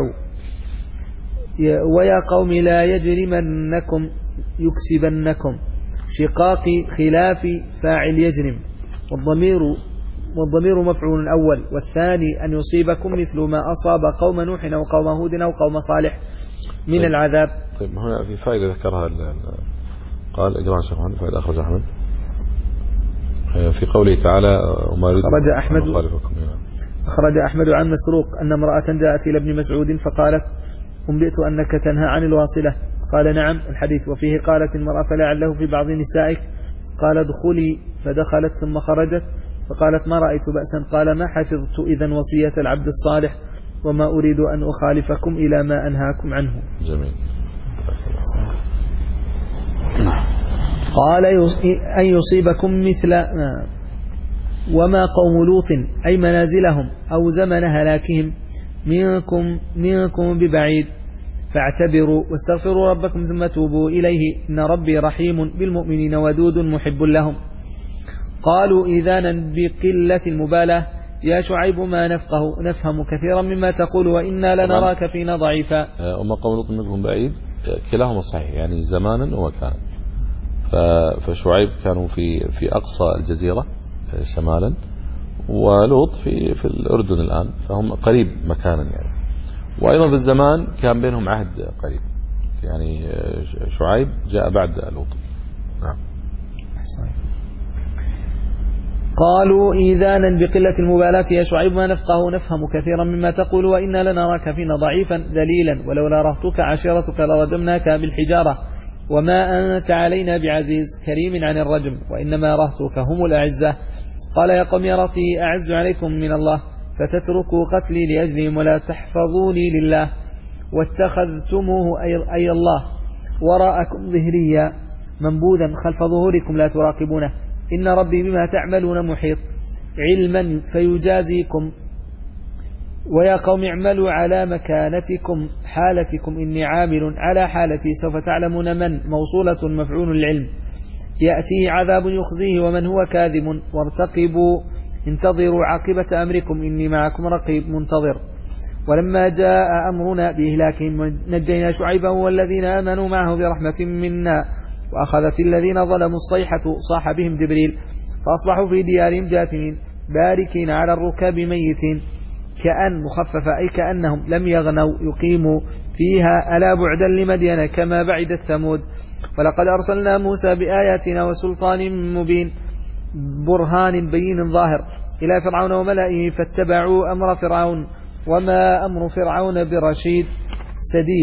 ويا قوم لا يجرمنكم يكسبنكم شقاق خلاف فاعل يجرم، والضمير والضمير مفعول أول، والثاني أن يصيبكم مثل ما أصاب قوم نوح أو قوم هود أو قوم صالح من طيب. العذاب. طيب هنا في فائدة ذكرها قال إجراء شيخ محمد فائدة أخرج أحمد في قوله تعالى وما أخرج أحمد أخرج أحمد عن مسروق أن امرأة جاءت إلى ابن مسعود فقالت أنبئت أنك تنهى عن الواصلة، قال نعم الحديث. وفيه قالت المرأة فلعله في بعض نسائك، قال ادخلي، فدخلت ثم خرجت فقالت ما رأيت بأسا، قال ما حفظت إذن وصية العبد الصالح وما أريد أن أخالفكم إلى ما أنهاكم عنه. جميل. قال أن يصيبكم مثل وما قوم لوط أي منازلهم أو زمن هلاكهم منكم منكم ببعيد، فاعتبروا واستغفروا ربكم ثم توبوا إليه إن ربي رحيم بالمؤمنين ودود محب لهم. قالوا إذانا بقلة المبالاة يا شعيب ما نفقه نفهم كثيرا مما تقول وإنا لنراك فينا ضعيفا. وما قوم لوط منكم بعيد كلاهما صحيح، يعني زمانا ومكانا. فشعيب كانوا في في أقصى الجزيرة شمالا، ولوط في في الأردن الآن، فهم قريب مكانا يعني. وأيضا في الزمان كان بينهم عهد قريب، يعني شعيب جاء بعد لوط. نعم. قالوا إذانا بقلة المبالاة يا شعيب ما نفقه نفهم كثيرا مما تقول وإنا لنراك فينا ضعيفا ذليلا ولولا رهتك عشيرتك لرجمناك بالحجارة وما أنت علينا بعزيز كريم عن الرجم وإنما رهتك هم الأعزة. قال يا قوم يا رهتي أعز عليكم من الله فتتركوا قتلي لأجلهم ولا تحفظوني لله واتخذتموه أي, أي الله وراءكم ظهريا منبوذا خلف ظهوركم لا تراقبونه إن ربي بما تعملون محيط علما فيجازيكم. ويا قوم اعملوا على مكانتكم حالتكم إني عامل على حالتي سوف تعلمون من موصولة مفعول العلم يأتيه عذاب يخزيه ومن هو كاذب وارتقبوا انتظروا عاقبة أمركم إني معكم رقيب منتظر. ولما جاء أمرنا بإهلاكهم نجينا شعيبا والذين آمنوا معه برحمة منا وأخذت الذين ظلموا الصيحة صاح بهم جبريل فأصبحوا في ديارهم جاثمين باركين على الركاب ميتين كأن مخففة أي كأنهم لم يغنوا يقيموا فيها ألا بعدا لمدين كما بعد الثمود. ولقد أرسلنا موسى بآياتنا وسلطان مبين برهان بين ظاهر إلى فرعون وملئه فاتبعوا أمر فرعون وما أمر فرعون برشيد سديد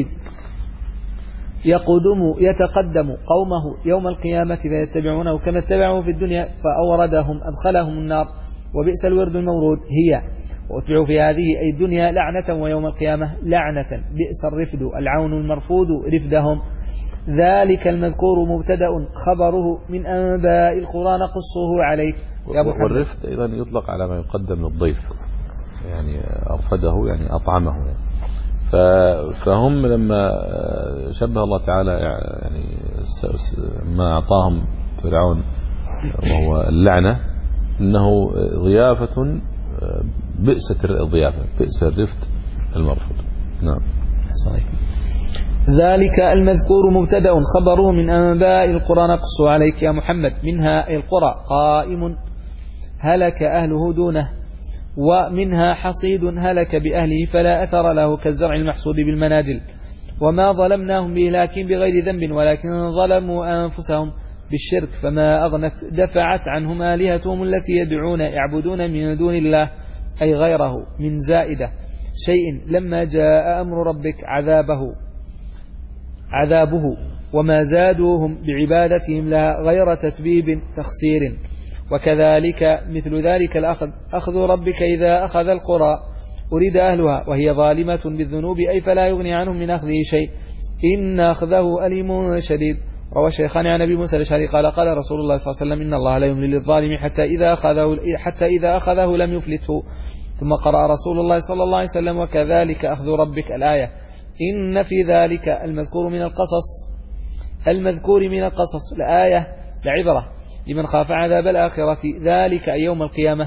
يقدم يتقدم قومه يوم القيامة فيتبعونه كما اتبعوه في الدنيا فأوردهم أدخلهم النار وبئس الورد المورود هي واتبعوا في هذه أي الدنيا لعنة ويوم القيامة لعنة بئس الرفد العون المرفود رفدهم. ذلك المذكور مبتدأ خبره من أنباء القرى نقصه عليك يا أبو حمد. والرفد أيضا يطلق على ما يقدم للضيف يعني أرفده يعني أطعمه يعني. فهم لما شبه الله تعالى يعني ما أعطاهم فرعون وهو اللعنة إنه ضيافة بئست الضيافة بئس الرفد المرفوض. نعم صحيح. ذلك المذكور مبتدأ خبره من أنباء القرى نقص عليك يا محمد منها القرى قائم هلك أهله دونه ومنها حصيد هلك بأهله فلا أثر له كالزرع المحصود بالمناجل. وما ظلمناهم بإهلاك بغير ذنب ولكن ظلموا أنفسهم بالشرك فما أغنت دفعت عنهم آلهتهم التي يدعون يعبدون من دون الله أي غيره من زائدة شيء لما جاء أمر ربك عذابه عذابه وما زادوهم بعبادتهم لها غير تتبيب تخسير. وكذلك مثل ذلك الأخذ أخذ ربك إذا أخذ القرى أريد أهلها وهي ظالمة بالذنوب أي فلا يغني عنهم من أخذه شيء إن أخذه أليم شديد. روى الشيخان عن أبي موسى الأشعري قال قال رسول الله صلى الله عليه وسلم إن الله لا يملي للظالم حتى إذا أخذه حتى إذا أخذه لم يفلته. ثم قرأ رسول الله صلى الله عليه وسلم وكذلك أخذ ربك الآية إن في ذلك المذكور من القصص المذكور من القصص الآية لعبرة لمن خاف عذاب الآخرة ذلك يوم القيامة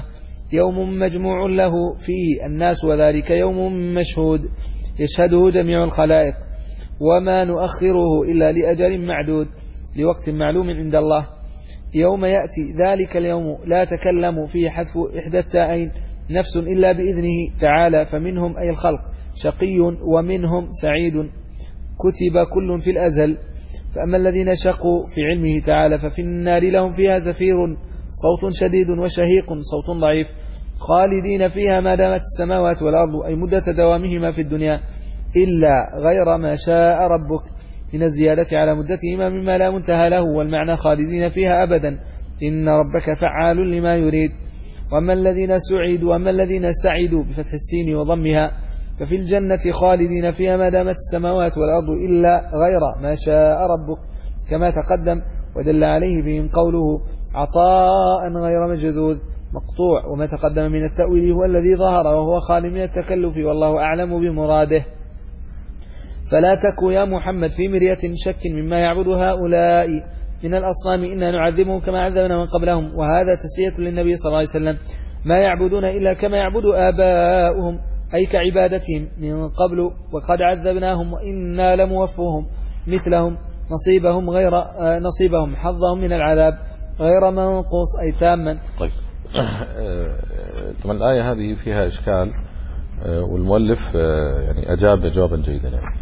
يوم مجموع له فيه الناس وذلك يوم مشهود يشهده جميع الخلائق وما نؤخره إلا لأجل معدود لوقت معلوم عند الله. يوم يأتي ذلك اليوم لا تكلم فيه حذف إحدى التائين نفس إلا بإذنه تعالى، فمنهم أي الخلق شقي ومنهم سعيد كتب كل في الأزل. فأما الذين شقوا في علمه تعالى ففي النار لهم فيها زفير صوت شديد وشهيق صوت ضعيف خالدين فيها ما دامت السماوات والأرض، أي مدة دوامهما في الدنيا، إلا غير ما شاء ربك من الزيادة على مدتهما مما لا منتهى له، والمعنى خالدين فيها أبدا، إن ربك فعال لما يريد. وأما الذين سعدوا وأما الذين سعدوا بفتح السين وضمها ففي الجنة خالدين فيها ما دامت السماوات والأرض إلا غير ما شاء ربك كما تقدم، ودل عليه بهم قوله عطاء غير مجذوذ مقطوع، وما تقدم من التأويل هو الذي ظهر وهو خالي من التكلف والله أعلم بمراده. فلا تكو يا محمد في مرية شك مما يعبد هؤلاء من الأصنام، إنا نعذبهم كما عذبنا من قبلهم، وهذا تسلية للنبي صلى الله عليه وسلم، ما يعبدون إلا كما يعبد آباؤهم أي كعبادتهم من قبل، وقد عذبناهم وإنا لموفوهم مثلهم نصيبهم غير نصيبهم حظهم من العذاب غير منقوص أي تاما. طيب طبعا الآية هذه فيها إشكال، والمؤلف يعني أجاب جوابا جيدا. يعني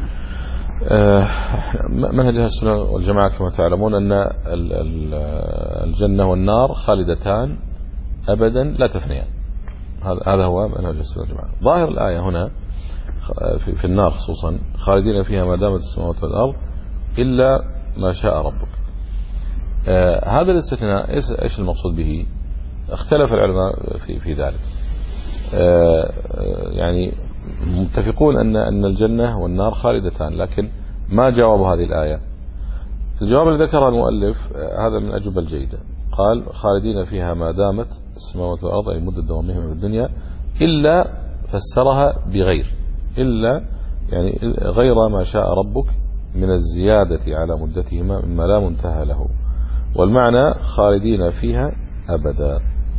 منهج أهل السنة والجماعة كما تعلمون أن الجنة والنار خالدتان أبدا لا تفنيان، هذا هو منهج أهل السنة والجماعة. ظاهر الآية هنا في النار خصوصا خالدين فيها ما دامت السماوات والأرض إلا ما شاء ربك. هذا الاستثناء إيش المقصود به؟ اختلف العلماء في في ذلك. يعني متفقون أن أن الجنة والنار خالدتان، لكن ما جاوبوا هذه الآية. الجواب الذي ذكره المؤلف هذا من الأجوبة الجيدة، قال خالدين فيها ما دامت السماوات والأرض أي مدة دوامهم في الدنيا، إلا فسرها بغير، إلا يعني غير ما شاء ربك من الزيادة على مدتهما مما لا منتهى له، والمعنى خالدين فيها أبدا.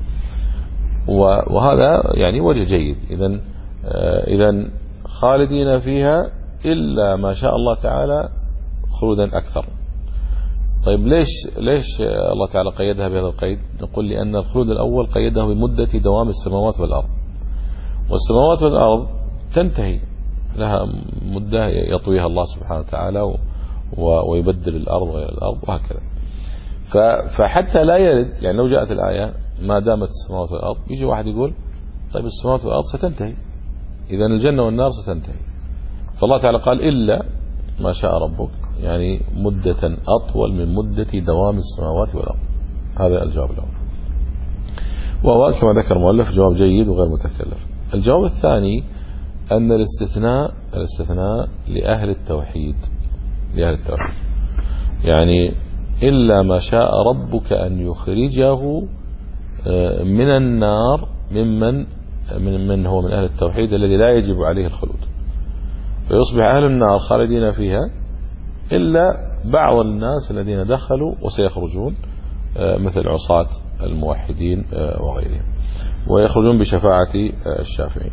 وهذا يعني وجه جيد. إذن إذن خالدين فيها إلا ما شاء الله تعالى خلودا أكثر. طيب ليش ليش الله تعالى قيدها بهذا القيد؟ نقول لأن الخلود الأول قيده بمدة دوام السماوات والأرض، والسماوات والأرض تنتهي لها مدة يطويها الله سبحانه وتعالى ويبدل الأرض غير الأرض وهكذا. فحتى لا يرد، يعني لو جاءت الآية ما دامت السماوات والأرض، يجي واحد يقول طيب السماوات والأرض ستنتهي، إذن الجنة والنار ستنتهي. فالله تعالى قال إلا ما شاء ربك، يعني مدة أطول من مدة دوام السماوات والأرض. هذا الجواب الأول، وهو كما ذكر المؤلف جواب جيد وغير متكلف. الجواب الثاني أن الاستثناء الاستثناء لأهل التوحيد، لأهل التوحيد يعني إلا ما شاء ربك أن يخرجه من النار ممن من من هو من أهل التوحيد الذي لا يجب عليه الخلود، فيصبح أهل النار خالدين فيها إلا بعض الناس الذين دخلوا وسيخرجون مثل عصاة الموحدين وغيرهم، ويخرجون بشفاعة الشافعين.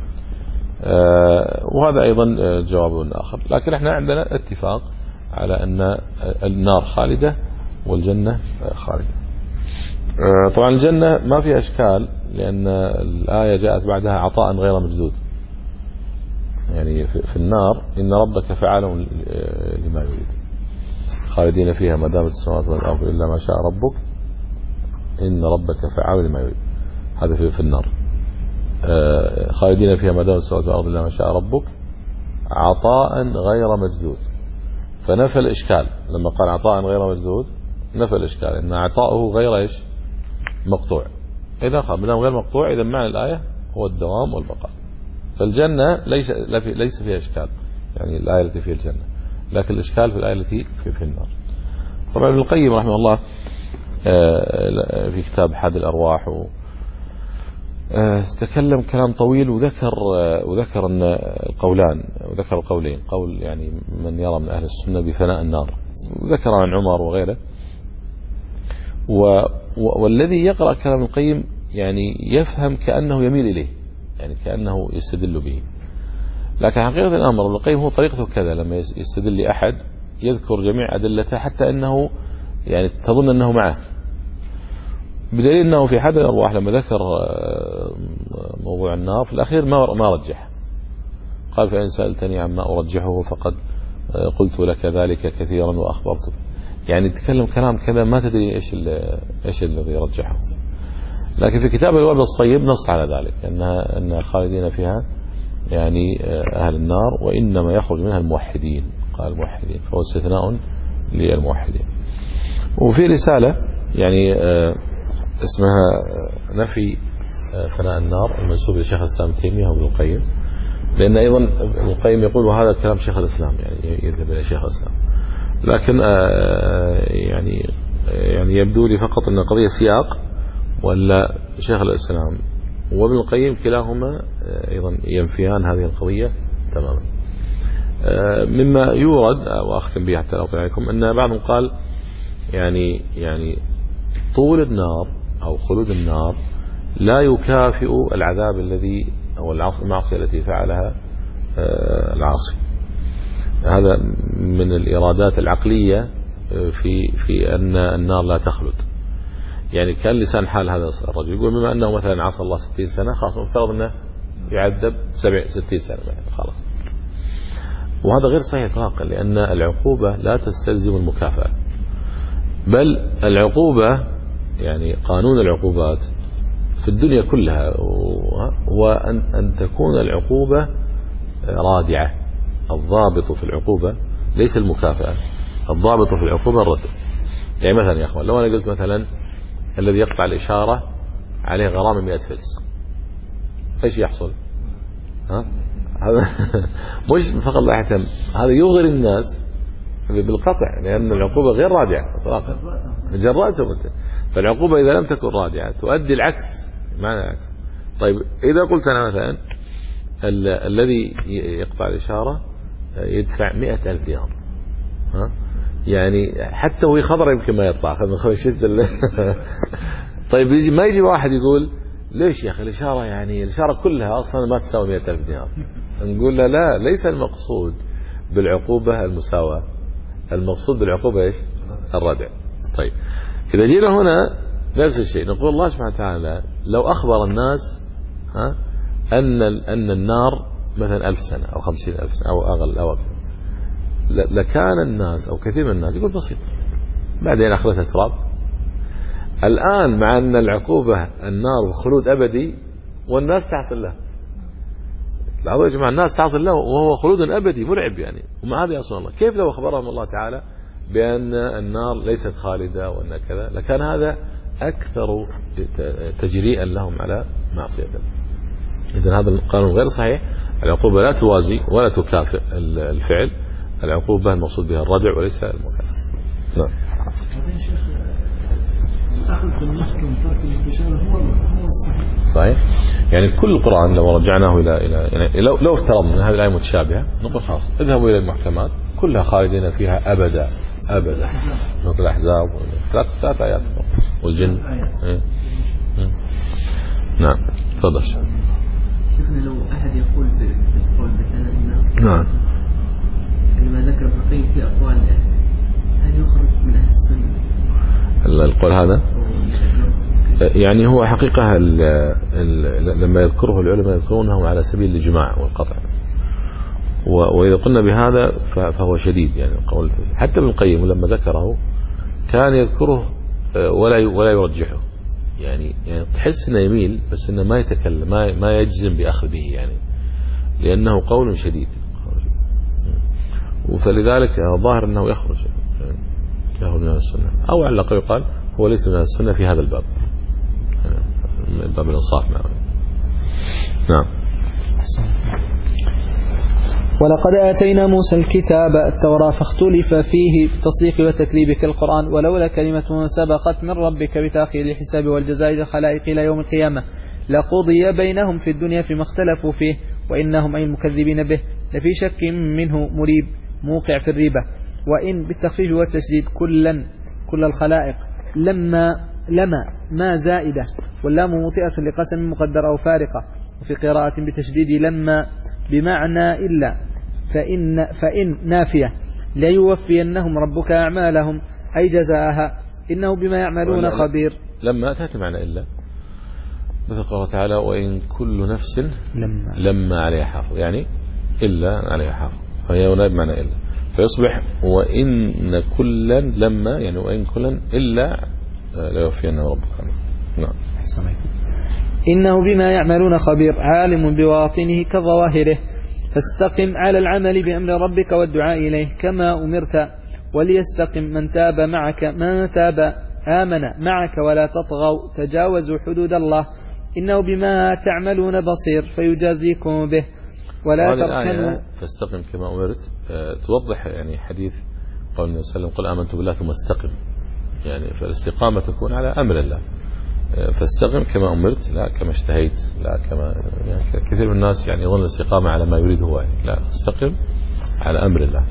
وهذا أيضا جواب آخر، لكن احنا عندنا اتفاق على أن النار خالدة والجنة خالدة. طبعا الجنة ما فيها إشكال، لأن الآية جاءت بعدها عطاء غير مجدود، يعني في النار إن ربك فعال لما يريد، خالدين فيها ما دامت السماوات والأرض إلا ما شاء ربك إن ربك فعال لما يريد. هذا في, في النار. خالدين فيها ما دامت السماوات والأرض إلا ما شاء ربك عطاء غير مجدود، فنفى الإشكال لما قال عطاء غير مجدود، نفى الإشكال إن عطاؤه غير إيش مقطوع. إذا قال بدام غير مقطوع، إذا معنى الآية هو الدوام والبقاء. فالجنة ليس ليس فيها إشكال، يعني الآية التي فيها الجنة، لكن الإشكال في الآية التي في, في النار. طبعا ابن القيم رحمه الله في كتاب حاد الأرواح تكلم كلام طويل، وذكر وذكر أن القولان وذكر القولين، قول يعني من يرى من أهل السنة بفناء النار، وذكر عن عمر وغيره. والذي يقرأ كلام القيم يعني يفهم كأنه يميل إليه، يعني كأنه يستدل به. لكن حقيقة الأمر ابن القيم هو طريقته كذا، لما يستدل لأحد يذكر جميع أدلته حتى أنه يعني تظن أنه معه، بدليل أنه في حد الأرواح لما ذكر موضوع النار في الأخير ما ما رجح، قال فإن سألتني عما أرجحه فقد قلت لك ذلك كثيرا وأخبرتك، يعني تكلم كلام كذا ما تدري إيش إيش الذي رجحه. لكن في كتاب الوابل الصيب نص على ذلك أنها أن الخالدين فيها يعني أهل النار، وإنما يخرج منها الموحدين، قال الموحدين، فهو استثناء للموحدين. وفي رسالة يعني اسمها نفي فناء النار المنسوب لشيخ الإسلام ابن تيمية وابن القيم، لأن أيضا ابن القيم يقول وهذا كلام شيخ الإسلام، يعني يذهب إلى شيخ الإسلام، لكن يعني يعني يبدو لي فقط أن القضية سياق، ولا شيخ الإسلام وابن القيم كلاهما أيضا ينفيان هذه القضية تماما. مما يورد وأختم به حتى لا أطيل عليكم أن بعضهم قال يعني يعني طول النار أو خلود النار لا يكافئ العذاب الذي أو المعصية التي فعلها العاصي. هذا من الإرادات العقلية في في أن النار لا تخلد. يعني كان لسان حال هذا الرجل يقول بما أنه مثلا عصى الله ستين سنة خلاص مفترض أنه يعذب سبع ستين سنة مثلا خلاص، وهذا غير صحيح إطلاقا، لأن العقوبة لا تستلزم المكافأة، بل العقوبة يعني قانون العقوبات في الدنيا كلها هو أن, أن تكون العقوبة رادعة. الضابط في العقوبة ليس المكافأة، الضابط في العقوبة الرد. يعني مثلا يا أخوان لو أنا قلت مثلا الذي يقطع الإشارة عليه غرامة مئة فلس، ايش يحصل؟ ها؟ هذا مش فقط لا يهتم، هذا يغري الناس بالقطع، لأن العقوبة غير رادعة اطلاقا، جرأتهم انت. فالعقوبة إذا لم تكن رادعة تؤدي العكس، معنى العكس. طيب إذا قلت أنا مثلا ال الذي يقطع الإشارة يدفع مئة ألف دينار، ها؟ يعني حتى هو خضر يمكن ما يطلع خذ خشيت طيب يجي ما يجي واحد يقول ليش يا أخي الإشارة يعني الإشارة كلها أصلا ما تساوي مئة ألف دينار، نقول له لا، ليس المقصود بالعقوبة المساواة، المقصود بالعقوبة إيش؟ الردع. طيب إذا جينا هنا نفس الشيء نقول الله سبحانه وتعالى لو أخبر الناس ها أن أن النار مثلا ألف سنة أو خمسين ألف سنة أو أقل أو أكثر، لكان الناس أو كثير من الناس يقول بسيط بعدين أخذتها تراب. الآن مع أن العقوبة النار وخلود أبدي والناس تعصي له، لاحظوا يا جماعة الناس تعصي له وهو خلود أبدي مرعب يعني، ومع هذا يعصون الله. كيف لو أخبرهم الله تعالى بأن النار ليست خالدة وأن كذا، لكان هذا أكثر تجريئا لهم على معصيته. إذن هذا القانون غير صحيح، العقوبة لا توازي ولا تكافئ الفعل، العقوبة المقصود بها الردع وليس المكافأة. نعم. بعدين شيخ أخذ بالمحكم ترك المتشابه هو هو الصحيح. صحيح. يعني كل القرآن لو رجعناه إلى إلى يعني لو لو افترضنا أن هذه الآية متشابهة نقول خلاص اذهبوا إلى المحكمات كلها خالدين فيها أبدا أبدا. نقول الأحزاب ثلاث ثلاث آيات والجن. إيه. نعم. تفضل. شيخنا لو أحد يقول بالقول بثلاث النار. نعم. لما ذكر ابن القيم في أقوال هل يخرج من أهل السنة؟ القول هذا يعني هو حقيقة ال ال لما يذكره العلماء يذكرونه على سبيل الإجماع والقطع، وإذا قلنا بهذا فهو شديد يعني القول. حتى ابن القيم لما ذكره كان يذكره ولا ولا يرجحه، يعني يعني تحس انه يميل بس انه ما يتكلم ما ما يجزم باخذ به يعني، لانه قول شديد. فلذلك الظاهر انه يخرج يخرج من السنه، او على الاقل يقال هو ليس من السنه في هذا الباب، يعني باب الانصاف معه. نعم. ولقد آتينا موسى الكتاب التوراة فاختلف فيه بالتصديق والتكذيب كالقرآن، ولولا كلمة سبقت من ربك بتأخير الحساب والجزاء للخلائق إلى يوم القيامة لقضي بينهم في الدنيا فيما اختلفوا فيه وإنهم أي المكذبين به لفي شك منه مريب موقع في الريبة. وإن بالتخفيف والتشديد كلا كل الخلائق لما لما ما زائدة واللام موطئة لقسم مقدر أو فارقة، وفي قراءة بتشديد لما بمعنى إلا، فإن, فإن نافية لا يوفينهم ربك أعمالهم أي جزاءها إنه بما يعملون خبير. لما تأتي معنى إلا، مثل قال تعالى وإن كل نفس لما, لما عليها حافظ، يعني إلا عليها حافظ، فهي هنا بمعنى إلا، فيصبح وإن كلا لما، يعني وإن كلا إلا لا يوفينهم ربك. نعم. إنه بما يعملون خبير عالم بواطنه كظواهره، فاستقم على العمل بأمر ربك والدعاء إليه كما أمرت، وليستقم من تاب معك من تاب آمن معك ولا تطغوا تجاوزوا حدود الله إنه بما تعملون بصير فيجازيكم به. ولا تركنوا. فاستقم كما أمرت توضح يعني حديث قول النبي صلى الله عليه وسلم قل آمنت بالله ثم استقم، يعني فالاستقامة تكون على أمر الله، فاستقم كما أمرت لا كما اشتهيت، لا كما يعني كثير من الناس يعني يظن الاستقامة على ما يريد هو، لا استقم على أمر الله.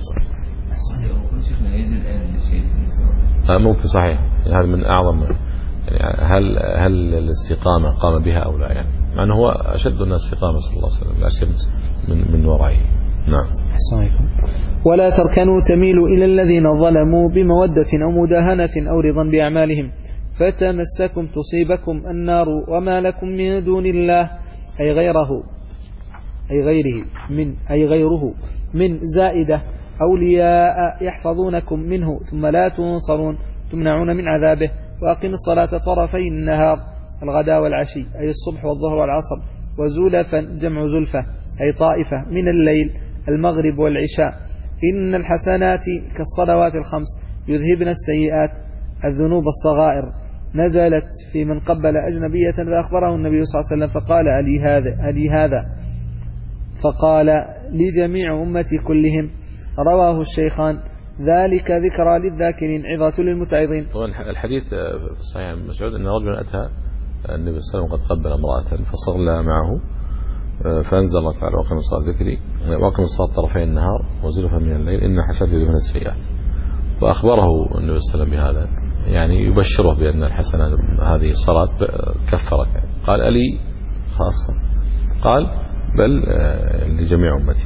ممكن صحيح، هذا من أعظم يعني هل هل الاستقامة قام بها أو لا، يعني مع أنه هو أشد الناس استقامة صلى الله عليه وسلم لكن من من ورائه. نعم. ولا تركنوا تميلوا إلى الذين ظلموا بمودة أو مداهنة أو رضا بأعمالهم فتمسكم تصيبكم النار وما لكم من دون الله أي غيره أي غيره من أي غيره من زائدة أولياء يحفظونكم منه ثم لا تنصرون تمنعون من عذابه. وأقم الصلاة طرفي النهار الغداء والعشي أي الصبح والظهر والعصر، وزلفا جمع زلفة أي طائفة من الليل المغرب والعشاء. إن الحسنات كالصلوات الخمس يذهبن السيئات الذنوب الصغائر. نزلت في من قبل أجنبية فأخبره النبي صلى الله عليه وسلم فقال ألي هذا ألي هذا فقال لجميع أمتي كلهم. رواه الشيخان. ذلك ذكرى للذاكرين عظة للمتعظين. طبعا الحديث في صحيح مسعود أن رجلا أتى النبي صلى الله عليه وسلم قد قبل امرأة فصلى معه فأنزل الله تعالى وقم الصلاة ذكري وقم الصلاة طرفي النهار وزلفا من الليل إن حسنات يذهبن السيئات. وأخبره النبي صلى الله عليه وسلم بهذا، يعني يبشره بأن الحسنات هذه الصلاة كفرت. يعني قال ألي خاصة؟ قال بل لجميع أمتي.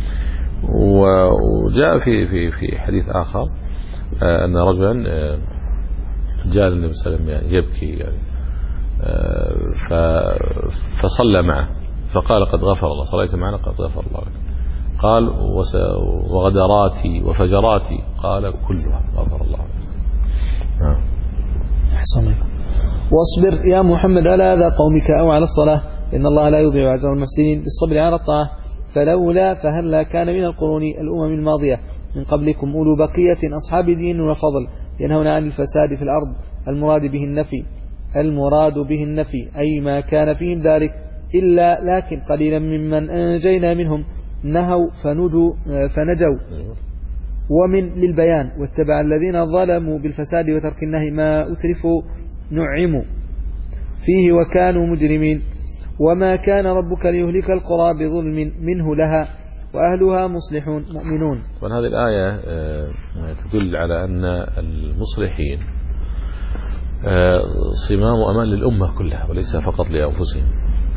وجاء في في في حديث آخر أن رجلا جاء النبي صلى الله عليه وسلم يبكي يعني فصلى معه فقال قد غفر الله، صليت معنا قد غفر الله لك. قال وغدراتي وفجراتي قال كلها غفر الله لك. نعم. أحسن لك. واصبر يا محمد على أذى قومك أو على الصلاة إن الله لا يضيع أجر المحسنين بالصبر على الطاعة. فلولا فهلا كان من القرون الأمم الماضية من قبلكم أولو بقية أصحاب دين وفضل ينهون عن الفساد في الأرض. المراد به النفي المراد به النفي أي ما كان فيهم ذلك إلا لكن قليلا ممن أنجينا منهم نهوا فنجوا فنجوا. ومن للبيان واتبع الذين ظلموا بالفساد وترك النهي ما أترفوا نعموا فيه وكانوا مجرمين. وما كان ربك ليهلك القرى بظلم منه لها وأهلها مصلحون مؤمنون. وهذه الآية تدل على أن المصلحين صمام أمان للأمة كلها وليس فقط لأنفسهم.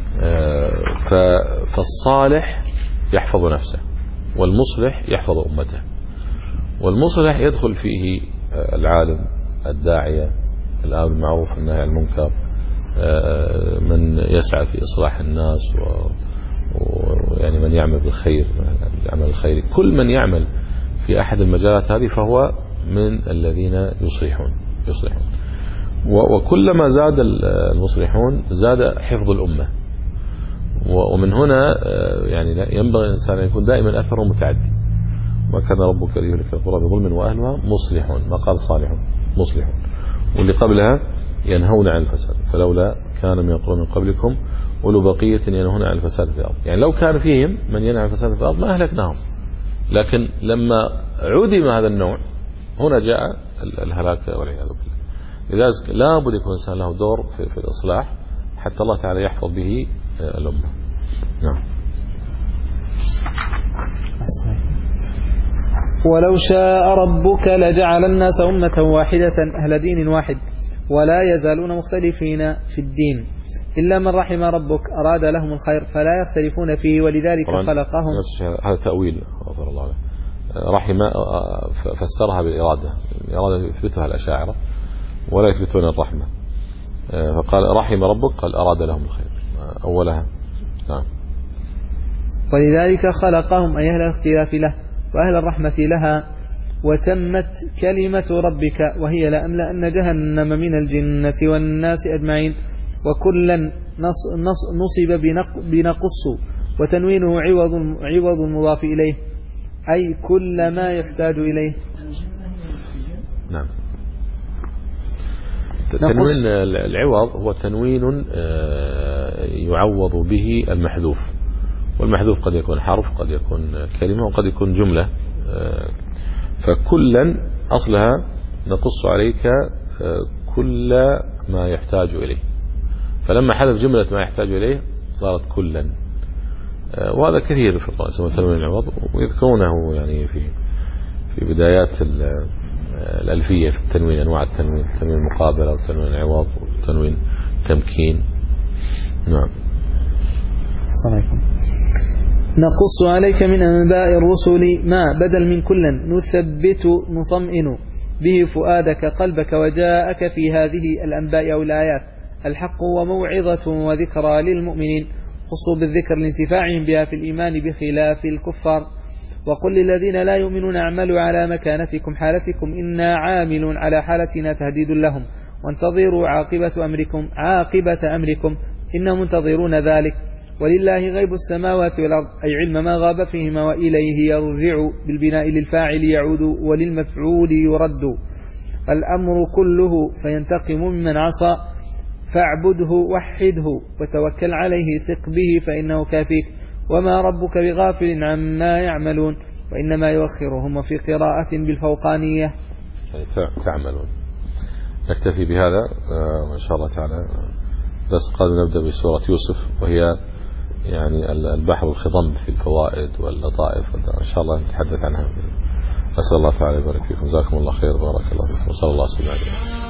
فالصالح يحفظ نفسه والمصلح يحفظ أمته. والمصلح يدخل فيه العالم الداعية الآمر بالمعروف والنهي عن المنكر، من يسعى في إصلاح الناس ويعني من يعمل بالخير العمل الخيري. كل من يعمل في أحد المجالات هذه فهو من الذين يصلحون يصلحون وكلما زاد المصلحون زاد حفظ الأمة. ومن هنا يعني ينبغي الإنسان أن يكون دائما أثره متعدي. وكان ربك ليهلك القرى بظلم وأهلها مصلحون، ما قال صالحون مصلحون. واللي قبلها ينهون عن الفساد فلولا كان من القرون من قبلكم أولو بقية ينهون عن الفساد في الأرض. يعني لو كان فيهم من ينهى عن الفساد في الأرض ما أهلكناهم، لكن لما عدم هذا النوع هنا جاء الهلاك والعياذ بالله. لذلك لا بد يكون الإنسان له دور في, في الإصلاح حتى الله تعالى يحفظ به الأمة. نعم. ولو شاء ربك لجعل الناس أمة واحدة أهل دين واحد ولا يزالون مختلفين في الدين إلا من رحم ربك أراد لهم الخير فلا يختلفون فيه ولذلك خلقهم. هذا تأويل غفر الله له. رحم فسرها بالإرادة، الإرادة يثبتها الأشاعرة ولا يثبتون الرحمة، فقال رحم ربك قال أراد لهم الخير أولها. نعم. ولذلك خلقهم أي أهل الاختلاف له وأهل الرحمة لها. وتمت كلمة ربك وهي لأملأن جهنم من الجنة والناس أجمعين. وكلا نص نص نصب بنقص وتنوينه عوض عوض مضاف إليه أي كل ما يحتاج إليه. نعم. تنوين العوض هو تنوين يعوض به المحذوف، والمحذوف قد يكون حرف قد يكون كلمة وقد يكون جملة. فكلا أصلها نقص عليك كل ما يحتاج إليه، فلما حذف جملة ما يحتاج إليه صارت كلا. وهذا كثير في القرآن اسمه تنوين العوض، ويذكرونه يعني في في بدايات الألفية في التنوين، أنواع التنوين، تنوين المقابلة وتنوين العوض وتنوين التمكين. نعم. عليكم. نقص عليك من أنباء الرسل ما بدل من كلا نثبت نطمئن به فؤادك قلبك وجاءك في هذه الأنباء أو الآيات الحق وموعظة وذكرى للمؤمنين خصوا بالذكر لانتفاعهم بها في الإيمان بخلاف الكفار. وقل للذين لا يؤمنون اعملوا على مكانتكم حالتكم إنا عامل على حالتنا تهديد لهم وانتظروا عاقبة أمركم عاقبة أمركم إنهم منتظرون ذلك. ولله غيب السماوات والأرض أي علم ما غاب فيهما وإليه يرجع بالبناء للفاعل يعود وللمفعول يرد. الأمر كله فينتقم ممن عصى فاعبده وحده وتوكل عليه ثق به فإنه كافيك وما ربك بغافل عما يعملون وإنما يؤخرهم في قراءة بالفوقانية يعني تعملون. نكتفي بهذا وإن شاء الله تعالى. بس قبل نبدأ بسورة يوسف وهي يعني البحر الخضم في الفوائد واللطائف إن شاء الله نتحدث عنها. أسأل الله تعالى يبارك فيكم. جزاكم الله خير بارك الله فيكم وصلى الله وسلم عليكم.